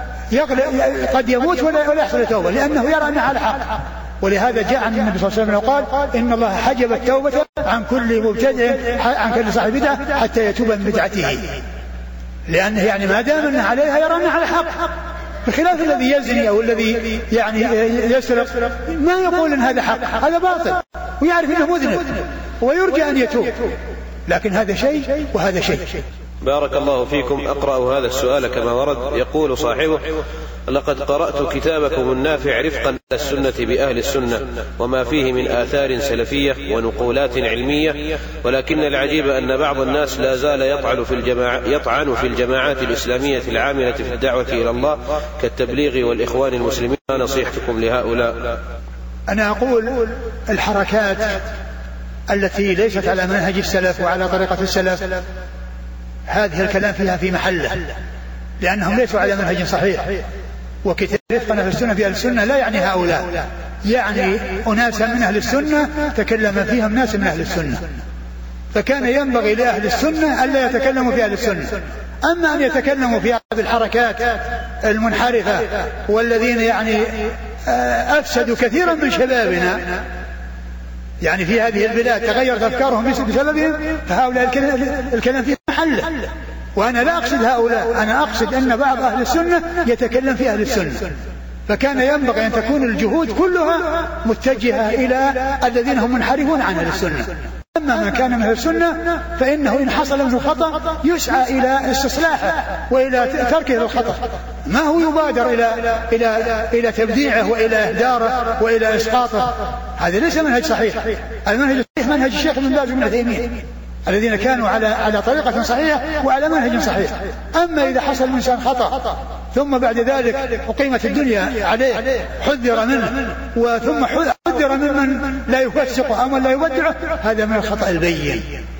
قد يموت ولا يحصل توبة لأنه يرى أنه على حق. ولهذا جاء عن النبي صلى الله عليه وسلم وقال: إن الله حجب التوبة عن كل مبتدع، عن كل صاحب بدعة حتى يتوب من بدعته، لأنه يعني ما دام أنه عليها يرى أنه على حق، بخلاف الذي يزني أو الذي يعني يسرق ما يقول أن هذا حق، هذا باطل ويعرف أنه مذنب ويرجى أن يتوب، لكن هذا شيء وهذا شيء. بارك الله فيكم. أقرأ هذا السؤال كما ورد. يقول صاحبه: لقد قرأت كتابكم النافع رفقا السنة بأهل السنة وما فيه من آثار سلفية ونقولات علمية، ولكن العجيب أن بعض الناس لا زال يطعن في الجماعات الإسلامية العاملة في الدعوة إلى الله كالتبليغ والإخوان المسلمين. ما نصيحتكم لهؤلاء؟ أنا أقول الحركات التي ليست على منهج السلف وعلى طريقة السلف هذه الكلام فيها في محله، لأنهم ليسوا على منهج صحيح. وكتاب رفقنا في السنة بأهل السنة لا يعني هؤلاء، يعني أناسا من أهل السنة تكلم فيهم ناس من أهل السنة، فكان ينبغي لأهل السنة ألا يتكلموا في أهل السنة. أما أن يتكلموا في الحركات المنحرفة والذين يعني أفسدوا كثيرا من شبابنا يعني في هذه البلاد، تغيرت أفكارهم بسببهم، فهؤلاء الكلام في محله. وأنا لا أقصد هؤلاء، أنا أقصد أن بعض أهل السنة يتكلم في أهل السنة، فكان ينبغي أن تكون الجهود كلها متجهة إلى الذين هم منحرفون عن أهل السنة. أما من كان من أهل السنة فإنه إن حصل منه خطأ يسعى إلى استصلاحه وإلى تركه الخطأ، ما هو يبادر إلى تبديعه وإلى إهداره وإلى إسقاطه. هذا ليس منهج صحيح. المنهج الصحيح منهج الشيخ ابن باز وابن عثيمين الذين كانوا على طريقة صحيحة وعلى منهج صحيح. أما إذا حصل الإنسان خطأ ثم بعد ذلك أقيمت الدنيا عليه حذر منه وثم حذر ممن لا يفسقه أو من لا يبدعه، هذا من الخطأ البين.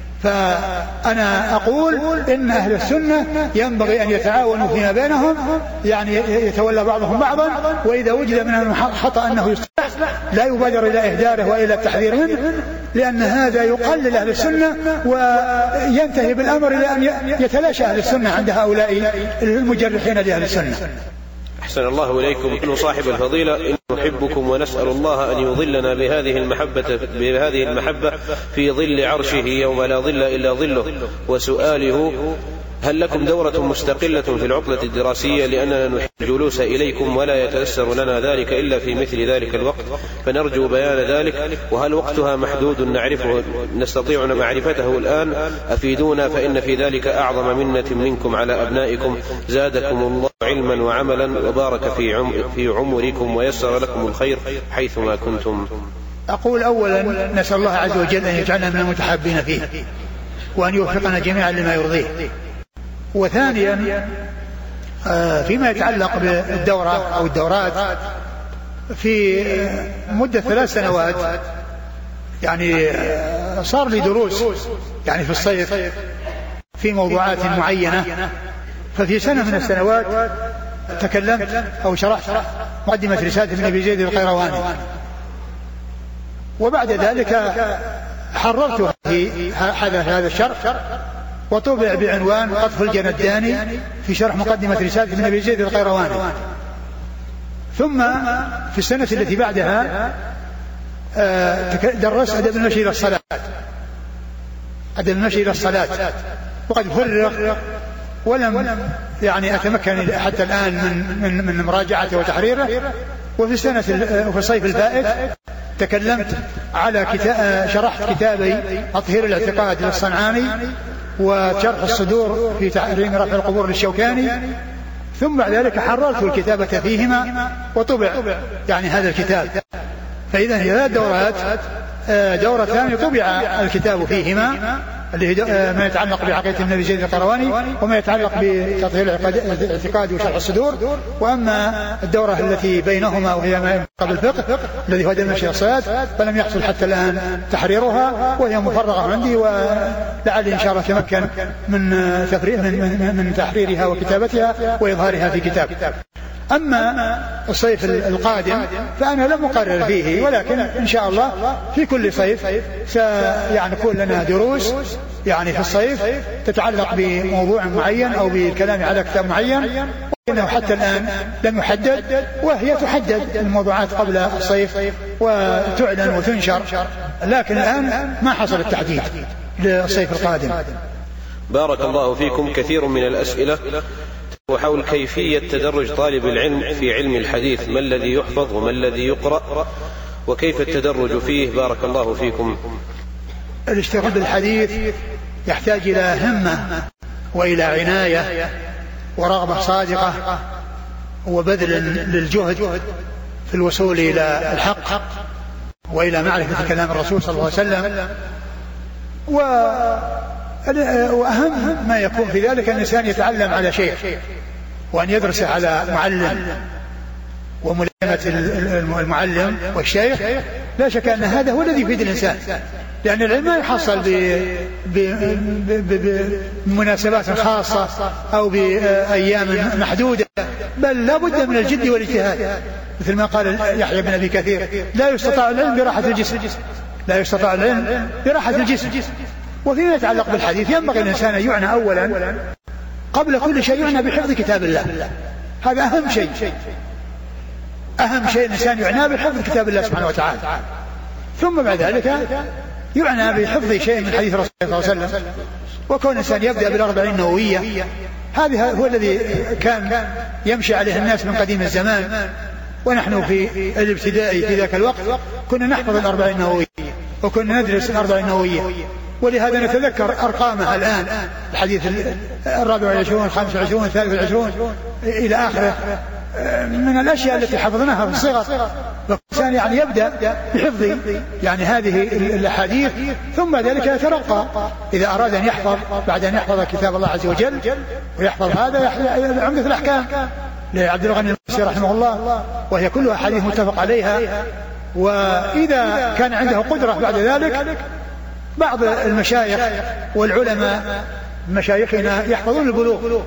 فأنا أقول إن أهل السنة ينبغي أن يتعاونوا فيما بينهم، يعني يتولى بعضهم بعضا، وإذا وجد منهم خطأ أنه يصلح لا يبادر إلى إهداره وإلى التحذير منه، لأن هذا يقلل أهل السنة وينتهي بالأمر إلى أن يتلاشى أهل السنة عند هؤلاء المجرحين لأهل السنة. أحسن الله إليكم. ابن صاحب الفضيلة: إن نحبكم ونسأل الله أن يظلنا بهذه المحبة في ظل عرشه يوم لا ظل إلا ظله. وسؤاله: هل لكم دورة مستقلة في العطلة الدراسية؟ لأننا نحب الجلوس إليكم ولا يتيسر لنا ذلك إلا في مثل ذلك الوقت، فنرجو بيان ذلك. وهل وقتها محدود نستطيع معرفته الآن؟ أفيدونا، فإن في ذلك أعظم منة منكم على أبنائكم. زادكم الله علما وعملا وبارك في عمركم ويسر لكم الخير حيثما كنتم. أقول أولا نسأل الله عز وجل أن يجعلنا من المتحابين فيه وأن يوفقنا جميعا لما يرضيه. وثانيا فيما يتعلق بالدورة أو الدورات، في مدة 3 سنوات يعني صار لي دروس يعني في الصيف في موضوعات معينة. ففي سنة من السنوات تكلمت أو شرحت مقدمة رسالة ابن أبي زيد القيرواني، وبعد ذلك حررت هذا الشرح وطبع بعنوان قطف الجنداني في شرح مقدمة رسالة ابن أبي زيد القيرواني. ثم في السنة التي بعدها درست أدب المشي إلى الصلاة، أدب المشي إلى الصلاة، وقد فرغ ولم يعني أتمكن حتى الآن من مراجعته وتحريره. وفي في الصيف الفائت تكلمت على شرحت كتابي تطهير الاعتقاد للصنعاني وشرح الصدور في تحريم رفع القبور للشوكاني. ثم بعد ذلك حررت الكتابة فيهما وطبع يعني هذا الكتاب. فإذا هي دورات، دورة ثانية طبع الكتاب فيهما اللي ما يتعلق بعقيدة ابن أبي زيد القيرواني وما يتعلق بتطهير الاعتقاد وشرح الصدور. وأما الدورة التي بينهما وهي ما قبل الفقه الذي هو أدب المشي إلى الصلاة فلم يحصل حتى الآن تحريرها، وهي مفرغة عندي، ولعلي إن شاء الله تمكن من تحريرها وكتابتها وإظهارها في كتاب. أما الصيف القادم فأنا لم أقرر فيه، ولكن إن شاء الله في كل صيف سيكون لنا دروس يعني في الصيف تتعلق بموضوع معين أو بالكلام على كتاب معين، وإنه حتى الآن لم يحدد، وهي تحدد الموضوعات قبل الصيف وتعلن وتنشر، لكن الآن ما حصل التحديد للصيف القادم. بارك الله فيكم. كثير من الأسئلة وحول كيفية تدرج طالب العلم في علم الحديث، ما الذي يحفظ وما الذي يقرأ وكيف التدرج فيه؟ بارك الله فيكم. الاشتغال بالحديث يحتاج إلى همة وإلى عناية ورغبة صادقة وبذل للجهد في الوصول إلى الحق وإلى معرفة كلام الرسول صلى الله عليه وسلم. وأهم ما يكون في ذلك أن الإنسان يتعلم على شيخ وأن يدرس على معلم، وملازمة المعلم والشيخ لا شك أن هذا هو الذي يفيد الإنسان، لأن العلم ما يحصل بمناسبات خاصة أو بأيام محدودة، بل لا بد من الجد والاجتهاد، مثل ما قال يحيى بن أبي كثير: لا يستطاع العلم براحة الجسم، لا يستطاع العلم براحة الجسم. وفيما يتعلق بالحديث ينبغي الإنسان أن يعنى أولا قبل كل شيء يعنى بحفظ كتاب الله، هذا أهم شيء. أهم شيء الإنسان يعنى بحفظ كتاب الله سبحانه وتعالى، ثم بعد ذلك يعنى بحفظ شيء من حديث الرسول صلى الله عليه وسلم. وكون الإنسان يبدأ بالأربعين النووية، هذا هو الذي كان يمشي عليه الناس من قديم الزمان، ونحن في الابتداء في ذاك الوقت كنا نحفظ الأربعين النووية وكنا ندرس الأربعين النووية، ولهذا نتذكر أرقامها الآن، الحديث 24 25 23 إلى آخره من الأشياء التي حفظناها في الصغر. فالإنسان يعني يبدأ بحفظ يعني هذه الأحاديث، ثم ذلك يترقى إذا أراد أن يحفظ، بعد أن يحفظ كتاب الله عز وجل ويحفظ هذا عمدة الأحكام لعبد الغني المقدسي رحمه الله، وهي كلها حديث متفق عليها. وإذا كان عنده قدرة بعد ذلك، بعض المشايخ والعلماء مشايخنا يحفظون البلوغ،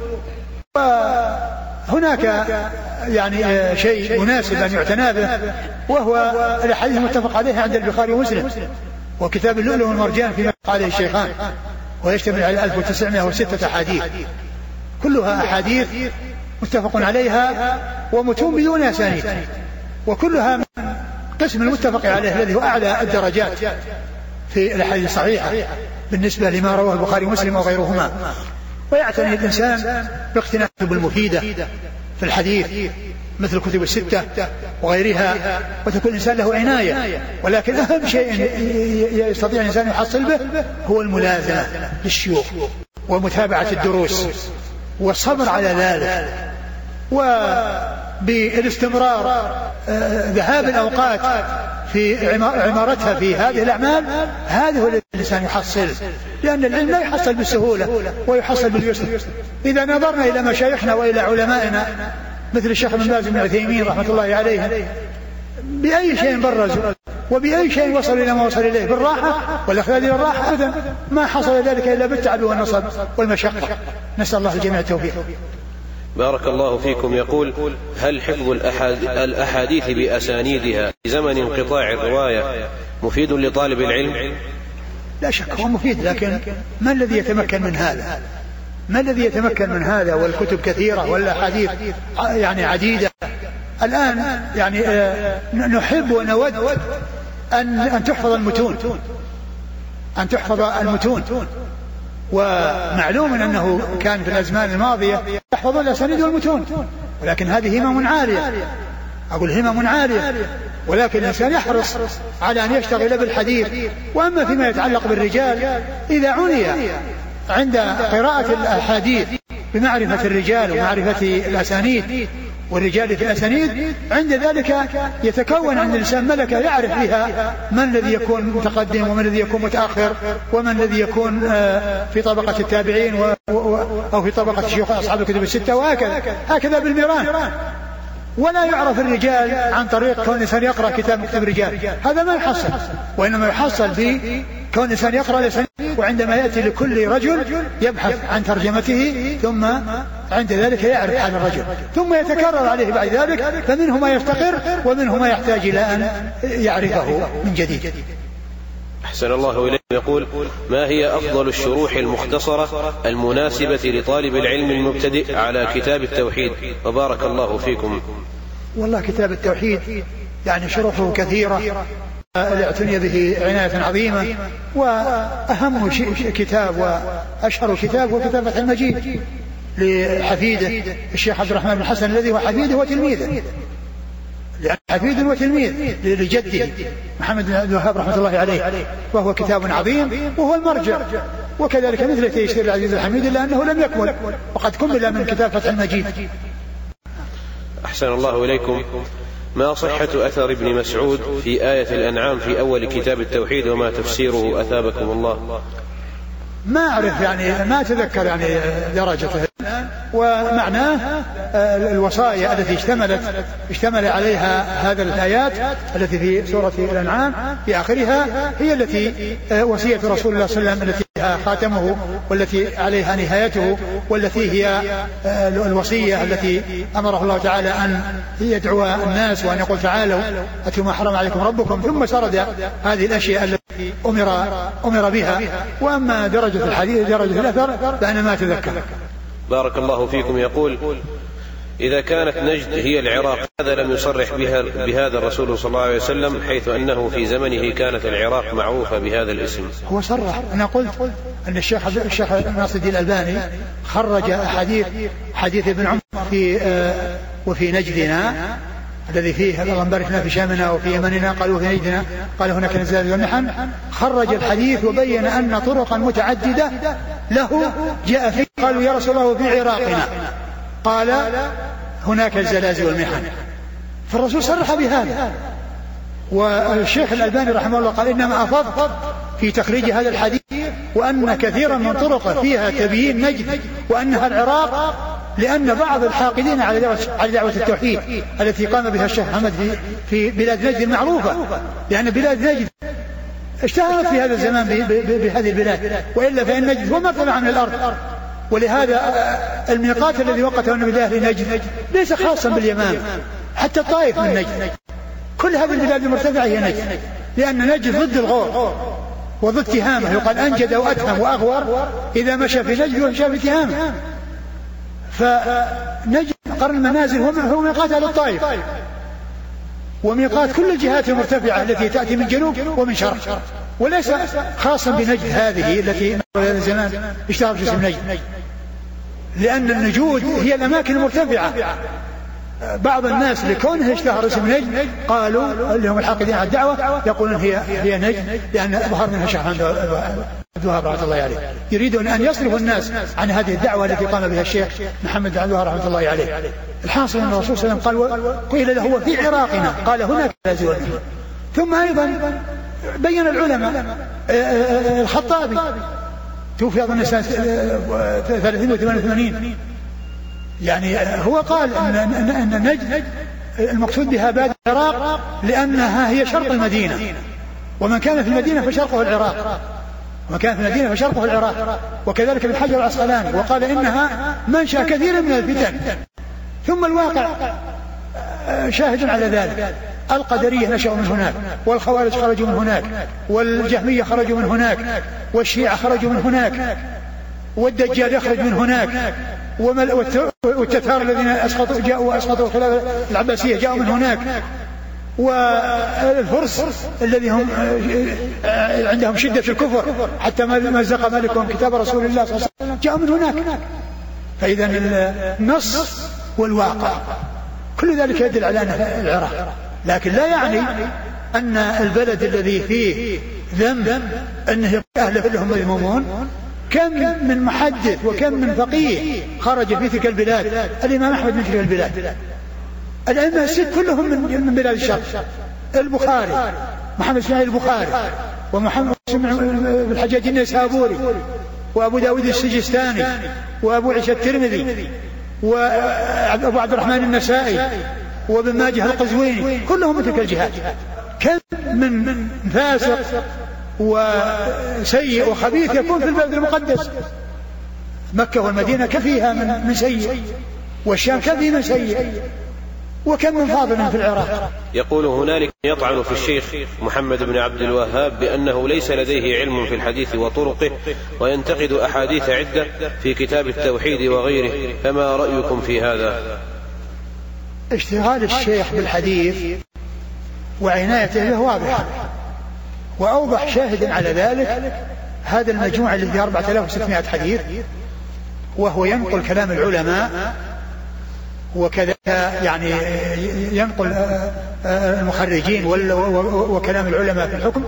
وهناك يعني شيء مناسب أن يعتنى به، وهو الحديث المتفق عليه عند البخاري ومسلم، وكتاب اللؤلؤ والمرجان فيما اتفق عليه الشيخان، ويشتمل على 1906 أحاديث، كلها أحاديث متفق عليها ومتون بدون أسانيد، وكلها من قسم المتفق عليه الذي هو أعلى الدرجات في الأحاديث الصحيحة بالنسبة لما رواه البخاري ومسلم وغيرهما. ويعتني الإنسان باقتناء الكتب المفيدة في الحديث مثل الكتب الستة وغيرها، وتكون الإنسان له عناية. ولكن أهم شيء يستطيع الإنسان يحصل به هو الملازمة للشيوخ ومتابعة الدروس والصبر على ذلك، وبالاستمرار ذهاب الأوقات في عمارتها في هذه الأعمال. هذا هو الذي الإنسان يحصل، لأن العلم لا يحصل بالسهولة ويحصل باليسر. إذا نظرنا إلى مشايخنا وإلى علمائنا مثل الشيخ ابن باز بن عثيمين رحمة الله عليه، بأي شيء برزوا وبأي شيء وصلوا إلى ما وصل إليه بالراحة والإخلال إلى الراحة، أبدا ما حصل ذلك إلا بالتعب والنصب والمشقة. نسأل الله الجميع التوفيق. بارك الله فيكم. يقول: هل حفظ الأحاديث بأسانيدها في زمن انقطاع الرواية مفيد لطالب العلم؟ لا شك هو مفيد، لكن ما الذي يتمكن من هذا؟ ما الذي يتمكن من هذا؟ والكتب كثيرة والأحاديث يعني عديدة. الآن يعني نحب ونود أن تحفظ المتون، أن تحفظ المتون. ومعلوم أنه كان في الأزمان الماضية يحفظ الأسانيد والمتون، ولكن هذه همم عالية، أقول همم عالية. ولكن الإنسان يحرص على أن يشتغل بالحديث. وأما فيما يتعلق بالرجال، إذا عني عند قراءة الأحاديث بمعرفة الرجال ومعرفة الأسانيد والرجال في الأسانيد، عند ذلك يتكون عند الإنسان ملكة يعرف بها من الذي يكون متقدم ومن الذي يكون متأخر، ومن الذي يكون في طبقة التابعين أو في طبقة شيوخ أصحاب الكتب الستة، وهكذا بالميران. ولا يعرف الرجال عن طريق كون الإنسان يقرأ كتاب مكتب الرجال، هذا ما يحصل. وإنما يحصل في كون الإنسان يقرأ الأسانيد، وعندما يأتي لكل رجل يبحث عن ترجمته، ثم عند ذلك يعرف هذا الرجل، ثم يتكرر عليه بعد ذلك، فمنه ما يفتقر ومنه ما يحتاج إلى أن يعرفه من جديد. أحسن الله إليكم. يقول: ما هي أفضل الشروح المختصرة المناسبة لطالب العلم المبتدئ على كتاب التوحيد؟ وبارك الله فيكم. والله كتاب التوحيد يعني شروحه كثيرة، اعتني به عناية عظيمة، وأهم كتاب وأشهر كتاب هو كتاب فتح المجيد لحفيده الشيخ عبد الرحمن بن حسن، الذي هو حفيده وتلميذه، حفيد وتلميذ لجده محمد بن عبد الوهاب رحمة الله عليه، وهو كتاب عظيم وهو المرجع. وكذلك مثل تيسير العزيز الحميد، إلا أنه لم يكمل وقد كمل من كتاب فتح المجيد. أحسن الله إليكم. ما صحة أثر ابن مسعود في آية الأنعام في أول كتاب التوحيد وما تفسيره أثابكم الله؟ ما أعرف يعني، ما أتذكر يعني درجته، ومعناه الوصايا التي اشتمل عليها هذه الآيات التي في سورة الأنعام في آخرها هي التي وصية رسول الله صلى الله عليه وسلم التي خاتمه والتي عليها نهايته، والتي هي الوصية التي أمره الله تعالى أن يدعو الناس وأن يقول: تعالوا أتوا ما حرم عليكم ربكم، ثم سرد هذه الأشياء التي أمر بها. وأما درجة الحديث درجة الأثر فأنا ما أتذكر. بارك الله فيكم. يقول: إذا كانت نجد هي العراق، هذا لم يصرح بهذا الرسول صلى الله عليه وسلم، حيث أنه في زمنه كانت العراق معروفة بهذا الاسم. هو صرح. أنا قلت أن الشيخ ناصر الدين الألباني خرج حديث ابن عمر وفي نجدنا الذي فيه اللهم بارك لنا في شامنا وفي يمننا، قالوا في نجدنا، قال هناك الزلازل والمحن. خرج الحديث وبين أن طرقا متعددة له جاء فيه. قالوا: يا رسول الله في عراقنا، قال: هناك الزلازل والمحن. فالرسول صرح بهذا. والشيخ الألباني رحمه الله قال: إنما أفض في تخريج هذا الحديث وأن كثيرا من طرقه فيها تبيين نجد وأنها العراق، لأن بعض الحاقدين على دعوة التوحيد التي قام بها الشيخ محمد في بلاد نجد المعروفة، لأن بلاد نجد اشتهرت في هذا الزمان بهذه البلاد، وإلا فإن نجد هو مرتفع من الأرض. ولهذا الميقات الذي وقته النبي لأهل نجد ليس خاصا باليمامة، حتى الطائف من نجد. كل هذه البلاد المرتفعة هي نجد، لأن نجد ضد الغور وضد تهامة. يقال أنجد وأتهم وأغور إذا مشى في نجد ومشى في تهامة. فنجد قرن المنازل هو ميقات أهل الطائف وميقات كل الجهات المرتفعة التي تأتي من جنوب ومن شرق، وليس خاصا بنجد هذه التي في هذا الزمان اشتهر باسم نجد، لأن النجود هي الأماكن المرتفعة. بعض الناس لكونه اشتهر اسم نجد قالوا اللي هم الحاقدين على الدعوة يقولون هي نجد لأن ظهر منها شيخ عبد الوهاب رحمة الله عليه، يريدون أن يصرفوا الناس عن هذه الدعوة التي قام بها الشيخ محمد عبد الوهاب رحمة الله عليه. الحاصل أن الرسول صلى الله عليه وسلم قيل له هو في عراقنا، قال هناك لا زول. ثم أيضا بين العلماء الخطابي توفي أظن سنة 388، يعني هو قال أن نجد المقصود بها بلاد العراق لأنها هي شرق المدينة، ومن كان في المدينة فشرقه العراق، وكذلك ابن حجر العسقلاني وقال إنها منشأ كثير من الفتن. ثم الواقع شاهد على ذلك، القدرية نشأوا من هناك، والخوارج خرجوا من هناك، والجهمية خرجوا من هناك، والشيعة خرجوا من هناك، والدجال يخرج من هناك، والتتار الذين أسقطوا الخلافة العباسية جاءوا من هناك، والفرس الذي هم عندهم شدة الكفر حتى مزق مالكهم كتاب رسول الله صلى الله عليه وسلم جاءوا من هناك. فإذا النص والواقع كل ذلك يدل على العراق، لكن لا يعني أن البلد الذي فيه ذنب أنه أهله كلهم مذمومون. كم من محدث وكم من فقيه خرج في تلك البلاد، الإمام أحمد من تلك البلاد، الأئمة الست كلهم من بلاد الشرق، البخاري محمد اسماعيل البخاري، ومحمد بن الحجاج النيسابوري، وأبو داود السجستاني، وأبو عيسى الترمذي، وأبو عبد الرحمن النسائي، وابن ماجه القزويني، كلهم من تلك الجهات. كم من فاسق وسيء وخبيث يكون في البلد المقدس، مكة والمدينة كفيها من سيء، والشام كفيه من سيء، وكم من فاضل في العراق. يقول هنالك يطعن في الشيخ محمد بن عبد الوهاب بأنه ليس لديه علم في الحديث وطرقه، وينتقد أحاديث عدة في كتاب التوحيد وغيره، فما رأيكم في هذا؟ اشتغال الشيخ بالحديث وعنايته به واضح، وأوضح شاهد على ذلك هذا المجموع الذي 4600 حديث، وهو ينقل كلام العلماء، وكذا يعني ينقل المخرجين وكلام العلماء في الحكم،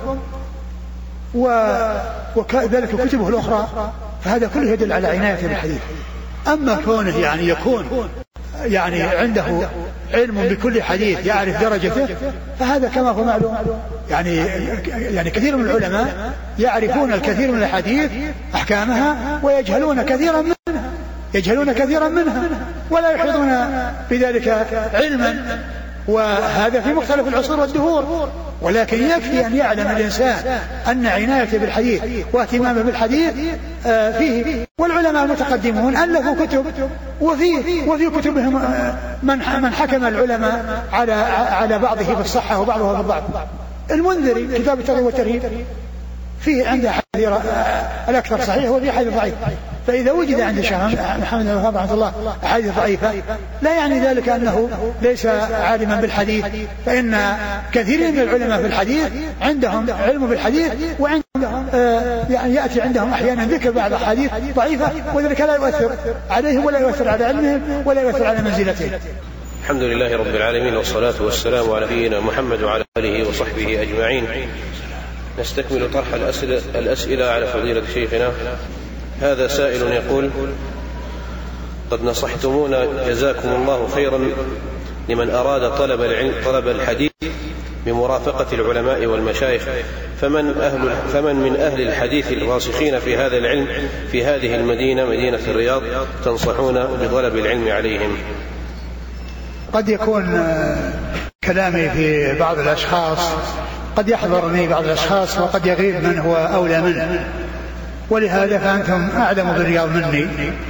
وكذلك كتبه الأخرى، فهذا كله يدل على عنايته بالحديث. أما كونه يعني يكون يعني عنده علم بكل حديث يعرف درجته، فهذا كما هو معلوم، يعني كثير من العلماء يعرفون الكثير من الحديث أحكامها ويجهلون كثيرا منها ولا يحيطون بذلك علما، وهذا في مختلف العصور والدهور. ولكن يكفي أن يعلم الإنسان أن عنايته بالحديث واهتمامه بالحديث فيه. والعلماء المتقدمون ألفوا كتب، وفي كتبهم من حكم العلماء على بعضه بالصحة وبعضها بالضعف. المنذري كتاب الترغيب والترهيب فيه عنده حديث الأكثر صحيح وفيه حديث ضعيف، فإذا وجد عند الشيخ محمد بن وهاب رحمه الله أحاديث ضعيفة لا يعني ذلك أنه ليس عالما بالحديث، فإن كثير من العلماء في الحديث عندهم علم بالحديث، وعندهم يعني يأتي عندهم أحيانا ذكر بعض الأحاديث ضعيفة، وذلك لا يؤثر عليهم ولا يؤثر على علمهم ولا يؤثر على منزلتهم. الحمد لله رب العالمين، والصلاة والسلام على نبينا محمد وعلى آله وصحبه أجمعين. نستكمل طرح الأسئلة على فضيلة شيخنا. هذا سائل يقول: قد نصحتمونا جزاكم الله خيرا لمن أراد طلب الحديث بمرافقة العلماء والمشايخ، فمن من أهل الحديث الراسخين في هذا العلم في هذه المدينة، مدينة الرياض، تنصحون بطلب العلم عليهم؟ قد يكون كلامي في بعض الأشخاص، قد يحضرني بعض الأشخاص وقد يغيب من هو أولى منه، ولهذا فأنتم أعلم بالرياض مني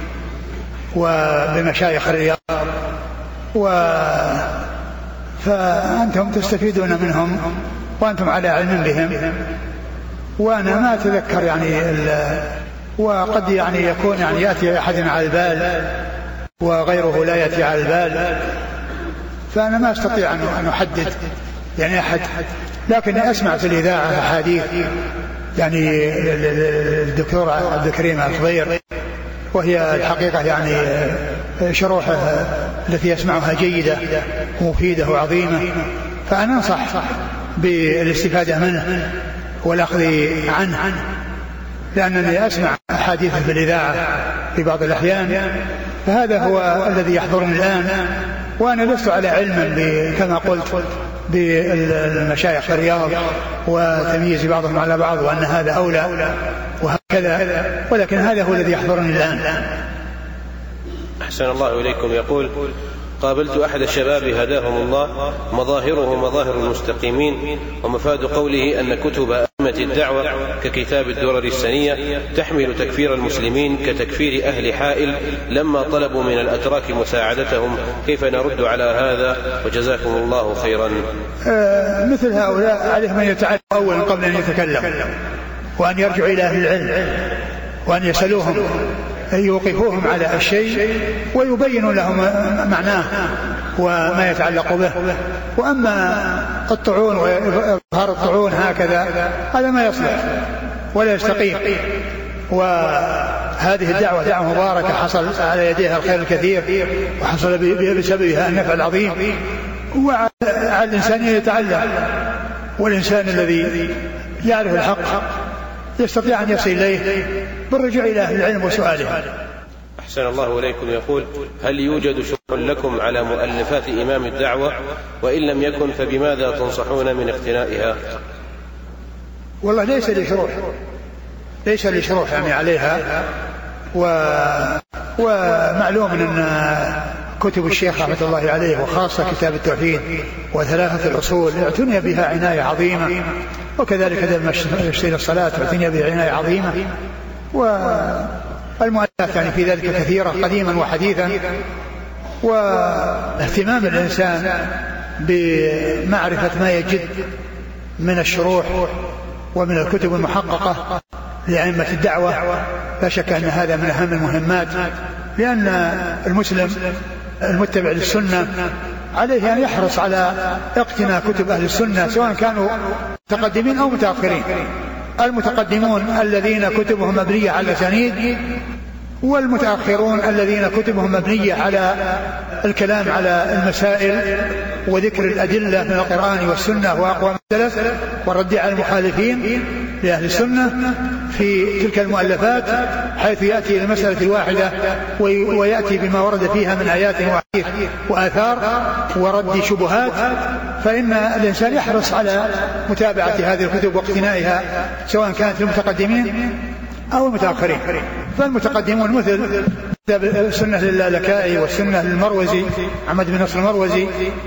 وبمشايخ الرياض، فأنتم تستفيدون منهم وأنتم على علم بهم، وأنا ما أتذكر يعني وقد يعني يكون يعني يأتي أحدنا على البال وغيره لا يأتي على البال، فأنا ما أستطيع أن أحدد يعني أحد، لكن أسمع في الإذاعة أحاديث يعني الدكتور عبد الكريم الخضير، وهي الحقيقة يعني شروحه التي أسمعها جيدة ومفيدة وعظيمة، فأنا أنصح بالاستفادة منه والأخذ عنه، لأنني أسمع أحاديث في الإذاعة في بعض الأحيان، فهذا هو الذي يحضرني الآن، وأنا لست على علم كما قلت بالمشايخ في الرياض وتمييز بعضهم على بعض وأن هذا أولى وهكذا، ولكن هذا هو الذي يحضرني الآن. أحسن الله إليكم. يقول: قابلت أحد الشباب هداهم الله مظاهره مظاهر المستقيمين، ومفاد قوله أن كتب أئمة الدعوة ككتاب الدرر السنية تحمل تكفير المسلمين كتكفير أهل حائل لما طلبوا من الأتراك مساعدتهم، كيف نرد على هذا؟ وجزاكم الله خيرا. مثل هؤلاء عليهم أن يتعلم أولا قبل أن يتكلم، وأن يرجعوا إلى أهل العلم وأن يسألوهم يوقفوهم على الشيء ويبينوا لهم معناه وما يتعلق به. وأما الطعون وإظهار الطعون هكذا هذا ما يصلح ولا يستقيم، وهذه الدعوة دعوة مباركة حصل على يديها الخير الكثير وحصل بسببها النفع العظيم، وعلى الإنسان يتعلم، والإنسان الذي يعرف الحق يستطيع أن يصل إليه بالرجوع إلى أهل العلم وسؤاله. أحسن الله إليكم. يقول: هل يوجد شرح لكم على مؤلفات إمام الدعوة؟ وإن لم يكن فبماذا تنصحون من اقتنائها؟ والله ليس لي شروح يعني عليها، ومعلوم أن كتب الشيخ رحمة الله عليه وخاصة كتاب التوحيد وثلاثة الأصول اعتني بها عناية عظيمة، وكذلك تفسير الصلاة اعتني بها عناية عظيمة، والمؤلفات يعني في ذلك كثيرة قديما وحديثا. واهتمام الإنسان بمعرفة ما يجد من الشروح ومن الكتب المحققة لأئمة الدعوة لا شك أن هذا من أهم المهمات، لأن المسلم المتبع للسنة عليه أن يحرص على اقتناء كتب أهل السنة سواء كانوا متقدمين أو متأخرين. المتقدمون الذين كتبهم مبنية على الأسانيد، والمتأخرون الذين كتبهم مبنية على الكلام على المسائل وذكر الأدلة من القرآن والسنة وأقوام السلف والرد على المخالفين لأهل السنة في تلك المؤلفات، حيث يأتي المسألة الواحدة ويأتي بما ورد فيها من آيات وأحاديث وآثار ورد شبهات، فإن الإنسان يحرص على متابعة هذه الكتب واقتنائها سواء كانت للمتقدمين أو المتأخرين. فالمتقدمون مثل كتاب السنة للالكائي والسنة للمروزي محمد بن نصر المروزي،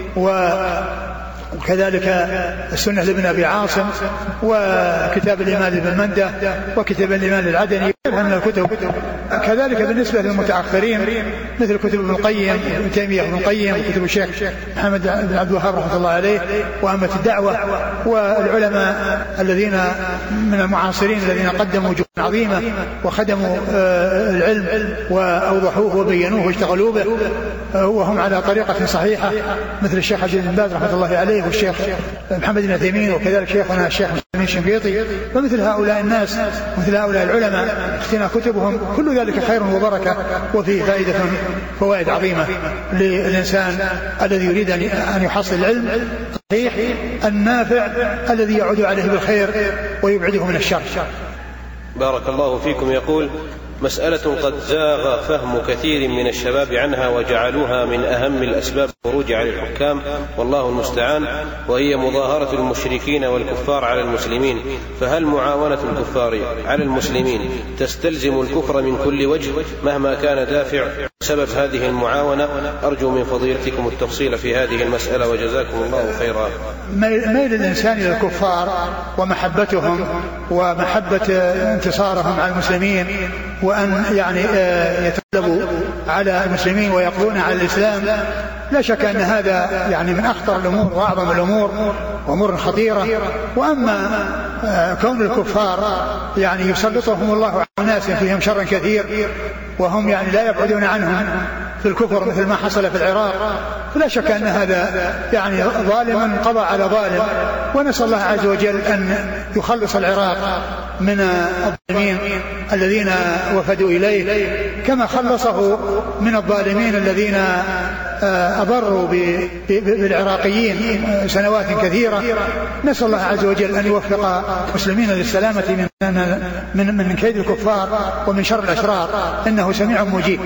وكذلك السنة لابن أبي عاصم، وكتاب الإمام ابن منده، وكتاب الإمام العدني من الكتب. كذلك بالنسبة للمتأخرين مثل كتب ابن القيم ابن تيمية ابن القيم، وكتب الشيخ محمد بن عبد الوهاب رحمة الله عليه وأئمة الدعوة، والعلماء الذين من المعاصرين الذين قدموا جهود عظيمة وخدموا العلم وأوضحوه وبينوه واشتغلوا به وهم على طريقة صحيحة، مثل الشيخ عبد بن باز رحمة الله عليه والشيخ محمد بن عثيمين، وكذلك شيخنا الشيخ مسلم الشنقيطي. فمثل هؤلاء الناس مثل هؤلاء العلماء اقتناء كتبهم كل ذلك خير وبركة، وفيه فوائد عظيمة للإنسان الذي يريد أن يحصل العلم الصحيح النافع الذي يعود عليه بالخير ويبعده من الشر. بارك الله فيكم. يقول: مسألة قد زاغ فهم كثير من الشباب عنها وجعلوها من أهم الأسباب الخروج على الحكام والله المستعان، وهي مظاهرة المشركين والكفار على المسلمين، فهل معاونة الكفار على المسلمين تستلزم الكفر من كل وجه مهما كان دافع سبب هذه المعاونة؟ أرجو من فضيلتكم التفصيل في هذه المسألة وجزاكم الله خيرا. ميل الإنسان إلى الكفار ومحبتهم ومحبة انتصارهم على المسلمين، وأن يعني يتغلبوا على المسلمين ويقضون على الإسلام، لا شك أن هذا يعني من أخطر الأمور وأعظم الأمور وأمور خطيرة. وأما كون الكفار يعني يسلطهم الله على الناس فيهم شر كثير وهم يعني لا يبعدون عنهم، بالكفر مثل ما حصل في العراق، فلا شك أن هذا يعني ظالم قضى على ظالم، ونسأل الله عز وجل أن يخلص العراق من الظالمين الذين وفدوا إليه، كما خلصه من الظالمين الذين أضروا بالعراقيين سنوات كثيرة. نسأل الله عز وجل أن يوفق المسلمين للسلامة من كيد الكفار ومن شر الأشرار، إنه سميع مجيب.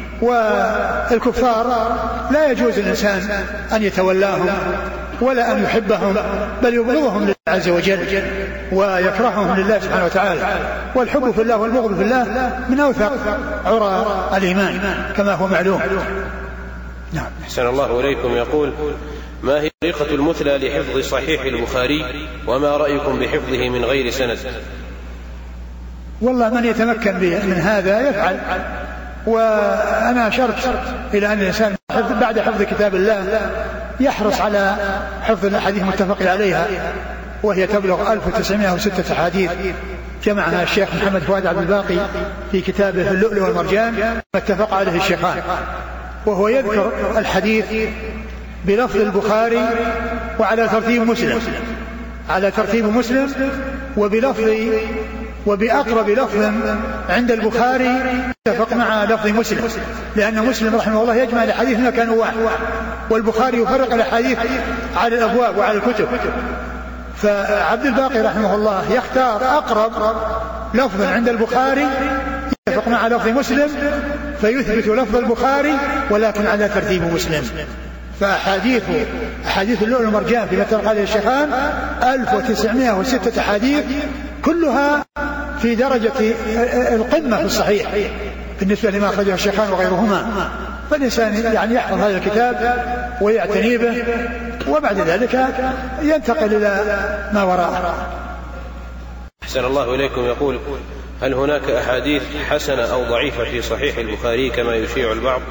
والكفار لا يجوز للإنسان أن يتولاهم ولا أن يحبهم، بل يبغضهم لله عز وجل ويكرههم لله سبحانه وتعالى. والحب في الله والبغض في الله من أوثق عرى الإيمان كما هو معلوم. نعم. أحسن الله إليكم. يقول: ما هي طريقة المثلى لحفظ صحيح البخاري، وما رأيكم بحفظه من غير سند؟ والله من يتمكن من هذا يفعل، وأنا أشرت إلى أن الإنسان بعد حفظ كتاب الله يحرص على حفظ الأحاديث المتفق عليها، وهي تبلغ 1906 أحاديث جمعها الشيخ محمد فؤاد عبد الباقي في كتابه اللؤلؤ والمرجان ما اتفق عليه الشيخان، وهو يذكر الحديث بلفظ البخاري وعلى ترتيب مسلم، على ترتيب مسلم وبلفظ وبأقرب لفظ عند البخاري اتفق مع لفظ مسلم، لأن مسلم رحمه الله يجمع الحديث في مكان واحد، والبخاري يفرق الحديث على الأبواب وعلى الكتب. فعبد الباقي رحمه الله يختار أقرب لفظ عند البخاري يتفق مع لفظ مسلم، فيثبت لفظ البخاري ولكن على ترتيب مسلم. فأحاديث اللؤلؤ والمرجان فيما اتفق عليه الشيخان 1906 أحاديث، كلها في درجة القمة في الصحيح بالنسبة لما أخرجه الشيخان وغيرهما. فالإنسان يعني يحفظ هذا الكتاب ويعتني به، وبعد ذلك ينتقل إلى ما وراءه. أحسن الله إليكم. يقول: هل هناك أحاديث حسنة أو ضعيفة في صحيح البخاري كما يشيع البعض؟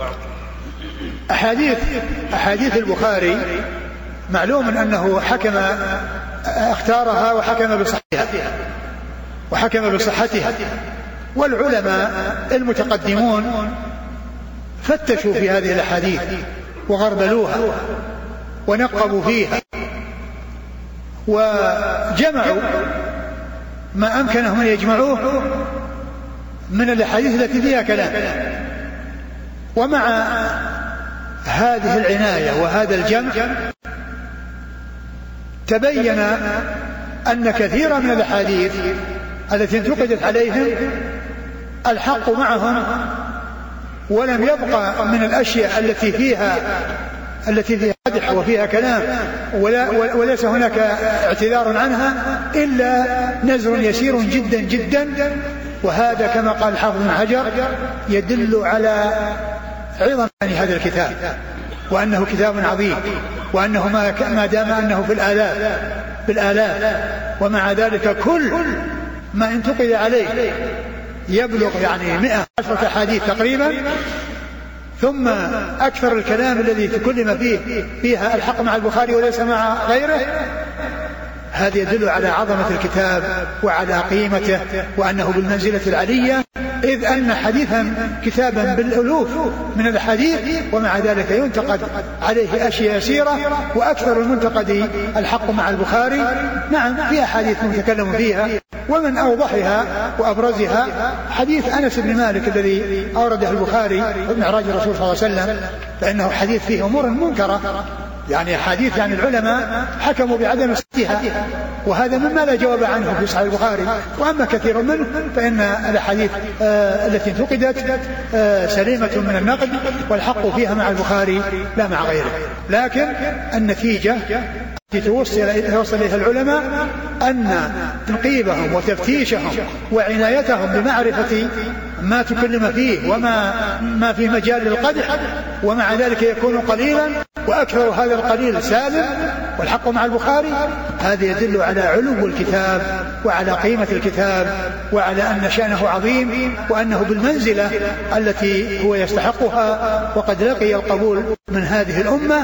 أحاديث البخاري معلوم أنه اختارها وحكم بصحتها، والعلماء المتقدمون فتشوا في هذه الأحاديث وغربلوها ونقبوا فيها وجمعوا ما أمكنهم أن يجمعوه من الأحاديث التي فيها كلام. ومع هذه العناية وهذا الجمع تبين أن كثيرا من الأحاديث التي انتقدت عليهم الحق معهم، ولم يبقى من الأشياء التي فيها قدح وفيها كلام وليس هناك اعتذار عنها إلا نزر يسير جدا جدا. وهذا كما قال الحافظ بن حجر يدل على عظم هذا الكتاب، وأنه كتاب عظيم، وأنه ما دام أنه في الآلاف، ومع ذلك كل ما انتقد عليه يبلغ يعني 110 أحاديث تقريبا، ثم أكثر الكلام الذي تكلم فيها الحق مع البخاري وليس مع غيره. هذا يدل على عظمة الكتاب وعلى قيمته، وأنه بالمنزلة العلية، إذ أن حديثا كتابا بالألوف من الحديث، ومع ذلك ينتقد عليه أشياء يسيرة، وأكثر المنتقد الحق مع البخاري. نعم في أحاديث متكلم فيها، ومن أوضحها وأبرزها حديث أنس بن مالك الذي أورده البخاري في معراج الرسول صلى الله عليه وسلم، فإنه حديث فيه أمور منكرة، يعني حديث يعني العلماء حكموا بعدم صحتها، وهذا مما لا جواب عنه في صحيح البخاري. وأما كثير منه فإن الأحاديث التي انتقدت سليمة من النقد، والحق فيها مع البخاري لا مع غيره. لكن النتيجة التي توصل إليها العلماء أن تنقيبهم وتفتيشهم وعنايتهم بمعرفة ما تكلم فيه وما في مجال القدح، ومع ذلك يكون قليلا، وأكثر هذا القليل سالم والحق مع البخاري. هذا يدل على علو الكتاب وعلى قيمة الكتاب، وعلى أن شأنه عظيم، وأنه بالمنزلة التي هو يستحقها، وقد لقي القبول من هذه الأمة.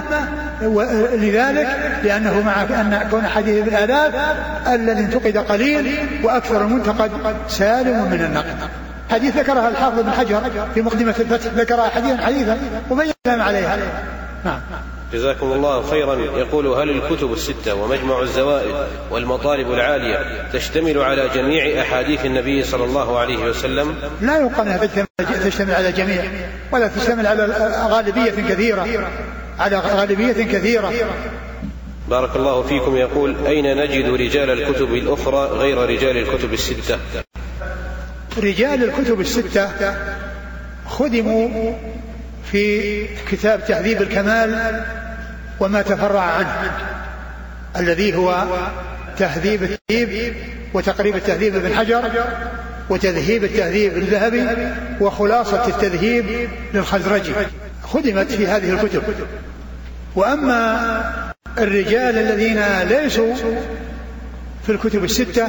ولذلك لأنه مع أن كون حديث بالآلاف الذي انتقد قليل، وأكثر المنتقد سالم من النقد. حديث ذكرها الحافظ بن حجر في مقدمة الفتح، ذكرها حديثا وبين كلام عليها. نعم. جزاكم الله خيرا. يقول: هل الكتب الستة ومجمع الزوائد والمطالب العالية تشتمل على جميع أحاديث النبي صلى الله عليه وسلم؟ لا يقال أنها تشتمل على جميع، ولا تشتمل على غالبية كثيرة. بارك الله فيكم. يقول: أين نجد رجال الكتب الأخرى غير رجال الكتب الستة؟ رجال الكتب الستة خدموا في كتاب تهذيب الكمال وما تفرع عنه، الذي هو تهذيب التهذيب وتقريب التهذيب ابن حجر، وتذهيب التهذيب الذهبي، وخلاصة التذهيب للخزرجي، خدمت في هذه الكتب. وأما الرجال الذين ليسوا في الكتب الستة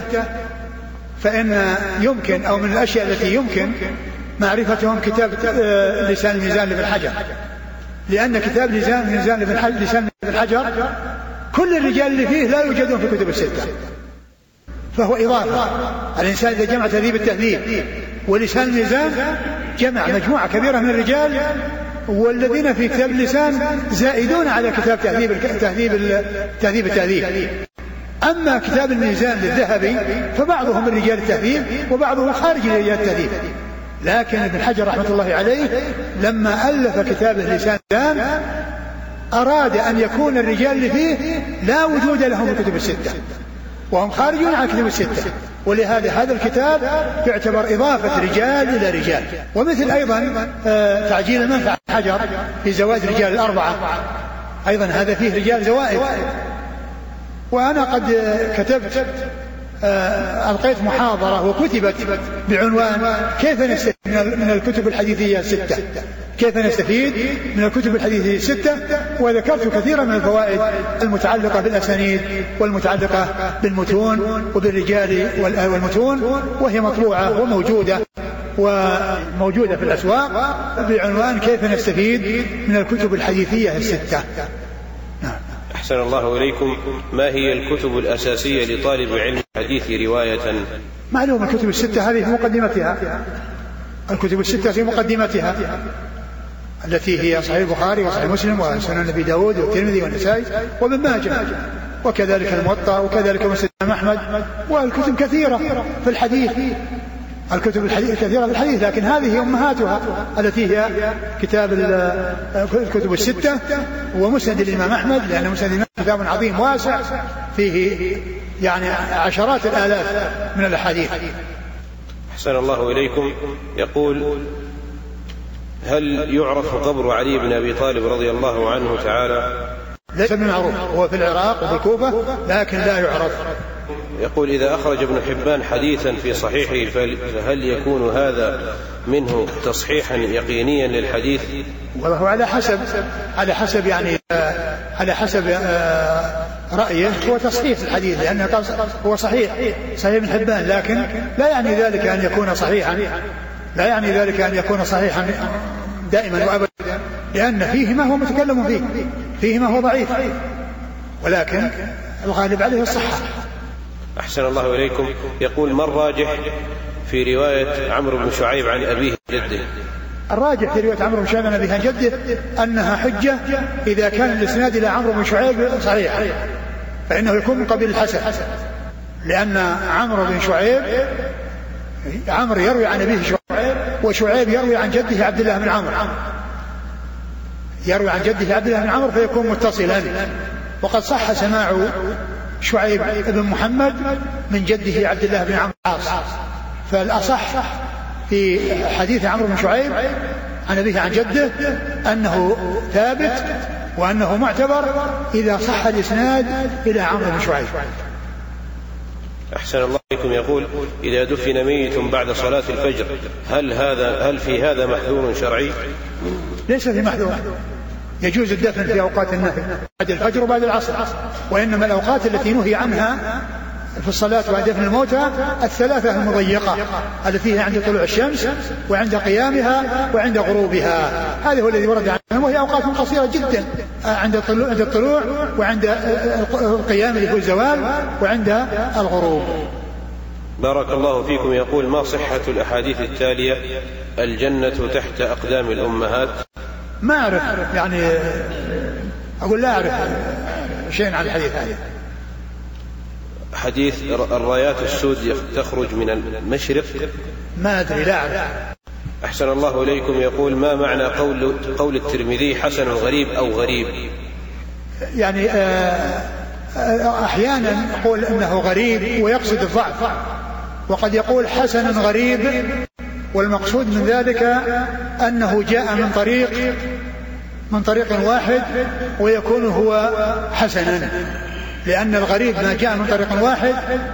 فإن يمكن، أو من الأشياء التي يمكن معرفتهم كتاب لسان الميزان لابن حجر، لأن كتاب لسان ابن حجر كل الرجال اللي فيه لا يوجدون في الكتب الستة، فهو إضافة. الإنسان إذا جمع تهذيب التهذيب ولسان الميزان جمع مجموعة كبيرة من الرجال، والذين في كتاب اللسان زائدون على كتاب تهذيب التهذيب. أما كتاب الميزان للذهبي فبعضهم من رجال التهذيب وبعضهم خارج رجال التهذيب. لكن ابن حجر رحمة الله عليه لما ألف كتاب لسان الميزان أراد أن يكون الرجال اللي فيه لا وجود لهم في الكتب الستة، وهم خارجون عن الكتب الستة، ولهذا هذا الكتاب يعتبر إضافة رجال إلى رجال. ومثل أيضا تعجيل المنفعة حجر في زوائد رجال الأربعة، أيضا هذا فيه رجال زوائد. وأنا قد كتبت ألقيت محاضرة وكتبت بعنوان كيف نستفيد من الكتب الحديثية الستة، كيف نستفيد من الكتب الحديثية الستة، وذكرت كثيرا من الفوائد المتعلقة بالأسانيد والمتعلقة بالمتون وبالرجال والمتون، وهي مطبوعة وموجودة في الأسواق بعنوان كيف نستفيد من الكتب الحديثية الستة. أحسن الله إليكم. ما هي الكتب الأساسية لطالب علم الحديث رواية؟ معلوم الكتب الستة هذه في مقدمتها، الكتب الستة في مقدمتها التي هي صحيح البخاري وصحيح مسلم وسنن أبي داود والترمذي والنسائي وابن ماجه، وكذلك الموطأ، وكذلك مسند أحمد، والكتب كثيرة في الحديث، الكتب كثيرة في الحديث، لكن هذه أمهاتها التي هي كتاب الكتب الستة ومسند الإمام أحمد، لأن مسند الإمام كتاب عظيم واسع فيه يعني عشرات الآلاف من الأحاديث. أحسن الله إليكم. يقول: هل يعرف قبر علي بن أبي طالب رضي الله عنه تعالى؟ ليس بمعروف، هو في العراق وفي الكوفة لكن لا يعرف. يقول: إذا أخرج ابن حبان حديثا في صحيحه فهل يكون هذا منه تصحيحا يقينيا للحديث؟ وهو على حسب رأيه هو تصحيح الحديث، لأنه هو صحيح ابن حبان، لكن لا يعني ذلك أن يكون صحيحا دائما وأبدا، لأن فيه ما هو متكلم فيه ما هو ضعيف، ولكن الغالب عليه الصحة. أحسن الله إليكم. يقول: ما الراجح في رواية عمرو بن شعيب عن أبيه جده؟ الراجح في رواية عمرو بن شعيب عن أبيه عن جده أنها حجة إذا كان الإسناد إلى عمرو بن شعيب صحيح، فإنه يكون من قبيل الحسن، لأن عمرو بن شعيب عمرو يروي عن أبيه شعيب، وشعيب يروي عن جده عبد الله بن عمرو، فيكون متصلا. وقد صح سماع شعيب بن محمد من جده عبد الله بن عمرو العاص، فالأصح في حديث عمرو بن شعيب عن أبيه عن جده أنه ثابت وأنه معتبر إذا صح الإسناد إلى عمرو بن شعيب. أحسن الله عليكم. يقول: إذا دفن ميت بعد صلاة الفجر هل في هذا محذور شرعي؟ ليس في محذور، يجوز الدفن في أوقات النهي بعد الفجر وبعد العصر، وإنما الأوقات التي نهي عنها في الصلاة بعد دفن الموتى الثلاثة المضيقة التي هي عند طلوع الشمس وعند قيامها وعند غروبها، هذا هو الذي ورد عنه، وهي أوقات قصيرة جدا، عند الطلوع وعند القيام اللي هو الزوال وعند الغروب. بارك الله فيكم. يقول: ما صحة الأحاديث التالية: الجنة تحت أقدام الأمهات؟ ما أعرف، يعني أقول لا أعرف شيء عن الحديث هذا. حديث الرايات السود تخرج من المشرق؟ ما أدري، لا أعرف. أحسن الله إليكم. يقول: ما معنى قول الترمذي حسن غريب أو غريب؟ يعني أحيانا يقول إنه غريب ويقصد الضعف، وقد يقول حسن غريب والمقصود من ذلك أنه جاء من طريق واحد ويكون هو حسنا، لأن الغريب ما جاء من طريق واحد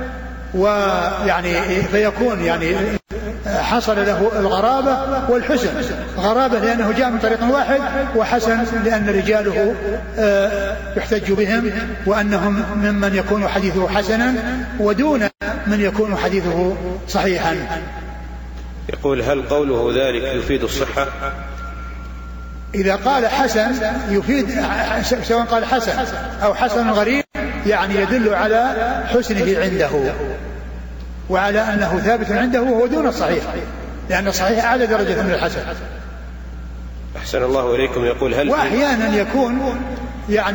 ويعني فيكون يعني حصل له الغرابة والحسن. غرابة لأنه جاء من طريق واحد، وحسن لأن رجاله يحتج بهم وأنهم ممن يكون حديثه حسنا ودون من يكون حديثه صحيحا. يقول: هل قوله ذلك يفيد الصحة؟ إذا قال حسن يفيد، سواء قال حسن أو حسن غريب، يعني يدل على حسنه عنده وعلى أنه ثابت عنده وهو دون الصحيح، لأن الصحيح أعلى درجة من الحسن. أحسن الله إليكم. يقول: هل وأحيانا يكون يعني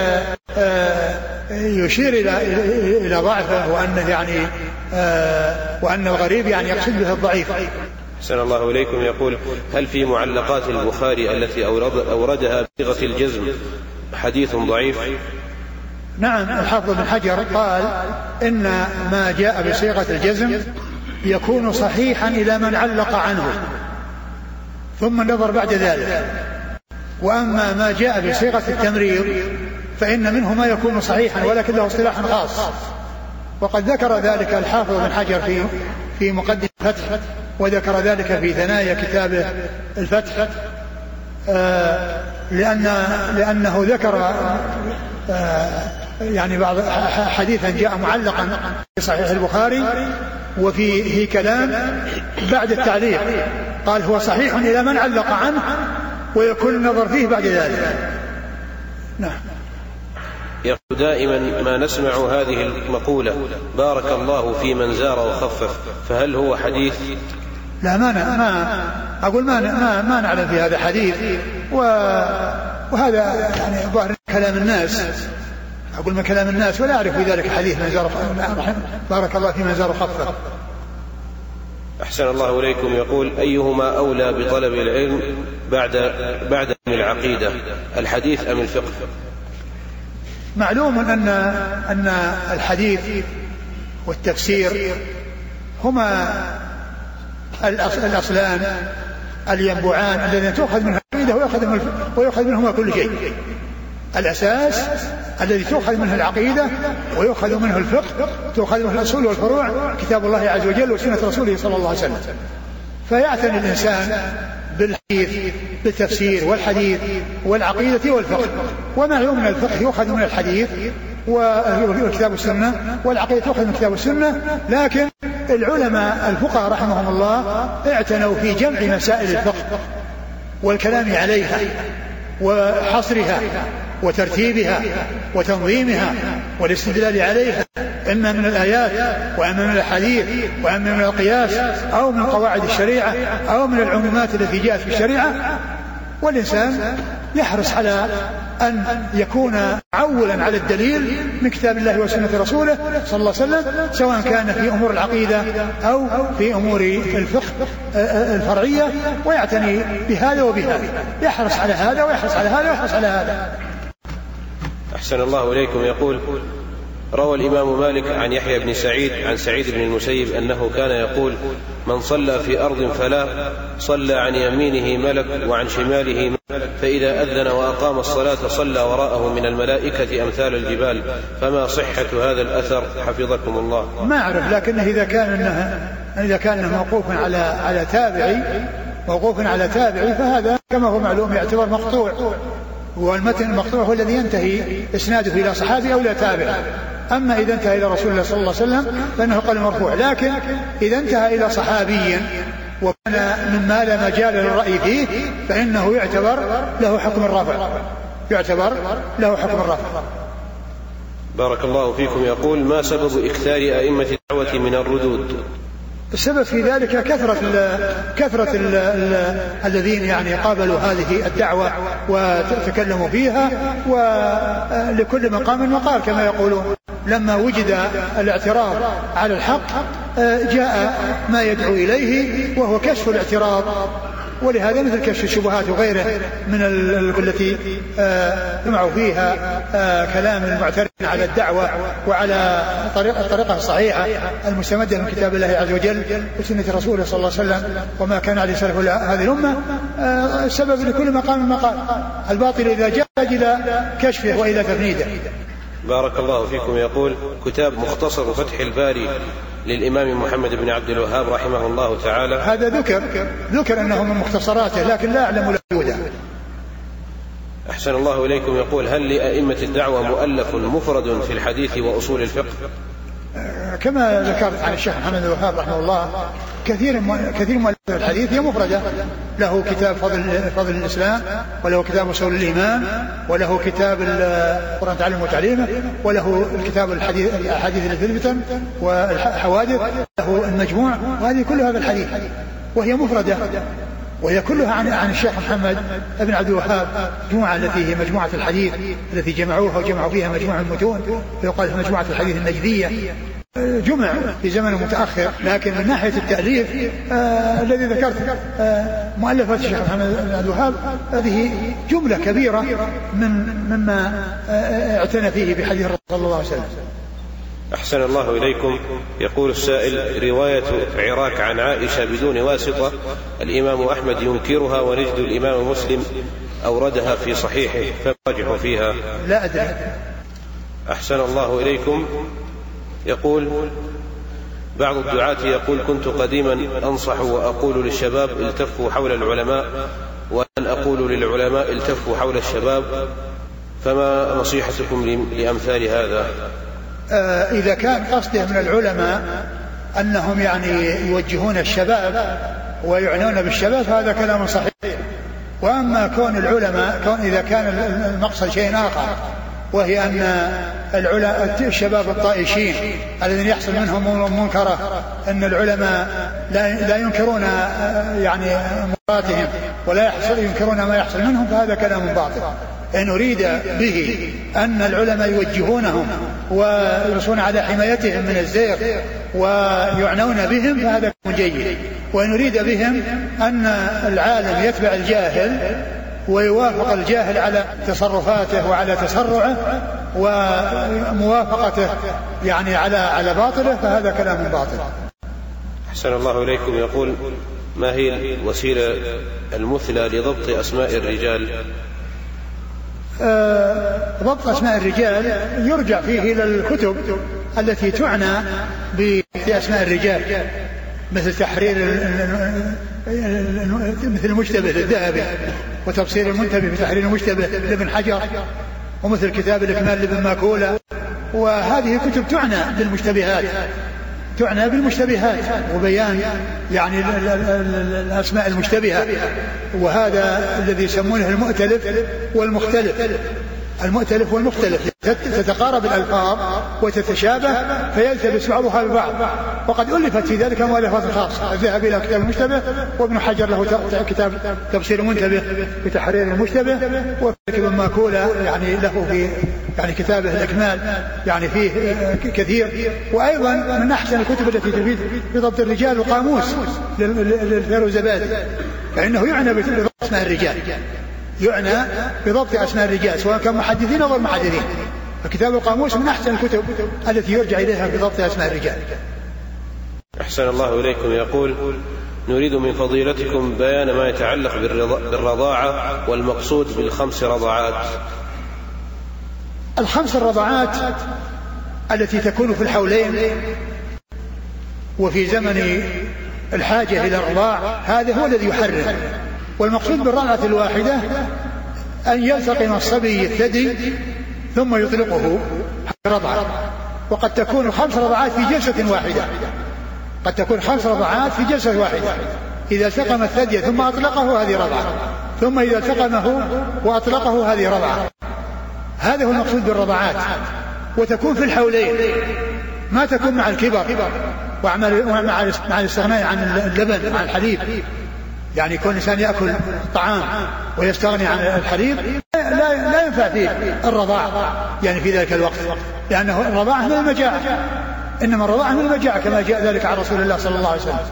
يشير إلى ضعفه وأنه يعني وأن الغريب يعني يقصد به الضعيف. أحسن الله إليكم. يقول: هل في معلقات البخاري التي أوردها بصيغة الجزم حديث ضعيف؟ نعم، الحافظ بن حجر قال إن ما جاء بصيغة الجزم يكون صحيحا إلى من علق عنه ثم النظر بعد ذلك، وأما ما جاء بصيغة التمريض فإن منه ما يكون صحيحا ولكن له اصطلاح خاص، وقد ذكر ذلك الحافظ بن حجر في مقدمة الفتح، وذكر ذلك في ثنايا كتابه الفتح، لأنه ذكر يعني بعض حديثا جاء معلقا في صحيح البخاري وفيه كلام بعد التعليق، قال هو صحيح إلى من علق عنه ويكون النظر فيه بعد ذلك. نعم. يقول: دائما ما نسمع هذه المقولة: بارك الله في من زار وخفف، فهل هو حديث؟ لا، ما أقول ما نعلم في هذا حديث، وهذا يعني ظاهر كلام الناس، أقول من كلام الناس، ولا أعرف في ذلك حديث من زار بارك الله في من زار وخفف. أحسن الله إليكم. يقول: أيهما أولى بطلب العلم بعد العقيدة، الحديث أم الفقه؟ معلوم أن الحديث والتفسير هما الأصلان الينبوعان الذين تؤخذ منها العقيدة ويؤخذ منهما كل شيء. الأساس الذي تؤخذ منه العقيدة ويؤخذ منه الفقه، تؤخذ منه الأصول والفروع، كتاب الله عز وجل وسنة رسوله صلى الله عليه وسلم. فيعتني الإنسان بالحديث، بالتفسير والحديث والعقيدة والفقه. ومعلوم من الفقه يؤخذ من الحديث والكتاب والسنة، والعقيدة تؤخذ من الكتاب والسنة، لكن العلماء الفقهاء رحمهم الله اعتنوا في جمع مسائل الفقه والكلام عليها وحصرها وترتيبها وتنظيمها والاستدلال عليها، إما من الآيات وإما من الحديث وإما من القياس أو من قواعد الشريعة أو من العمومات التي جاءت في الشريعة. والإنسان يحرص على أن يكون معولا على الدليل من كتاب الله وسنة رسوله صلى الله عليه وسلم، سواء كان في أمور العقيدة أو في أمور الفقه الفرعية، ويعتني بهذا وبهذا، يحرص على هذا ويحرص على هذا ويحرص على هذا. أحسن الله إليكم. يقول: روى الإمام مالك عن يحيى بن سعيد عن سعيد بن المسيب أنه كان يقول: من صلى في أرض فلا صلى عن يمينه ملك وعن شماله ملك، فإذا أذن وأقام الصلاة صلى وراءه من الملائكة أمثال الجبال، فما صحة هذا الأثر حفظكم الله؟ ما أعرف، لكن إذا كان موقوف على تابعي فهذا كما هو معلوم يعتبر مقطوع، والمتن المقطوع هو الذي ينتهي إسناده إلى صحابي أو إلى تابع. أما إذا انتهى إلى رسول الله صلى الله عليه وسلم فإنه قال مرفوع، لكن إذا انتهى إلى صحابي وكان مما لا مجال للرأي فيه فإنه يعتبر له حكم الرفع. بارك الله فيكم. يقول: ما سبب إكثار أئمة الدعوة من الردود؟ السبب في ذلك كثرة الذين يعني قابلوا هذه الدعوة وتكلموا فيها، ولكل مقام مقال كما يقولون. لما وجد الاعتراض على الحق جاء ما يدعو إليه وهو كشف الاعتراض، ولهذا مثل كشف الشبهات وغيره من التي يجمع فيها كلام المعترض على الدعوة وعلى الطريقة الصحيحة المستمدة من كتاب الله عز وجل وسنة رسوله صلى الله عليه وسلم وما كان عليه سلف هذه الأمة. السبب لكل مقام مقال. الباطل إذا جاء إلى كشفه وإلى تفنيده. بارك الله فيكم. يقول: كتاب مختصر فتح الباري للإمام محمد بن عبد الوهاب رحمه الله تعالى، هذا ذكر أنه من مختصراته لكن لا أعلم له وجوده. أحسن الله إليكم. يقول: هل لأئمة الدعوة مؤلف مفرد في الحديث وأصول الفقه؟ كما ذكرت عن الشيخ محمد بن الوهاب رحمه الله كثير مؤلف الحديث هي مفردة. له كتاب فضل الإسلام، وله كتاب أصول الإيمان، وله كتاب القرآن تعليم وتعليمه، وله الكتاب الحديث التي في الفتن والحوادث، له المجموع، وهذه كلها في الحديث وهي مفردة، وهي كلها عن الشيخ محمد بن عبد الوهاب مجموعة التي هي مجموعة الحديث التي جمعوها وجمعوا فيها مجموعة المتون، فيقال مجموعة الحديث النجدية. جمع في زمن متأخر، لكن من ناحية التأليف الذي ذكرت مؤلفات الشيخ محمد بن عبد الوهاب هذه جملة كبيرة مما اعتنى فيه بحديث الرسول صلى الله عليه وسلم. أحسن الله إليكم. يقول السائل: رواية عراك عن عائشة بدون واسطة الإمام أحمد ينكرها، ونجد الإمام مسلم أوردها في صحيحه، فراجع فيها. لا أدري. أحسن الله إليكم. يقول: بعض الدعاة يقول: كنت قديما أنصح وأقول للشباب التفوا حول العلماء، وأن أقول للعلماء التفوا حول الشباب، فما نصيحتكم لأمثال هذا؟ إذا كان قصده من العلماء أنهم يعني يوجهون الشباب ويعنون بالشباب هذا كلام صحيح. وأما كون العلماء إذا كان المقصد شيء آخر، وهي أن الشباب الطائشين الذين يحصل منهم منكرة، أن العلماء لا ينكرون يعني مراتهم ولا ينكرون ما يحصل منهم، فهذا كلام باطل. إن أريد به أن العلماء يوجهونهم ويرسون على حمايتهم من الزيغ ويعنون بهم فهذا جيد. وإن أريد بهم أن العالم يتبع الجاهل ويوافق الجاهل على تصرفاته وعلى تسرعه وموافقته يعني على باطله، فهذا كلام باطل. أحسن الله إليكم. يقول: ما هي الوسيلة المثلى لضبط أسماء الرجال؟ ضبط أسماء الرجال يرجع فيه إلى الكتب التي تعنى بأسماء الرجال، مثل تحرير مثل المشتبه للذهبي، وتفسير المنتبه في تحرير المشتبه لابن حجر، ومثل كتاب الإكمال لابن ماكولة. وهذه كتب تعنى بالمشتبهات وبيان يعني الأسماء المشتبهة. وهذا الذي يسمونه المؤتلف والمختلف. المؤتلف والمختلف تتقارب الألفاظ وتتشابه فيلتبس بعضها ببعض، وقد ألفت في ذلك مؤلفات خاصة. الذهبي له كتاب المشتبه، وابن حجر له كتاب تفسير المنتبه بتحرير المشتبه، وابن ماكولة يعني له في يعني كتابه الإكمال يعني فيه كثير. وأيضا من أحسن الكتب التي تفيد بضبط الرجال القاموس للفيروزبادي، فإنه يعنى بضبط أسماء الرجال، يعنى بضبط أسماء الرجال سواء كان محدثين أو غير محدثين. فكتاب القاموس من أحسن الكتب التي يرجع إليها بضبط أسماء الرجال. أحسن الله إليكم. يقول: نريد من فضيلتكم بيان ما يتعلق بالرضاعة والمقصود بالخمس رضعات. الخمس الرضعات التي تكون في الحولين وفي زمن الحاجة إلى الرضاع، هذا هو الذي يحرم. والمقصود بالرضعة الواحدة أن يلتقم الصبي الثدي ثم يطلقه رضعة. وقد تكون 5 رضعات في جلسة واحدة، قد تكون 5 رضعات في جلسة واحدة. إذا التقم الثدي ثم أطلقه هذه رضعة، ثم إذا التقمه وأطلقه هذه رضعة. هذا هو المقصود بالرضعات. وتكون في الحولين، ما تكون مع الكبر ومع الاستغناء عن اللبن عن الحليب، يعني كل إنسان يأكل طعام ويستغني عن الحليب لا ينفع فيه الرضاع يعني في ذلك الوقت، لأنه الرضاعة من المجاعة، إنما الرضاعة من المجاعة كما جاء ذلك عن رسول الله صلى الله عليه وسلم.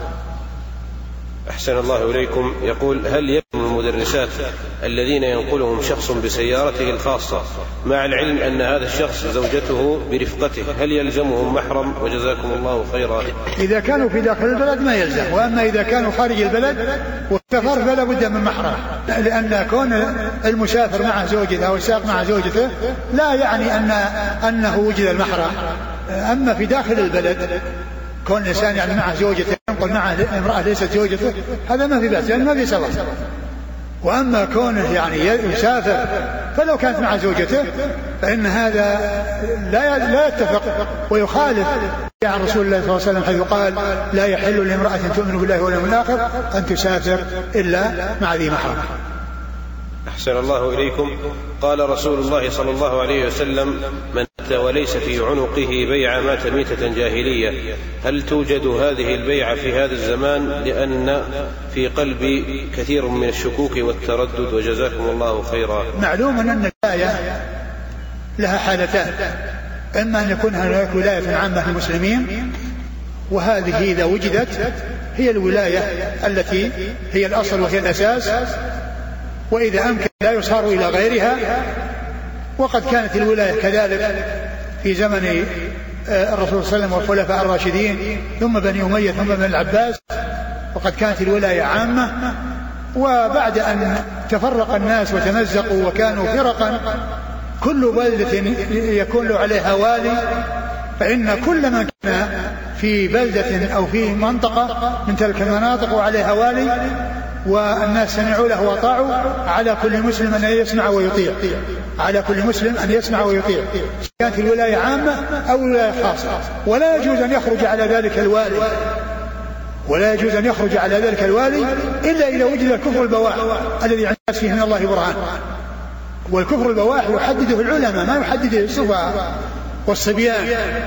أحسن الله إليكم. يقول: هل يلزم المدرسات الذين ينقلهم شخص بسيارته الخاصة مع العلم أن هذا الشخص زوجته برفقته هل يلزمهم محرم؟ وجزاكم الله خيرا. إذا كانوا في داخل البلد ما يلزم، وأما إذا كانوا خارج البلد والسفر فلا بد من محرم، لأن كون المسافر مع زوجته أو السائق مع زوجته لا يعني أنه وجد المحرم. أما في داخل البلد كون الإنسان يعني مع زوجته ينقل معه امرأة ليست زوجته هذا ما في بأس، يعني ما في سفر. وأما كونه يعني يسافر فلو كانت مع زوجته فإن هذا لا يتفق ويخالف عن رسول الله صلى الله عليه وسلم حيث قال: لا يحل لامرأة تؤمن بالله واليوم الآخر أن تسافر إلا مع ذي محرم. أحسن الله إليكم. قال رسول الله صلى الله عليه وسلم: من مات وليس في عنقه بيعة مات ميتة جاهلية. هل توجد هذه البيعة في هذا الزمان؟ لأن في قلبي كثير من الشكوك والتردد، وجزاكم الله خيرا. معلوم أن الولاية لها حالتان: إما أن يكون هناك ولاية عامة للمسلمين، وهذه إذا وجدت هي الولاية التي هي الأصل وهي الأساس، وإذا أمكن لا يصار إلى غيرها. وقد كانت الولاية كذلك في زمن الرسول صلى الله عليه وسلم والخلفاء الراشدين، ثم بني أمية ثم بني العباس، وقد كانت الولاية عامة. وبعد أن تفرق الناس وتمزقوا وكانوا فرقا كل بلدة يكون له عليها والي، فإن كل من كان في بلدة أو في منطقة من تلك المناطق وعليها والي والناس سمعوا له وطاعوا، على كل مسلم أن يسمع ويطيع، على كل مسلم أن يسمع ويطيع، كانت الولاية عامة أو ولاية خاصة. ولا يجوز أن يخرج على ذلك الوالي، ولا يجوز أن يخرج على ذلك الوالي إلا إذا وجد الكفر البواح الذي عند الناس فيه من الله برهان. والكفر البواح يحدده العلماء، ما يحدده السفهاء والصبيان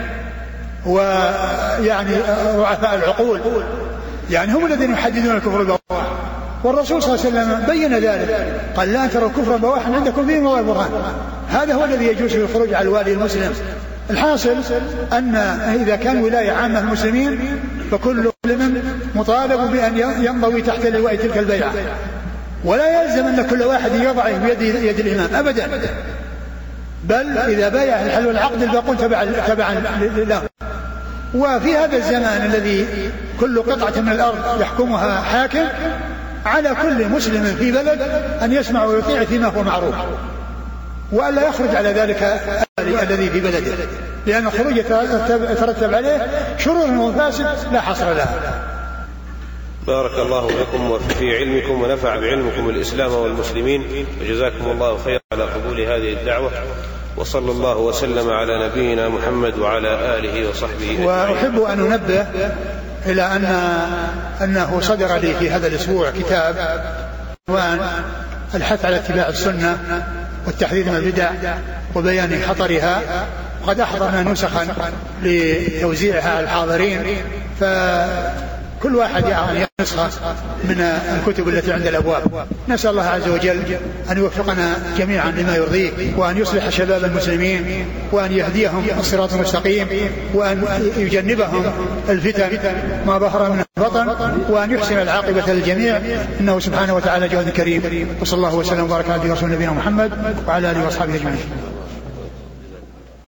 ويعني رعفاء العقول، يعني هم الذين يحددون الكفر البواح. والرسول صلى الله عليه وسلم بين ذلك، قال: لا تروا كفرا بواحا عندكم فيه الله برهان. هذا هو الذي يجوز في الخروج على الوالي المسلم. الحاصل أن إذا كان ولاية عامة المسلمين فكل مسلم مطالب بأن ينضوي تحت لواء تلك البيعة، ولا يلزم أن كل واحد يضعه بيد الإمام أبدا، بل إذا بايع الحل والعقد الباقون تبعا له. وفي هذا الزمان الذي كل قطعة من الأرض يحكمها حاكم، على كل مسلم في بلد أن يسمع ويطيع فيما هو معروف، وألا يخرج على ذلك الذي في بلده، لأن الخروج يترتب عليه شرور ومفاسد لا حصر لها. بارك الله لكم وفي علمكم ونفع بعلمكم الإسلام والمسلمين، وجزاكم الله خيرا على قبول هذه الدعوة، وصلى الله وسلم على نبينا محمد وعلى آله وصحبه أجمعين. وأحب أن أنبه إلى أنه صدر لي في هذا الأسبوع كتاب عنوان الحث على اتباع السنة والتحذير من البدع وبيان خطرها، وقد أحضرنا نسخا لتوزيعها على الحاضرين، فكل واحد يعني نسخة من الكتب التي عند الأبواب. نسأل الله عز وجل أن يوفقنا جميعا لما يرضيه، وأن يصلح شباب المسلمين، وأن يهديهم الصراط المستقيم، وأن يجنبهم الفتن ما ظهر من البطن، وأن يحسن العاقبة للجميع، إنه سبحانه وتعالى جواد كريم. وصلى الله وسلم وبارك على رسول نبينا محمد وعلى آله وأصحابه أجمعين.